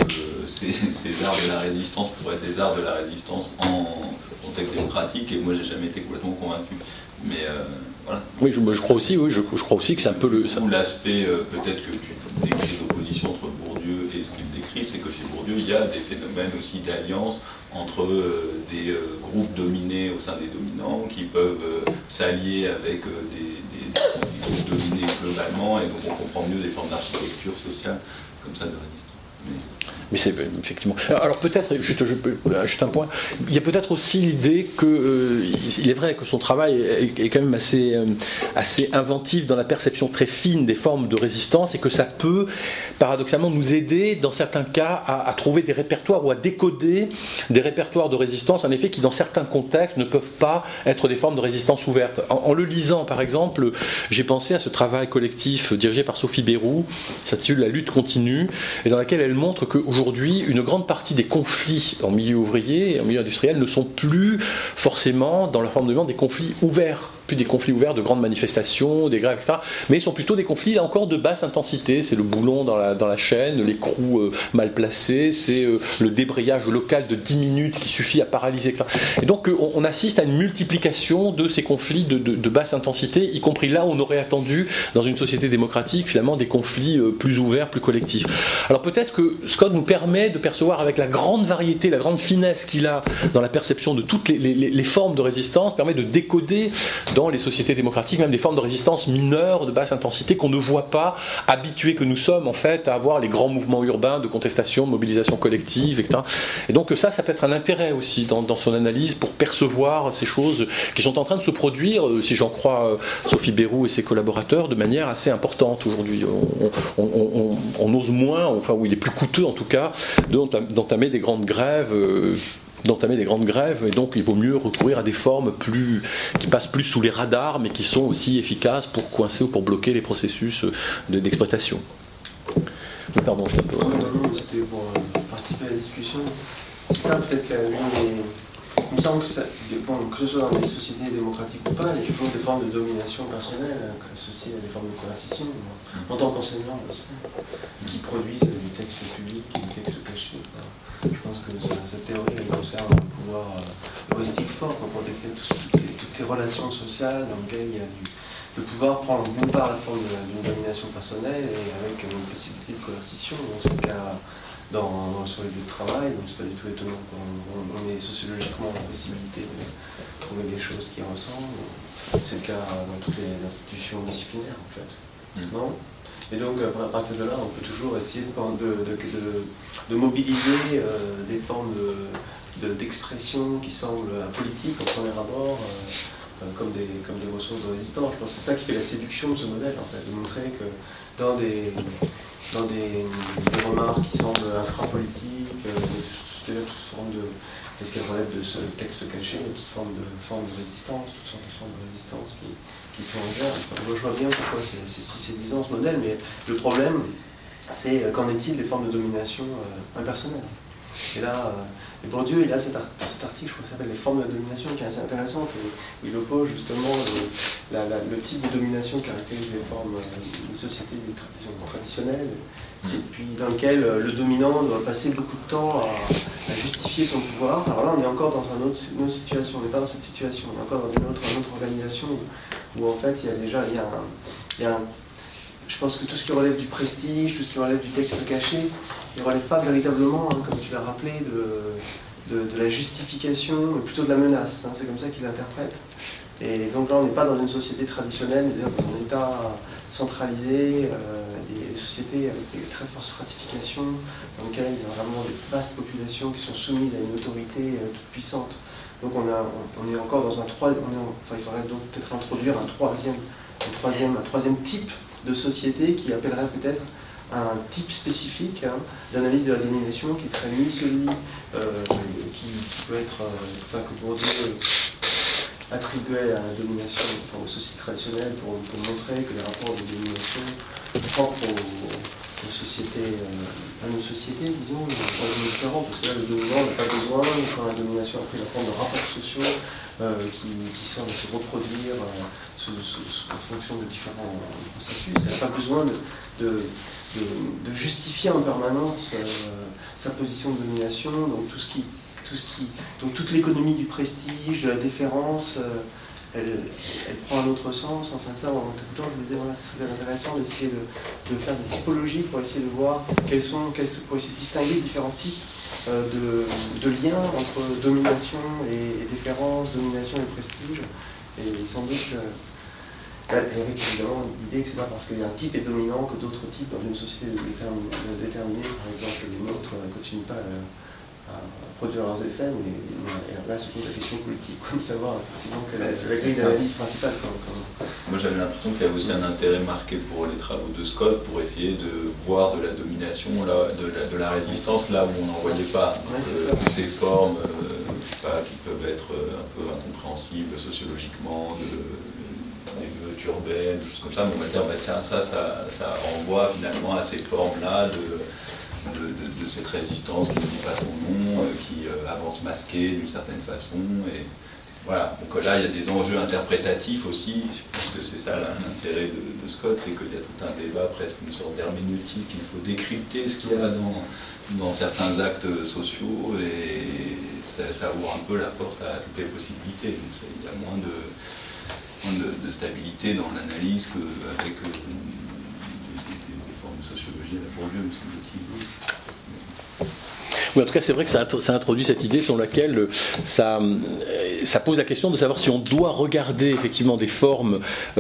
ces arts de la résistance pourraient être des arts de la résistance en contexte démocratique, et moi, j'ai jamais été complètement convaincu. Mais voilà. Oui, je crois aussi. Oui, je crois aussi que c'est un peu le. Ou l'aspect peut-être que tu décris l'opposition entre Bourdieu et ce qu'il décrit, c'est que chez Bourdieu, il y a des phénomènes aussi d'alliance entre des groupes dominés au sein des dominants qui peuvent s'allier avec des groupes dominés globalement, et donc on comprend mieux des formes d'architecture sociale comme ça de résistance. Mais c'est effectivement. Alors peut-être, juste un point, il y a peut-être aussi l'idée qu'il est vrai que son travail est quand même assez inventif dans la perception très fine des formes de résistance, et que ça peut paradoxalement nous aider dans certains cas à trouver des répertoires ou à décoder des répertoires de résistance, en effet, qui dans certains contextes ne peuvent pas être des formes de résistance ouvertes. En le lisant, par exemple, j'ai pensé à ce travail collectif dirigé par Sophie Bérou, qui s'intitule La lutte continue, et dans laquelle elle montre qu'aujourd'hui, une grande partie des conflits en milieu ouvrier et en milieu industriel ne sont plus forcément, dans leur forme de mouvement, des conflits ouverts. Plus des conflits ouverts de grandes manifestations, des grèves, etc. Mais ils sont plutôt des conflits, là encore, de basse intensité. C'est le boulon dans la chaîne, l'écrou mal placé, c'est le débrayage local de 10 minutes qui suffit à paralyser, etc. Et donc on assiste à une multiplication de ces conflits de basse intensité, y compris là où on aurait attendu, dans une société démocratique, finalement, des conflits plus ouverts, plus collectifs. Alors peut-être que Scott nous permet de percevoir, avec la grande variété, la grande finesse qu'il a dans la perception de toutes les formes de résistance, permet de décoder dans les sociétés démocratiques, même des formes de résistance mineures, de basse intensité, qu'on ne voit pas, habitués que nous sommes en fait à avoir les grands mouvements urbains de contestation, de mobilisation collective, etc. Et donc ça peut être un intérêt aussi dans son analyse pour percevoir ces choses qui sont en train de se produire, si j'en crois Sophie Bérou et ses collaborateurs, de manière assez importante aujourd'hui. On ose moins, enfin, où il est plus coûteux en tout cas, d'entamer des grandes grèves. Et donc il vaut mieux recourir à des formes qui passent plus sous les radars, mais qui sont aussi efficaces pour coincer ou pour bloquer les processus d'exploitation. Pardon, je t'appelle. C'était pour participer à la discussion. C'est ça peut-être il me semble que, que ce soit dans les sociétés démocratiques ou pas, il y a toujours des formes de domination personnelle associées à des formes de coercition, en tant qu'enseignant aussi, qui produisent du texte public et du texte caché. Je pense que cette théorie elle concerne le pouvoir heuristique fort pour décrire toutes ces relations sociales dans lesquelles il y a le pouvoir prend d'une part la forme d'une domination personnelle et avec une possibilité de coercition. Donc c'est le cas sur les lieux de travail, donc c'est pas du tout étonnant qu'on ait sociologiquement la possibilité de trouver des choses qui ressemblent. C'est le cas dans toutes les institutions disciplinaires en fait. Non ? Et donc à partir de là, on peut toujours essayer de mobiliser des formes d'expression qui semblent apolitiques en premier abord, comme des ressources de résistance. Je pense que c'est ça qui fait la séduction de ce modèle, en fait, de montrer que dans des remarques qui semblent infrapolitiques, toute forme est-ce qu'elles relèvent de ce texte caché, toute forme de résistance, toutes sortes de formes de résistance qui sont en guerre. Enfin, moi je vois bien pourquoi c'est si séduisant ce modèle, mais le problème, c'est qu'en est-il des formes de domination impersonnelles. Et là, Bourdieu, il a cet article, je crois, qui s'appelle Les formes de domination, qui est assez intéressante, où il oppose justement le type de domination qui caractérise les formes des sociétés traditionnelles, et puis dans lequel le dominant doit passer beaucoup de temps à justifier son pouvoir. Alors là, on est encore dans une autre situation, on n'est pas dans cette situation, on est encore dans une autre organisation où en fait, je pense que tout ce qui relève du prestige, tout ce qui relève du texte caché, il ne relève pas véritablement, comme tu l'as rappelé, de la justification, mais plutôt de la menace. C'est comme ça qu'il l'interprète. Et donc là, on n'est pas dans une société traditionnelle, mais dans un État centralisé, des sociétés avec des très fortes stratifications, dans lesquelles il y a vraiment des vastes populations qui sont soumises à une autorité toute puissante. Donc on est encore dans un troisième... il faudrait donc peut-être introduire un troisième type de société qui appellerait peut-être un type spécifique d'analyse de la domination qui serait ni celui qui peut être, que Bourdieu attribué à la domination aux sociétés traditionnelles pour montrer que les rapports de domination propres aux sociétés, à nos sociétés, disons, sont différents, parce que là, le dominant n'a pas besoin, quand la domination a pris la forme de rapports sociaux qui servent à se reproduire en fonction de différents processus, elle n'a pas besoin de justifier en permanence sa position de domination, donc donc toute l'économie du prestige, de la déférence, elle prend un autre sens. Enfin ça, en t'écoutant, je me disais, voilà, ce serait intéressant d'essayer de faire des typologies pour essayer de voir pour essayer de distinguer différents types de liens entre domination et déférence, domination et prestige. Et sans doute, et avec évidemment l'idée que c'est pas parce qu'il y a un type est dominant que d'autres types dans une société déterminée, par exemple les nôtres, ne continuent pas à produire leurs effets, mais là se pose la question politique, comme savoir effectivement quelle est la grille d'analyse principale. Moi j'avais l'impression qu'il y avait aussi un intérêt marqué pour les travaux de Scott pour essayer de voir de la domination, de la résistance là où on n'en voyait pas. Toutes ces formes qui peuvent être un peu incompréhensibles sociologiquement, des meutes urbaines, des choses comme ça, mais on va dire tiens ça renvoie finalement à ces formes-là de cette résistance qui ne dit pas son nom, qui avance masquée d'une certaine façon. Et voilà. Donc là, il y a des enjeux interprétatifs aussi. Je pense que c'est ça l'intérêt de Scott, c'est qu'il y a tout un débat, presque une sorte d'herméneutique. Il faut décrypter ce qu'il y a dans certains actes sociaux et ça ouvre un peu la porte à toutes les possibilités. Donc il y a moins de stabilité dans l'analyse qu'avec des formes de sociologie à la Bourdieu, me semble-t-il. Oui, en tout cas, c'est vrai que ça introduit cette idée selon laquelle ça pose la question de savoir si on doit regarder effectivement des formes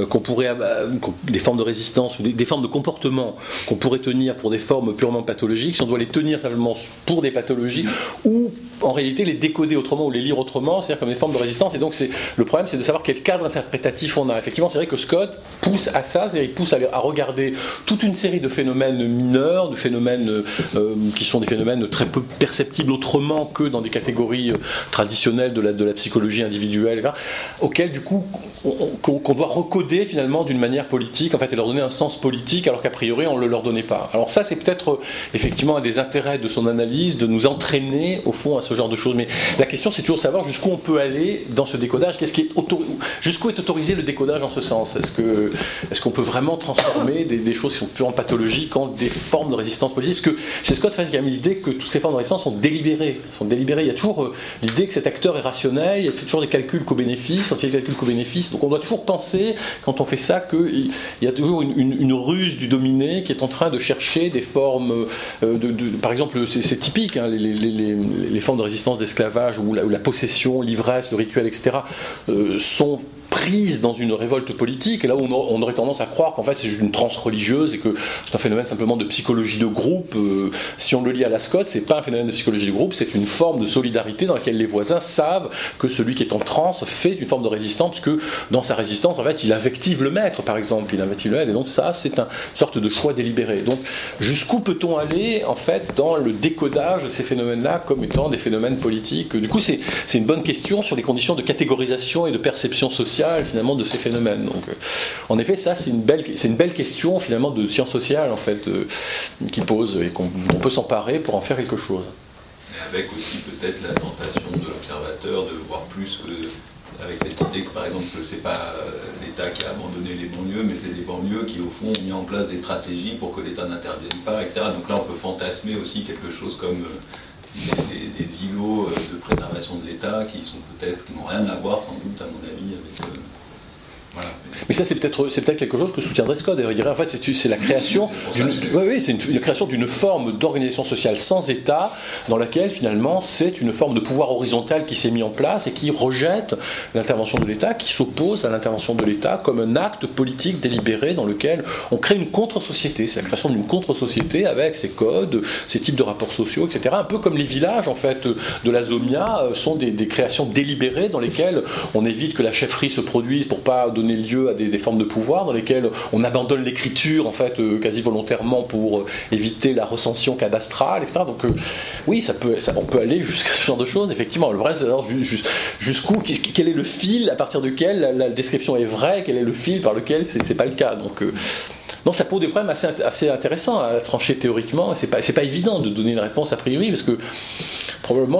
des formes de résistance ou des formes de comportement qu'on pourrait tenir pour des formes purement pathologiques, si on doit les tenir simplement pour des pathologies ou en réalité les décoder autrement ou les lire autrement, c'est-à-dire comme des formes de résistance. Et donc le problème, c'est de savoir quel cadre interprétatif on a. Effectivement, c'est vrai que Scott pousse à ça, c'est-à-dire il pousse à regarder toute une série de phénomènes mineurs, de phénomènes qui sont des phénomènes très peu perceptibles autrement que dans des catégories traditionnelles de la psychologie individuelle, etc., auxquelles du coup qu'on doit recoder finalement d'une manière politique, en fait, et leur donner un sens politique alors qu'a priori on ne le leur donnait pas. Alors ça, c'est peut-être effectivement un des intérêts de son analyse, de nous entraîner au fond à ce genre de choses. Mais la question, c'est toujours de savoir jusqu'où on peut aller dans ce décodage. Jusqu'où est autorisé le décodage en ce sens? Est-ce qu'on peut vraiment transformer des choses qui sont purement pathologiques en des formes de résistance politique? Parce que chez Scott, il y a l'idée que toutes ces formes de résistance sont délibérées. Il y a toujours l'idée que cet acteur est rationnel, il fait toujours des calculs co-bénéfices, on fait des calculs co-bénéfices. Donc on doit toujours penser, quand on fait ça, qu'il y a toujours une ruse du dominé qui est en train de chercher des formes par exemple, c'est typique, hein, les formes de résistance d'esclavage où la possession, l'ivresse, le rituel, etc. Sont prises dans une révolte politique, et là où on aurait tendance à croire qu'en fait c'est juste une transe religieuse et que c'est un phénomène simplement de psychologie de groupe. Si on le lit à la Scott, c'est pas un phénomène de psychologie de groupe, c'est une forme de solidarité dans laquelle les voisins savent que celui qui est en transe fait une forme de résistance, parce que dans sa résistance, en fait, il invective le maître, par exemple, et donc ça, c'est une sorte de choix délibéré. Donc, jusqu'où peut-on aller, en fait, dans le décodage de ces phénomènes-là comme étant des phénomènes politiques? Du coup, c'est une bonne question sur les conditions de catégorisation et de perception sociale finalement de ces phénomènes. Donc, en effet, ça c'est une belle question finalement de sciences sociales en fait qui pose et qu'on peut s'emparer pour en faire quelque chose. Et avec aussi peut-être la tentation de l'observateur de voir plus que avec cette idée que par exemple que c'est pas l'État qui a abandonné les banlieues, mais c'est les banlieues qui au fond ont mis en place des stratégies pour que l'État n'intervienne pas, etc. Donc là on peut fantasmer aussi quelque chose comme des îlots de préservation de l'État qui n'ont rien à voir sans doute à mon avis avec voilà. Mais ça c'est peut-être quelque chose que soutiendrait Scott. Il dirait en fait c'est la création la création d'une forme d'organisation sociale sans État dans laquelle finalement c'est une forme de pouvoir horizontal qui s'est mis en place et qui rejette l'intervention de l'État, qui s'oppose à l'intervention de l'État comme un acte politique délibéré dans lequel on crée une contre-société. C'est la création d'une contre-société avec ses codes, ses types de rapports sociaux, etc. Un peu comme les villages en fait de la Zomia sont des créations délibérées dans lesquelles on évite que la chefferie se produise pour pas donner lieu à des formes de pouvoir, dans lesquelles on abandonne l'écriture en fait quasi volontairement pour éviter la recension cadastrale, etc. Donc oui, on peut aller jusqu'à ce genre de choses, effectivement. Le vrai, c'est alors jusqu'où, quel est le fil à partir duquel la description est vraie, quel est le fil par lequel c'est pas le cas. Donc non, ça pose des problèmes assez intéressants à trancher théoriquement. C'est pas évident de donner une réponse a priori, parce que probablement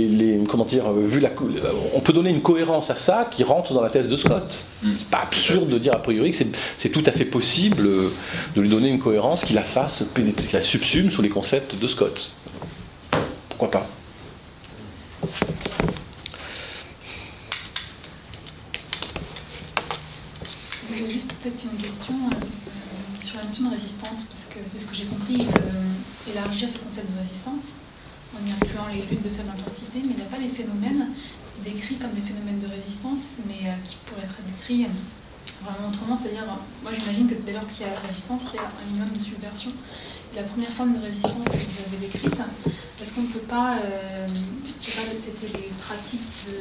on peut donner une cohérence à ça qui rentre dans la thèse de Scott. C'est pas absurde de dire a priori que c'est tout à fait possible de lui donner une cohérence qui la subsume sous les concepts de Scott. Pourquoi pas? J'ai juste peut-être une question sur la notion de résistance, parce que de ce que j'ai compris, élargir ce concept de résistance en y incluant les luttes de faible intensité, mais il n'y a pas des phénomènes décrits comme des phénomènes de résistance, mais qui pourraient être décrits vraiment autrement, c'est-à-dire, moi j'imagine que dès lors qu'il y a résistance, il y a un minimum de subversion. Et la première forme de résistance que vous avez décrite, est-ce qu'on ne peut pas, je sais pas, c'était les pratiques de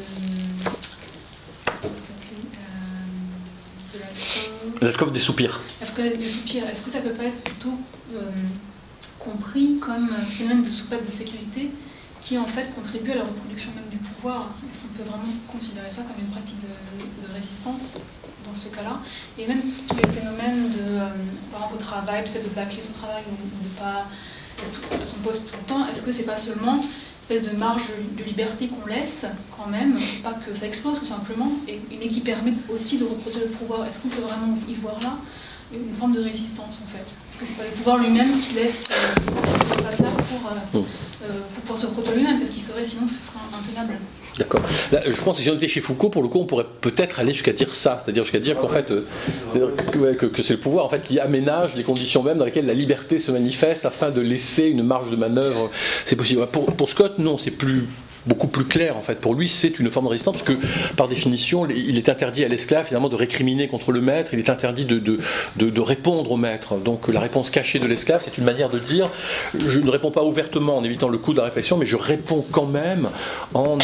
l'alcôve des soupirs. L'alcôve des soupirs, est-ce que ça peut pas être plutôt compris comme un phénomène de soupape de sécurité qui en fait contribue à la reproduction même du pouvoir? Est-ce qu'on peut vraiment considérer ça comme une pratique de résistance dans ce cas-là? Et même tous les phénomènes par rapport au travail, le fait de bâcler son travail ou de ne pas être à son poste tout le temps, est-ce que c'est pas seulement une espèce de marge de liberté qu'on laisse quand même, pas que ça explose tout simplement, mais qui permet aussi de reproduire le pouvoir? Est-ce qu'on peut vraiment y voir là une forme de résistance en fait? Est-ce que c'est pas le pouvoir lui-même qui laisse cette place-là pour pouvoir se reproduire lui-même, parce qu'il serait sinon ce serait intenable? D'accord. Là, je pense que si on était chez Foucault, pour le coup, on pourrait peut-être aller jusqu'à dire ça, c'est-à-dire jusqu'à dire qu'en fait, que c'est le pouvoir en fait qui aménage les conditions même dans lesquelles la liberté se manifeste afin de laisser une marge de manœuvre. C'est possible. Pour Scott, non, c'est plus beaucoup plus clair en fait. Pour lui, c'est une forme de résistance, parce que par définition, il est interdit à l'esclave finalement de récriminer contre le maître, il est interdit de répondre au maître. Donc la réponse cachée de l'esclave, c'est une manière de dire je ne réponds pas ouvertement en évitant le coup de la répression, mais je réponds quand même en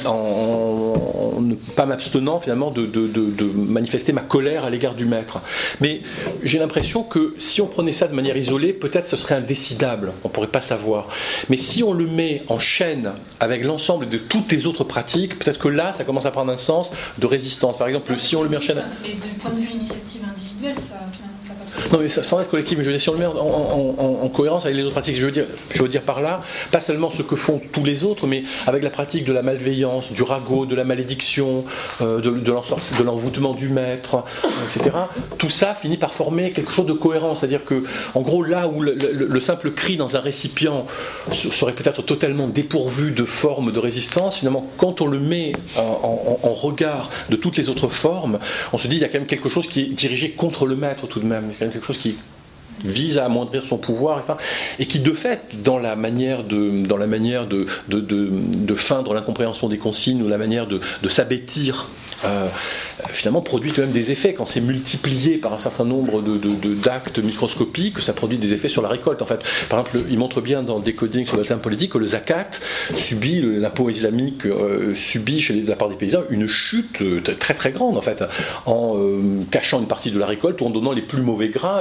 ne pas m'abstenant finalement de manifester ma colère à l'égard du maître. Mais j'ai l'impression que si on prenait ça de manière isolée, peut-être ce serait indécidable, on ne pourrait pas savoir. Mais si on le met en chaîne avec l'ensemble de toutes les autres pratiques, peut-être que là, ça commence à prendre un sens de résistance. Par exemple, si on le met en chaîne... Mais du point de vue initiative individuelle, ça finalement, ça n'a pas trop... Non, mais sans être collectif, mais je veux dire, si on le met en cohérence avec les autres pratiques, je veux dire par là, pas seulement ce que font tous les autres, mais avec la pratique de la malveillance, du ragot, de la malédiction, de l'envoûtement du maître, etc. Tout ça finit par former quelque chose de cohérent. C'est-à-dire que, en gros, là où le simple cri dans un récipient serait peut-être totalement dépourvu de forme de résistance, finalement, quand on le met en regard de toutes les autres formes, on se dit il y a quand même quelque chose qui est dirigé contre le maître tout de même. Il y a quand même quelque chose qui vise à amoindrir son pouvoir, etc. Et qui de fait, dans la manière de feindre l'incompréhension des consignes ou la manière de s'abêtir, finalement produit quand même des effets. Quand c'est multiplié par un certain nombre d'actes microscopiques, ça produit des effets sur la récolte. En fait, par exemple, il montre bien dans le Decoding sur le terme politique que le zakat subit, l'impôt islamique subit de la part des paysans une chute très très grande en fait, en cachant une partie de la récolte ou en donnant les plus mauvais grains,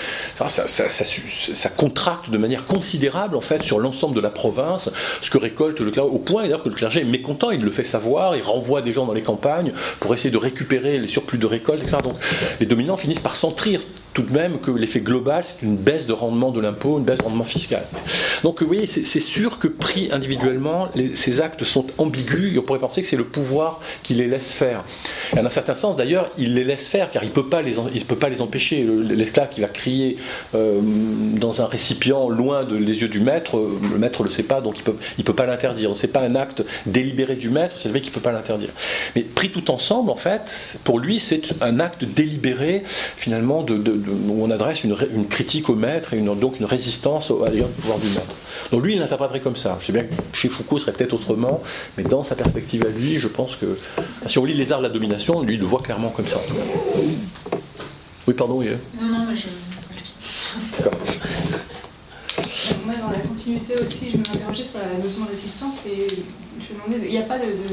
ça contracte de manière considérable en fait sur l'ensemble de la province ce que récolte le clergé, au point d'ailleurs que le clergé est mécontent, il le fait savoir, il renvoie des gens dans les campagnes pour essayer de récupérer les surplus de récolte, etc. Donc les dominants finissent par sentir tout de même que l'effet global, c'est une baisse de rendement de l'impôt, une baisse de rendement fiscal. Donc vous voyez, c'est sûr que pris individuellement, ces actes sont ambigus et on pourrait penser que c'est le pouvoir qui les laisse faire. Et en un certain sens, d'ailleurs, il les laisse faire car il ne peut pas les empêcher. L'esclave qui va crier dans un récipient loin des yeux du maître, le maître ne le sait pas, donc il peut pas l'interdire. Ce n'est pas un acte délibéré du maître, c'est le fait qu'il ne peut pas l'interdire. Mais pris tout ensemble, en fait, pour lui, c'est un acte délibéré, finalement, où on adresse une critique au maître et donc une résistance à l'égard du pouvoir du maître. Donc lui, il l'interpréterait comme ça. Je sais bien que chez Foucault, ce serait peut-être autrement, mais dans sa perspective à lui, je pense que si on lit Les Arts de la domination, lui, il le voit clairement comme ça. Oui, pardon, oui. Non, mais je... D'accord. Moi, dans la continuité aussi, je me interrogeais sur la notion de résistance et je me demandais, il n'y a pas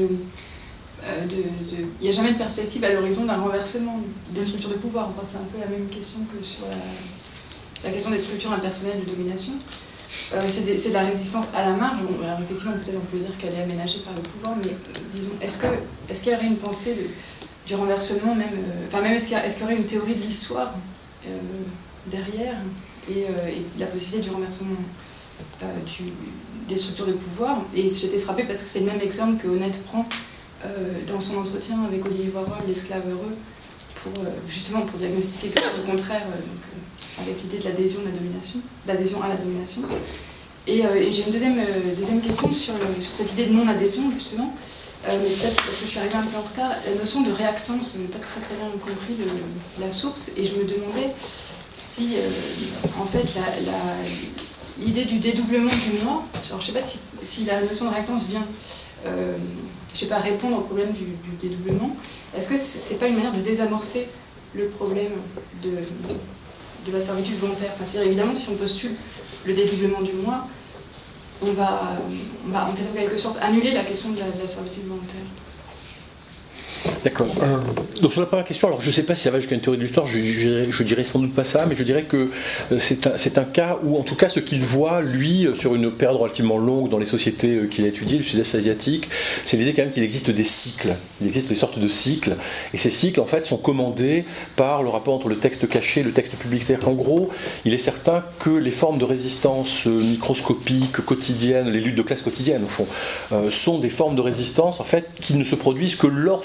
il n'y a jamais de perspective à l'horizon d'un renversement des structures de pouvoir. Enfin, c'est un peu la même question que sur la question des structures impersonnelles de domination. C'est de la résistance à la marge. Bon, alors effectivement, peut-être on peut dire qu'elle est aménagée par le pouvoir, mais disons, est-ce qu'il y aurait une pensée du renversement même, même est-ce qu'il y aurait une théorie de l'histoire derrière et la possibilité du renversement des structures de pouvoir? Et j'étais frappée parce que c'est le même exemple que Honnête prend dans son entretien avec Olivier Voirol, l'esclave heureux, justement pour diagnostiquer le contraire, avec l'idée de l'adhésion à la domination. Et j'ai une deuxième question sur cette idée de non-adhésion, justement, mais peut-être parce que je suis arrivée un peu en retard, la notion de réactance, je n'ai pas très bien compris la source, et je me demandais si, en fait, l'idée du dédoublement du moi, alors je ne sais pas si la notion de réactance vient... je ne sais pas, répondre au problème du dédoublement. Est-ce que ce n'est pas une manière de désamorcer le problème de la servitude volontaire? C'est-à-dire, évidemment, si on postule le dédoublement du moi, on va en quelque sorte annuler la question de la servitude volontaire. D'accord. Donc sur la première question, alors je ne sais pas si ça va jusqu'à une théorie de l'histoire, je dirais sans doute pas ça, mais je dirais que c'est un cas où, en tout cas, ce qu'il voit, lui, sur une période relativement longue dans les sociétés qu'il a étudiées, le sud-est asiatique, c'est l'idée quand même qu'il existe des cycles. Il existe des sortes de cycles, et ces cycles, en fait, sont commandés par le rapport entre le texte caché et le texte public. C'est-à-dire qu'en gros, il est certain que les formes de résistance microscopiques, quotidiennes, les luttes de classe quotidiennes, au fond, sont des formes de résistance, en fait, qui ne se produisent que lorsque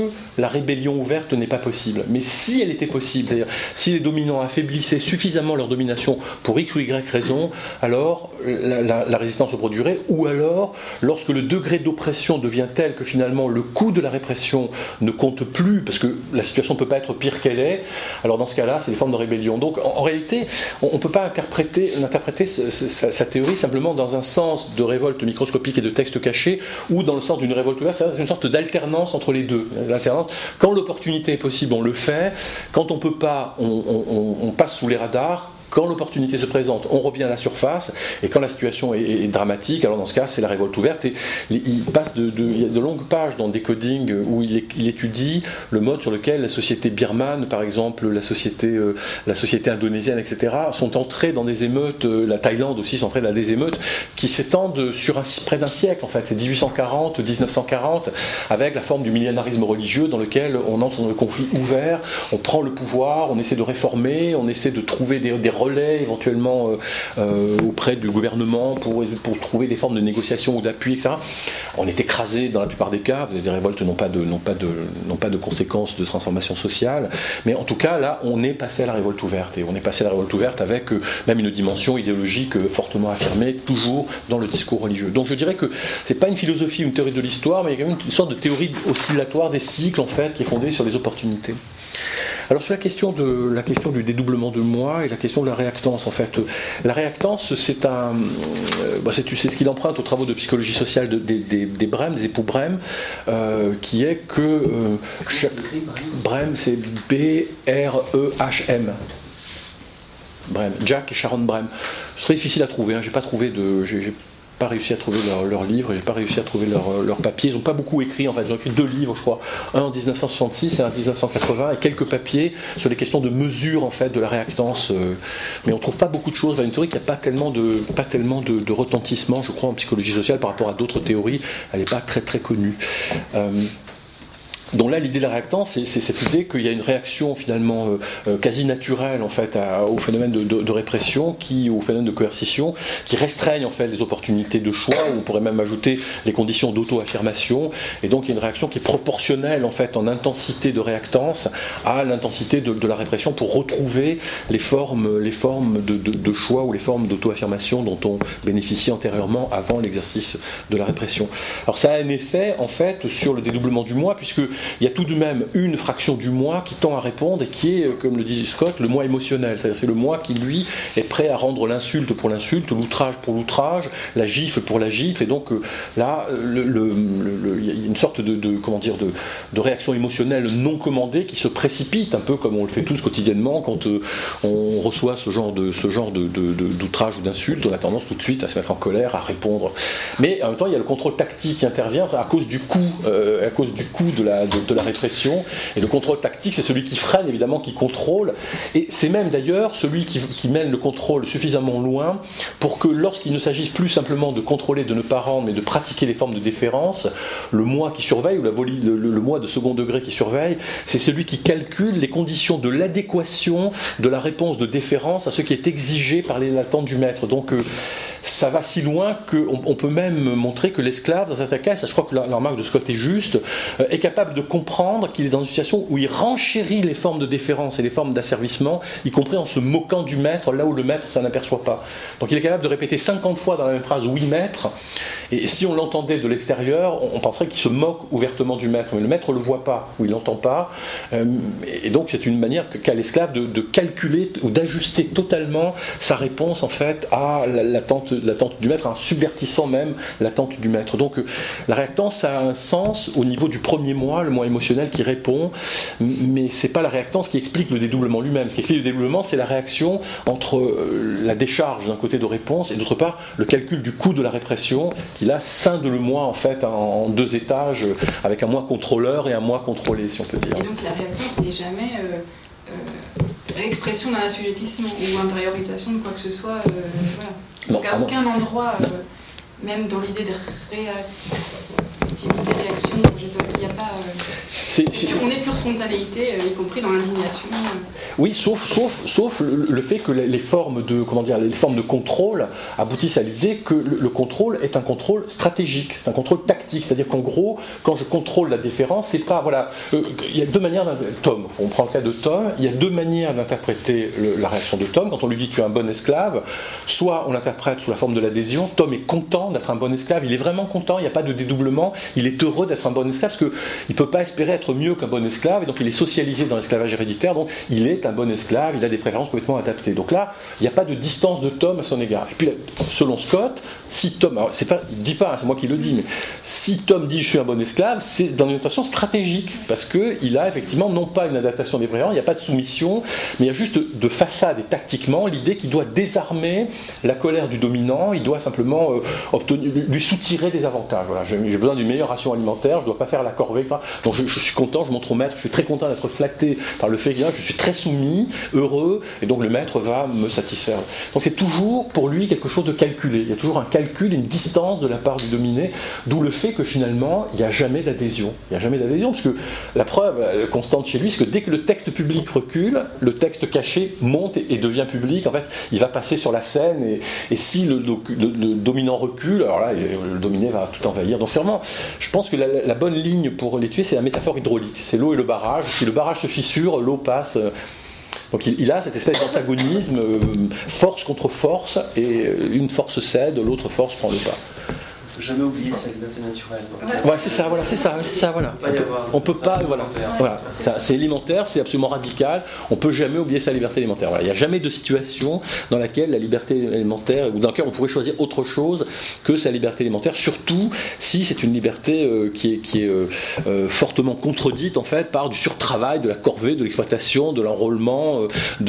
que la rébellion ouverte n'est pas possible. Mais si elle était possible, c'est-à-dire si les dominants affaiblissaient suffisamment leur domination pour X ou Y raison, alors la résistance se produirait, ou alors lorsque le degré d'oppression devient tel que finalement le coût de la répression ne compte plus, parce que la situation ne peut pas être pire qu'elle est, alors dans ce cas-là, c'est des formes de rébellion. Donc en réalité, on ne peut pas interpréter sa théorie simplement dans un sens de révolte microscopique et de texte caché, ou dans le sens d'une révolte ouverte. C'est une sorte d'alternance entre les deux. L'alternance, quand l'opportunité est possible, on le fait. Quand on ne peut pas, on passe sous les radars. Quand l'opportunité se présente, on revient à la surface, et quand la situation est dramatique, alors dans ce cas, c'est la révolte ouverte. Et il passe il y a de longues pages dans Decoding où il étudie le mode sur lequel la société birmane, par exemple, la société indonésienne, etc., sont entrées dans des émeutes, la Thaïlande aussi sont entrées dans des émeutes qui s'étendent sur près d'un siècle, en fait. C'est 1840, 1940, avec la forme du millénarisme religieux dans lequel on entre dans le conflit ouvert, on prend le pouvoir, on essaie de réformer, on essaie de trouver des relais éventuellement auprès du gouvernement pour trouver des formes de négociation ou d'appui, etc. On est écrasé dans la plupart des cas. Des révoltes n'ont pas de conséquences de transformation sociale, mais en tout cas là on est passé à la révolte ouverte, et on est passé à la révolte ouverte avec même une dimension idéologique fortement affirmée, toujours dans le discours religieux. Donc je dirais que c'est pas une philosophie ou une théorie de l'histoire, mais il y a quand même une sorte de théorie oscillatoire des cycles, en fait, qui est fondée sur les opportunités. Alors sur la question du dédoublement de moi et la question de la réactance, en fait, la réactance, c'est ce qu'il emprunte aux travaux de psychologie sociale des Brehm, des époux Brehm, qui est que Brehm, c'est B-R-E-H-M. Brehm, Jack et Sharon Brehm. C'est très difficile à trouver, hein. J'ai pas réussi à trouver leur livre, j'ai pas réussi à trouver leur papier. Ils n'ont pas beaucoup écrit, en fait. Ils ont écrit 2 livres, je crois, un en 1966 et un en 1980, et quelques papiers sur les questions de mesure, en fait, de la réactance. Mais on trouve pas beaucoup de choses. Une théorie qui n'a pas tellement de retentissement, je crois, en psychologie sociale par rapport à d'autres théories. Elle n'est pas très très connue. Donc là, l'idée de la réactance, c'est cette idée qu'il y a une réaction finalement quasi naturelle, en fait, au phénomène de répression, au phénomène de coercition, qui restreignent, en fait, les opportunités de choix, ou on pourrait même ajouter les conditions d'auto-affirmation. Et donc il y a une réaction qui est proportionnelle, en fait, en intensité de réactance à l'intensité de la répression, pour retrouver les formes de choix ou les formes d'auto-affirmation dont on bénéficiait antérieurement, avant l'exercice de la répression. Alors ça a un effet, en fait, sur le dédoublement du moi, puisque il y a tout de même une fraction du moi qui tend à répondre, et qui est, comme le dit Scott, le moi émotionnel. C'est-à-dire c'est le moi qui, lui, est prêt à rendre l'insulte pour l'insulte, l'outrage pour l'outrage, la gifle pour la gifle. Et donc là, il y a une sorte de réaction émotionnelle non commandée qui se précipite, un peu comme on le fait tous quotidiennement quand on reçoit ce genre d'outrage ou d'insulte. On a tendance tout de suite à se mettre en colère, à répondre. Mais en même temps, il y a le contrôle tactique qui intervient à cause du coût de la répression. Et le contrôle tactique, c'est celui qui freine, évidemment, qui contrôle. Et c'est même d'ailleurs celui qui mène le contrôle suffisamment loin pour que, lorsqu'il ne s'agisse plus simplement de contrôler, de ne pas rendre, mais de pratiquer les formes de déférence, le moi qui surveille, ou le moi de second degré qui surveille, c'est celui qui calcule les conditions de l'adéquation de la réponse de déférence à ce qui est exigé par l'attente du maître. Donc ça va si loin qu'on peut même montrer que l'esclave, dans certains cas, ça, je crois que la remarque de Scott est juste, est capable de comprendre qu'il est dans une situation où il renchérit les formes de déférence et les formes d'asservissement, y compris en se moquant du maître, là où le maître s'en aperçoit pas. Donc il est capable de répéter 50 fois dans la même phrase « oui maître », et si on l'entendait de l'extérieur, on penserait qu'il se moque ouvertement du maître, mais le maître ne le voit pas, ou il l'entend pas, et donc c'est une manière qu'a l'esclave de calculer ou d'ajuster totalement sa réponse, en fait, à l'attente du maître, en subvertissant même l'attente du maître. Donc la réactance a un sens au niveau du premier moi, le moi émotionnel qui répond, mais c'est pas la réactance qui explique le dédoublement lui-même. Ce qui explique le dédoublement, c'est la réaction entre la décharge d'un côté de réponse et d'autre part le calcul du coût de la répression, qui là scinde le moi, en fait, en 2 étages, avec un moi contrôleur et un moi contrôlé, si on peut dire. Et donc la réactance n'est jamais expression d'un assujettissement ou intériorisation de quoi que ce soit. Voilà. Donc à aucun endroit, même dans l'idée de activité-réaction. Il n'y a pas. On est pure spontanéité, y compris dans l'indignation. Oui, sauf le fait que les formes de contrôle aboutissent à l'idée que le contrôle est un contrôle stratégique, c'est un contrôle tactique, c'est-à-dire qu'en gros, quand je contrôle la déférence, c'est pas il y a deux manières. Tom, on prend le cas de Tom, il y a deux manières d'interpréter la réaction de Tom. Quand on lui dit tu es un bon esclave, soit on l'interprète sous la forme de l'adhésion. Tom est content d'être un bon esclave, il est vraiment content, il n'y a pas de dédoublement, il est heureux d'être un bon esclave parce qu'il ne peut pas espérer être mieux qu'un bon esclave, et donc il est socialisé dans l'esclavage héréditaire, donc il est un bon esclave, il a des préférences complètement adaptées. Donc là, il n'y a pas de distance de Tom à son égard. Et puis, selon Scott, si Tom, alors il ne dit pas, c'est moi qui le dis, mais si Tom dit je suis un bon esclave, c'est dans une façon stratégique, parce qu'il a effectivement non pas une adaptation des préférences, il n'y a pas de soumission, mais il y a juste de façade et tactiquement l'idée qu'il doit désarmer la colère du dominant, il doit simplement lui soutirer des avantages. Voilà, j'ai besoin d'une meilleure ration alimentaire, je ne dois pas faire la corvée, donc je suis content, je montre au maître, je suis très content d'être flatté par le fait que je suis très soumis, heureux, et donc le maître va me satisfaire. Donc c'est toujours pour lui quelque chose de calculé, il y a toujours un calcul, une distance de la part du dominé, d'où le fait que finalement il n'y a jamais d'adhésion. Il n'y a jamais d'adhésion, parce que la preuve constante chez lui, c'est que dès que le texte public recule, le texte caché monte et devient public. En fait, il va passer sur la scène, et si le dominant recule, alors là, le dominé va tout envahir. Donc c'est vraiment, je pense que la bonne ligne pour les tuer, c'est la métaphore hydraulique. C'est l'eau et le barrage. Si le barrage se fissure, l'eau passe. Donc il a cette espèce d'antagonisme, force contre force, et une force cède, l'autre force prend le pas. Jamais oublier sa liberté naturelle. Ouais, c'est ça, voilà. On peut pas, voilà. C'est élémentaire, c'est absolument radical. On peut jamais oublier sa liberté élémentaire. Voilà. Il n'y a jamais de situation dans laquelle la liberté élémentaire, ou dans laquelle on pourrait choisir autre chose que sa liberté élémentaire, surtout si c'est une liberté qui est fortement contredite en fait par du surtravail, de la corvée, de l'exploitation, de l'enrôlement,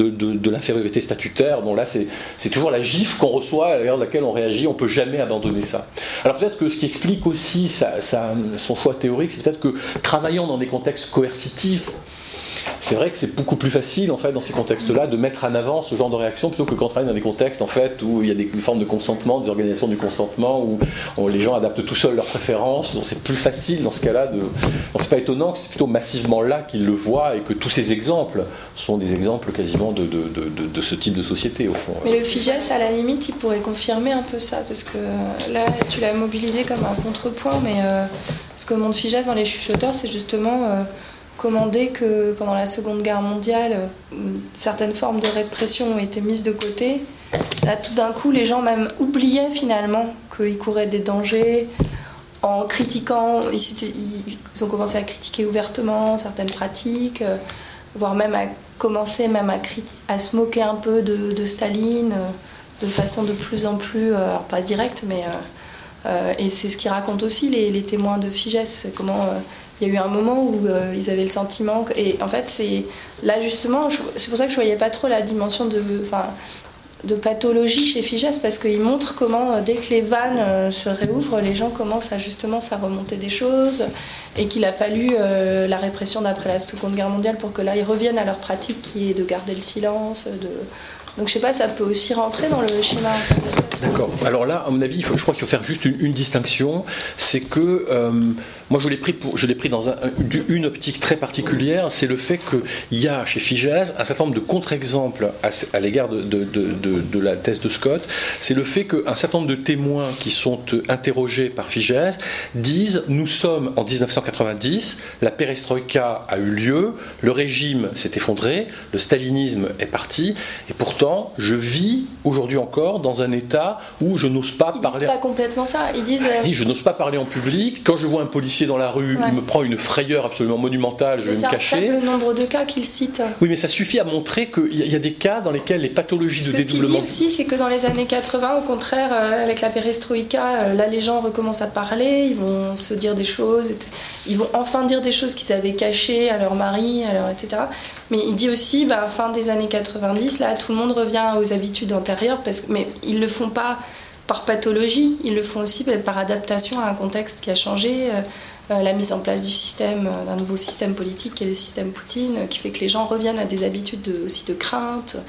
de l'infériorité statutaire. Bon là, c'est toujours la gifle qu'on reçoit, à l'égard de laquelle on réagit. On peut jamais abandonner ça. Alors peut-être que ce qui explique aussi son choix théorique, c'est peut-être que travaillant dans des contextes coercitifs, c'est vrai que c'est beaucoup plus facile en fait dans ces contextes-là de mettre en avant ce genre de réaction plutôt que quand on travaille dans des contextes en fait où il y a des formes de consentement, des organisations du consentement où les gens adaptent tout seuls leurs préférences. Donc c'est plus facile dans ce cas-là de. Donc c'est pas étonnant que c'est plutôt massivement là qu'ils le voient et que tous ces exemples sont des exemples quasiment de ce type de société au fond. Mais le Fijès à la limite il pourrait confirmer un peu ça parce que là tu l'as mobilisé comme un contrepoint, mais ce que montre Fijès dans les chuchoteurs c'est justement commander que pendant la Seconde Guerre mondiale, certaines formes de répression ont été mises de côté. Là, tout d'un coup, les gens même oubliaient finalement qu'ils couraient des dangers en critiquant. Ils ont commencé à critiquer ouvertement certaines pratiques, voire même à commencer même à se moquer un peu de Staline, de façon de plus en plus, alors pas directe, mais et c'est ce qu'ils racontent aussi les témoins de Fijès, c'est comment. Il y a eu un moment où ils avaient le sentiment et en fait c'est là justement c'est pour ça que je voyais pas trop la dimension de pathologie chez Fijès parce qu'il montre comment dès que les vannes se réouvrent les gens commencent à justement faire remonter des choses et qu'il a fallu la répression d'après la Seconde Guerre mondiale pour que là ils reviennent à leur pratique qui est de garder le silence, donc je sais pas, ça peut aussi rentrer dans le schéma. D'accord. Alors là, à mon avis, je crois qu'il faut faire juste une distinction. C'est que moi, je l'ai pris dans une optique très particulière. C'est le fait qu'il y a chez Fijès un certain nombre de contre-exemples à l'égard de la thèse de Scott. C'est le fait qu'un certain nombre de témoins qui sont interrogés par Fijès disent nous sommes en 1990, la perestroïka a eu lieu, le régime s'est effondré, le stalinisme est parti, et pourtant je vis aujourd'hui encore dans un état où je n'ose pas parler. Ils disent pas complètement ça. Ils disent. Je n'ose pas parler en public. Quand je vois un policier dans la rue, il me prend une frayeur absolument monumentale. Je vais me cacher. C'est le nombre de cas qu'ils citent. Oui, mais ça suffit à montrer qu'il y a des cas dans lesquels les pathologies de dédoublement. Ce qu'il dit aussi, c'est que dans les années 80, au contraire, avec la perestroïka, là, les gens recommencent à parler. Ils vont se dire des choses. Ils vont enfin dire des choses qu'ils avaient cachées à leur mari, etc. Mais il dit aussi, fin des années 90, là, tout le monde revient aux habitudes antérieures, mais ils le font pas par pathologie, ils le font aussi par adaptation à un contexte qui a changé, la mise en place d'un nouveau système politique qui est le système Poutine, qui fait que les gens reviennent à des habitudes aussi de crainte.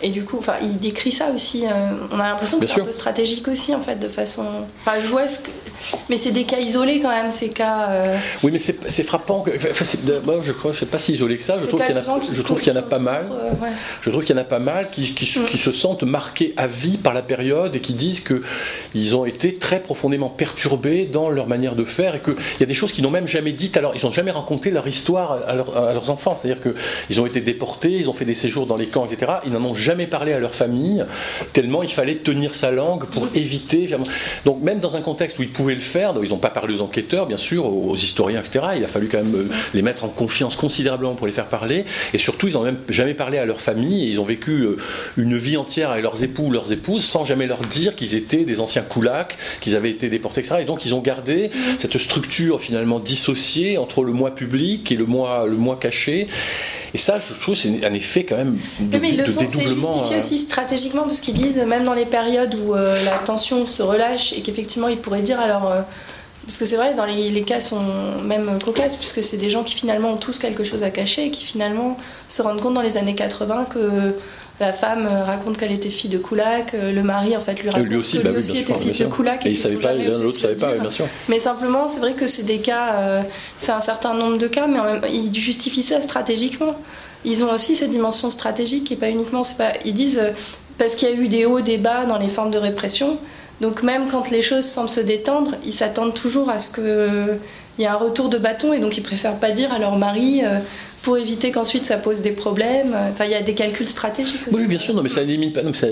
Et du coup, il décrit ça aussi. On a l'impression que c'est un peu stratégique aussi, en fait, de façon. Enfin, je vois mais c'est des cas isolés quand même, ces cas. Oui, mais c'est frappant. Moi, je crois que c'est pas si isolé que ça. Je trouve qu'il y en a pas mal. Ouais. Je trouve qu'il y en a pas mal qui se sentent marqués à vie par la période et qui disent qu'ils ont été très profondément perturbés dans leur manière de faire et qu'il y a des choses qu'ils n'ont même jamais dites. Alors, ils n'ont jamais raconté leur histoire à leurs enfants. C'est-à-dire qu'ils ont été déportés, ils ont fait des séjours dans les camps, etc. Ils n'en ont jamais parlé à leur famille, tellement il fallait tenir sa langue pour éviter. Donc, même dans un contexte où ils pouvaient le faire, donc ils n'ont pas parlé aux enquêteurs, bien sûr, aux historiens, etc. Il a fallu quand même les mettre en confiance considérablement pour les faire parler. Et surtout, ils n'ont même jamais parlé à leur famille et ils ont vécu une vie entière avec leurs époux ou leurs épouses sans jamais leur dire qu'ils étaient des anciens koulaks, qu'ils avaient été déportés, etc. Et donc, ils ont gardé cette structure finalement dissociée entre le moi public et le moi caché. Et ça, je trouve, c'est un effet quand même de dédoublement. C'est justifié aussi stratégiquement, parce qu'ils disent, même dans les périodes où la tension se relâche, et qu'effectivement, ils pourraient dire, alors... parce que c'est vrai, dans les cas sont même cocasses, puisque c'est des gens qui finalement ont tous quelque chose à cacher, et qui finalement se rendent compte dans les années 80 que la femme raconte qu'elle était fille de koulak, le mari en fait lui raconte que lui aussi était fils de koulak. Et il savait pas, l'autre savait pas, bien sûr. Mais simplement, c'est vrai que c'est des cas, c'est un certain nombre de cas, mais ils justifient ça stratégiquement. Ils ont aussi cette dimension stratégique et pas uniquement, ils disent, parce qu'il y a eu des hauts, des bas dans les formes de répression, donc même quand les choses semblent se détendre, ils s'attendent toujours à ce qu'il y ait un retour de bâton, et donc ils préfèrent pas dire à leur mari... pour éviter qu'ensuite ça pose des problèmes. Enfin, il y a des calculs stratégiques aussi. Oui, bien sûr, non, mais ça n'élimine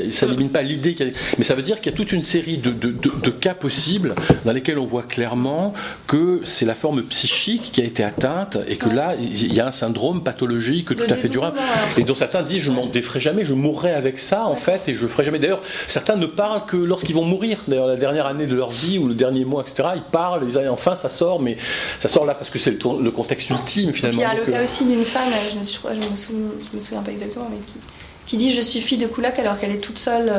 pas l'idée mais ça veut dire qu'il y a toute une série de cas possibles dans lesquels on voit clairement que c'est la forme psychique qui a été atteinte et que là, il y a un syndrome pathologique tout à fait durable. Et dont certains disent, je m'en déferai jamais, je mourrai avec ça, en fait, et je ferai jamais. D'ailleurs, certains ne parlent que lorsqu'ils vont mourir. D'ailleurs, la dernière année de leur vie ou le dernier mois, etc., ils parlent, ils disent, enfin, ça sort, mais ça sort là parce que c'est le contexte ultime, finalement. Et puis il y a le cas aussi d'une femme, je me souviens pas exactement, mais qui dit je suis fille de koulak alors qu'elle est toute seule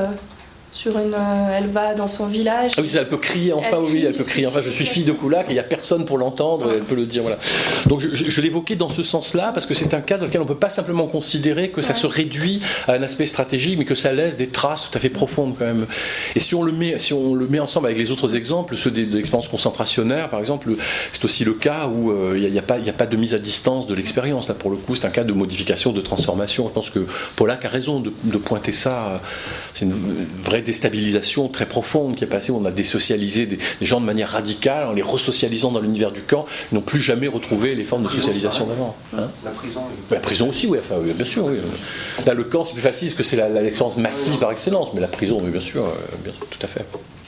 elle va dans son village. Ah oui, elle peut crier enfin, elle peut crier enfin, je suis fille de koulak et il n'y a personne pour l'entendre, elle peut le dire, voilà. Donc je l'évoquais dans ce sens-là parce que c'est un cas dans lequel on ne peut pas simplement considérer que ça se réduit à un aspect stratégique, mais que ça laisse des traces tout à fait profondes quand même. Et si on le met ensemble avec les autres exemples, ceux des expériences concentrationnaires par exemple, c'est aussi le cas où il n'y a pas de mise à distance de l'expérience. Là pour le coup c'est un cas de modification, de transformation. Je pense que Pollack a raison de pointer ça. C'est une vraie déstabilisation très profonde qui est passée, où on a désocialisé des gens de manière radicale en les resocialisant dans l'univers du camp. Ils n'ont plus jamais retrouvé les formes de socialisation d'avant. Hein, la prison aussi, oui, enfin, bien sûr. Oui. Là, le camp, c'est plus facile parce que c'est l'expérience massive par excellence, mais la prison, oui, bien sûr, tout à fait.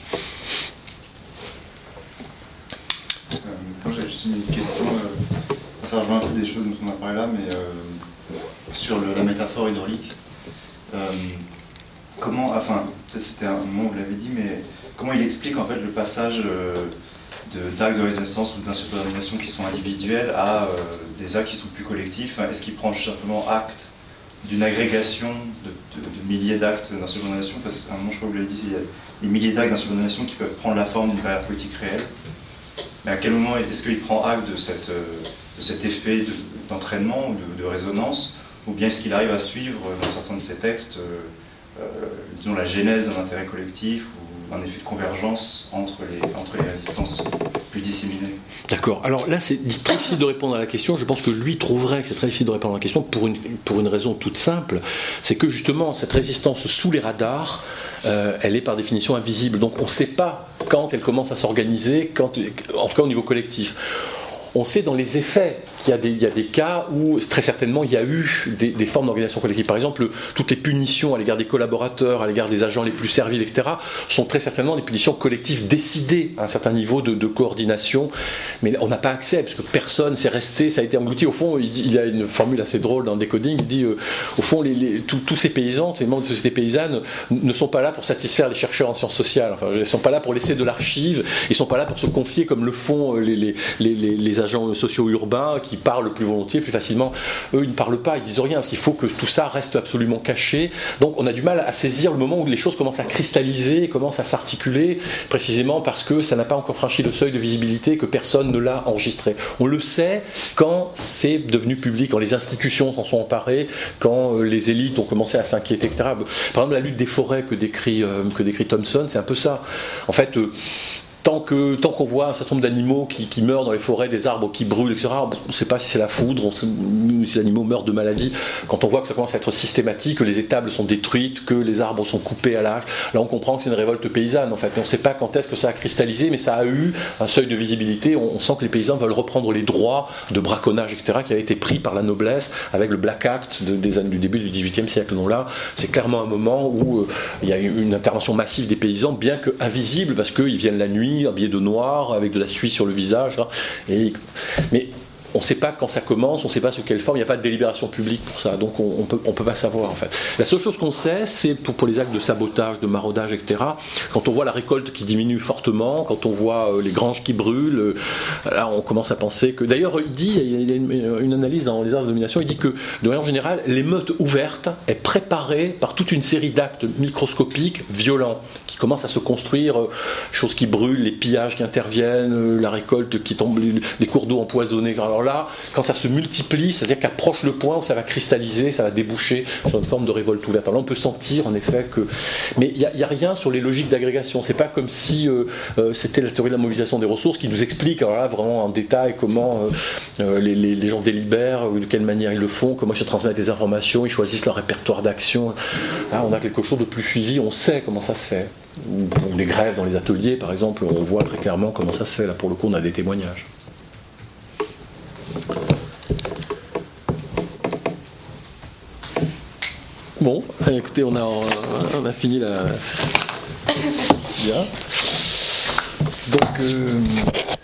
Moi, j'ai juste une question. Ça rejoint un peu des choses dont on a parlé là, mais sur la métaphore hydraulique. Comment, enfin, peut-être c'était un moment où vous l'avez dit, mais comment il explique en fait le passage d'actes de résistance ou d'insubordination qui sont individuels à des actes qui sont plus collectifs? Est-ce qu'il prend simplement acte d'une agrégation de milliers d'actes d'insubordination? Parce qu'à un moment, je crois que vous l'avez dit, il y a des milliers d'actes d'insubordination qui peuvent prendre la forme d'une barrière politique réelle. Mais à quel moment est-ce qu'il prend acte de cet effet d'entraînement ou de résonance, ou bien est-ce qu'il arrive à suivre dans certains de ses textes disons la genèse d'un intérêt collectif ou un effet de convergence entre les résistances plus disséminées? D'accord. Alors là, c'est très difficile de répondre à la question. Je pense que lui trouverait que c'est très difficile de répondre à la question pour une raison toute simple. C'est que justement, cette résistance sous les radars, elle est par définition invisible. Donc on ne sait pas quand elle commence à s'organiser, en tout cas au niveau collectif. On sait dans les effets qu'il y a des cas où très certainement il y a eu des formes d'organisation collective. Par exemple, toutes les punitions à l'égard des collaborateurs, à l'égard des agents les plus serviles, etc., sont très certainement des punitions collectives décidées à un certain niveau de coordination. Mais on n'a pas accès, parce que personne s'est resté, ça a été englouti. Au fond, il y a une formule assez drôle dans Decoding, il dit au fond, tous ces paysans, ces membres de sociétés paysannes, ne sont pas là pour satisfaire les chercheurs en sciences sociales. Enfin, ils ne sont pas là pour laisser de l'archive, ils ne sont pas là pour se confier comme le font les agents agents sociaux urbains qui parlent plus volontiers, plus facilement. Eux, ils ne parlent pas, ils disent rien, parce qu'il faut que tout ça reste absolument caché. Donc on a du mal à saisir le moment où les choses commencent à cristalliser, commencent à s'articuler, précisément parce que ça n'a pas encore franchi le seuil de visibilité, que personne ne l'a enregistré. On le sait quand c'est devenu public, quand les institutions s'en sont emparées, quand les élites ont commencé à s'inquiéter, etc. Par exemple, la lutte des forêts que décrit Thompson, c'est un peu ça. En fait, tant qu'on voit un certain nombre d'animaux qui meurent dans les forêts, des arbres qui brûlent, etc., on ne sait pas si c'est la foudre, si les animaux meurent de maladie. Quand on voit que ça commence à être systématique, que les étables sont détruites, que les arbres sont coupés à l'âge, là on comprend que c'est une révolte paysanne en fait. Et on ne sait pas quand est-ce que ça a cristallisé, mais ça a eu un seuil de visibilité. On sent que les paysans veulent reprendre les droits de braconnage, etc., qui avaient été pris par la noblesse avec le Black Act du début du XVIIIe siècle. Donc là, c'est clairement un moment où il y a une intervention massive des paysans, bien que invisible, parce qu'ils viennent la nuit, habillés de noir, avec de la suie sur le visage. Mais on ne sait pas quand ça commence, on ne sait pas sous quelle forme, il n'y a pas de délibération publique pour ça, donc on peut pas savoir en fait. La seule chose qu'on sait, c'est pour les actes de sabotage, de maraudage, etc., quand on voit la récolte qui diminue fortement, quand on voit les granges qui brûlent, là on commence à penser que... D'ailleurs, il y a une analyse dans les arts de domination, il dit que, de manière générale, l'émeute ouverte est préparée par toute une série d'actes microscopiques violents, qui commencent à se construire, choses qui brûlent, les pillages qui interviennent, la récolte qui tombe, les cours d'eau empoisonnés. Alors là, quand ça se multiplie, c'est-à-dire qu'approche le point où ça va cristalliser, ça va déboucher sur une forme de révolte ouverte. Alors là, on peut sentir en effet que... Mais il n'y a rien sur les logiques d'agrégation. C'est pas comme si c'était la théorie de la mobilisation des ressources qui nous explique alors là, vraiment en détail comment les gens délibèrent, de quelle manière ils le font, comment ils se transmettent des informations, ils choisissent leur répertoire d'action. Là, on a quelque chose de plus suivi, on sait comment ça se fait. Ou pour les grèves dans les ateliers, par exemple, on voit très clairement comment ça se fait. Là, pour le coup, on a des témoignages. Bon, écoutez, on a fini la... Bien. Donc...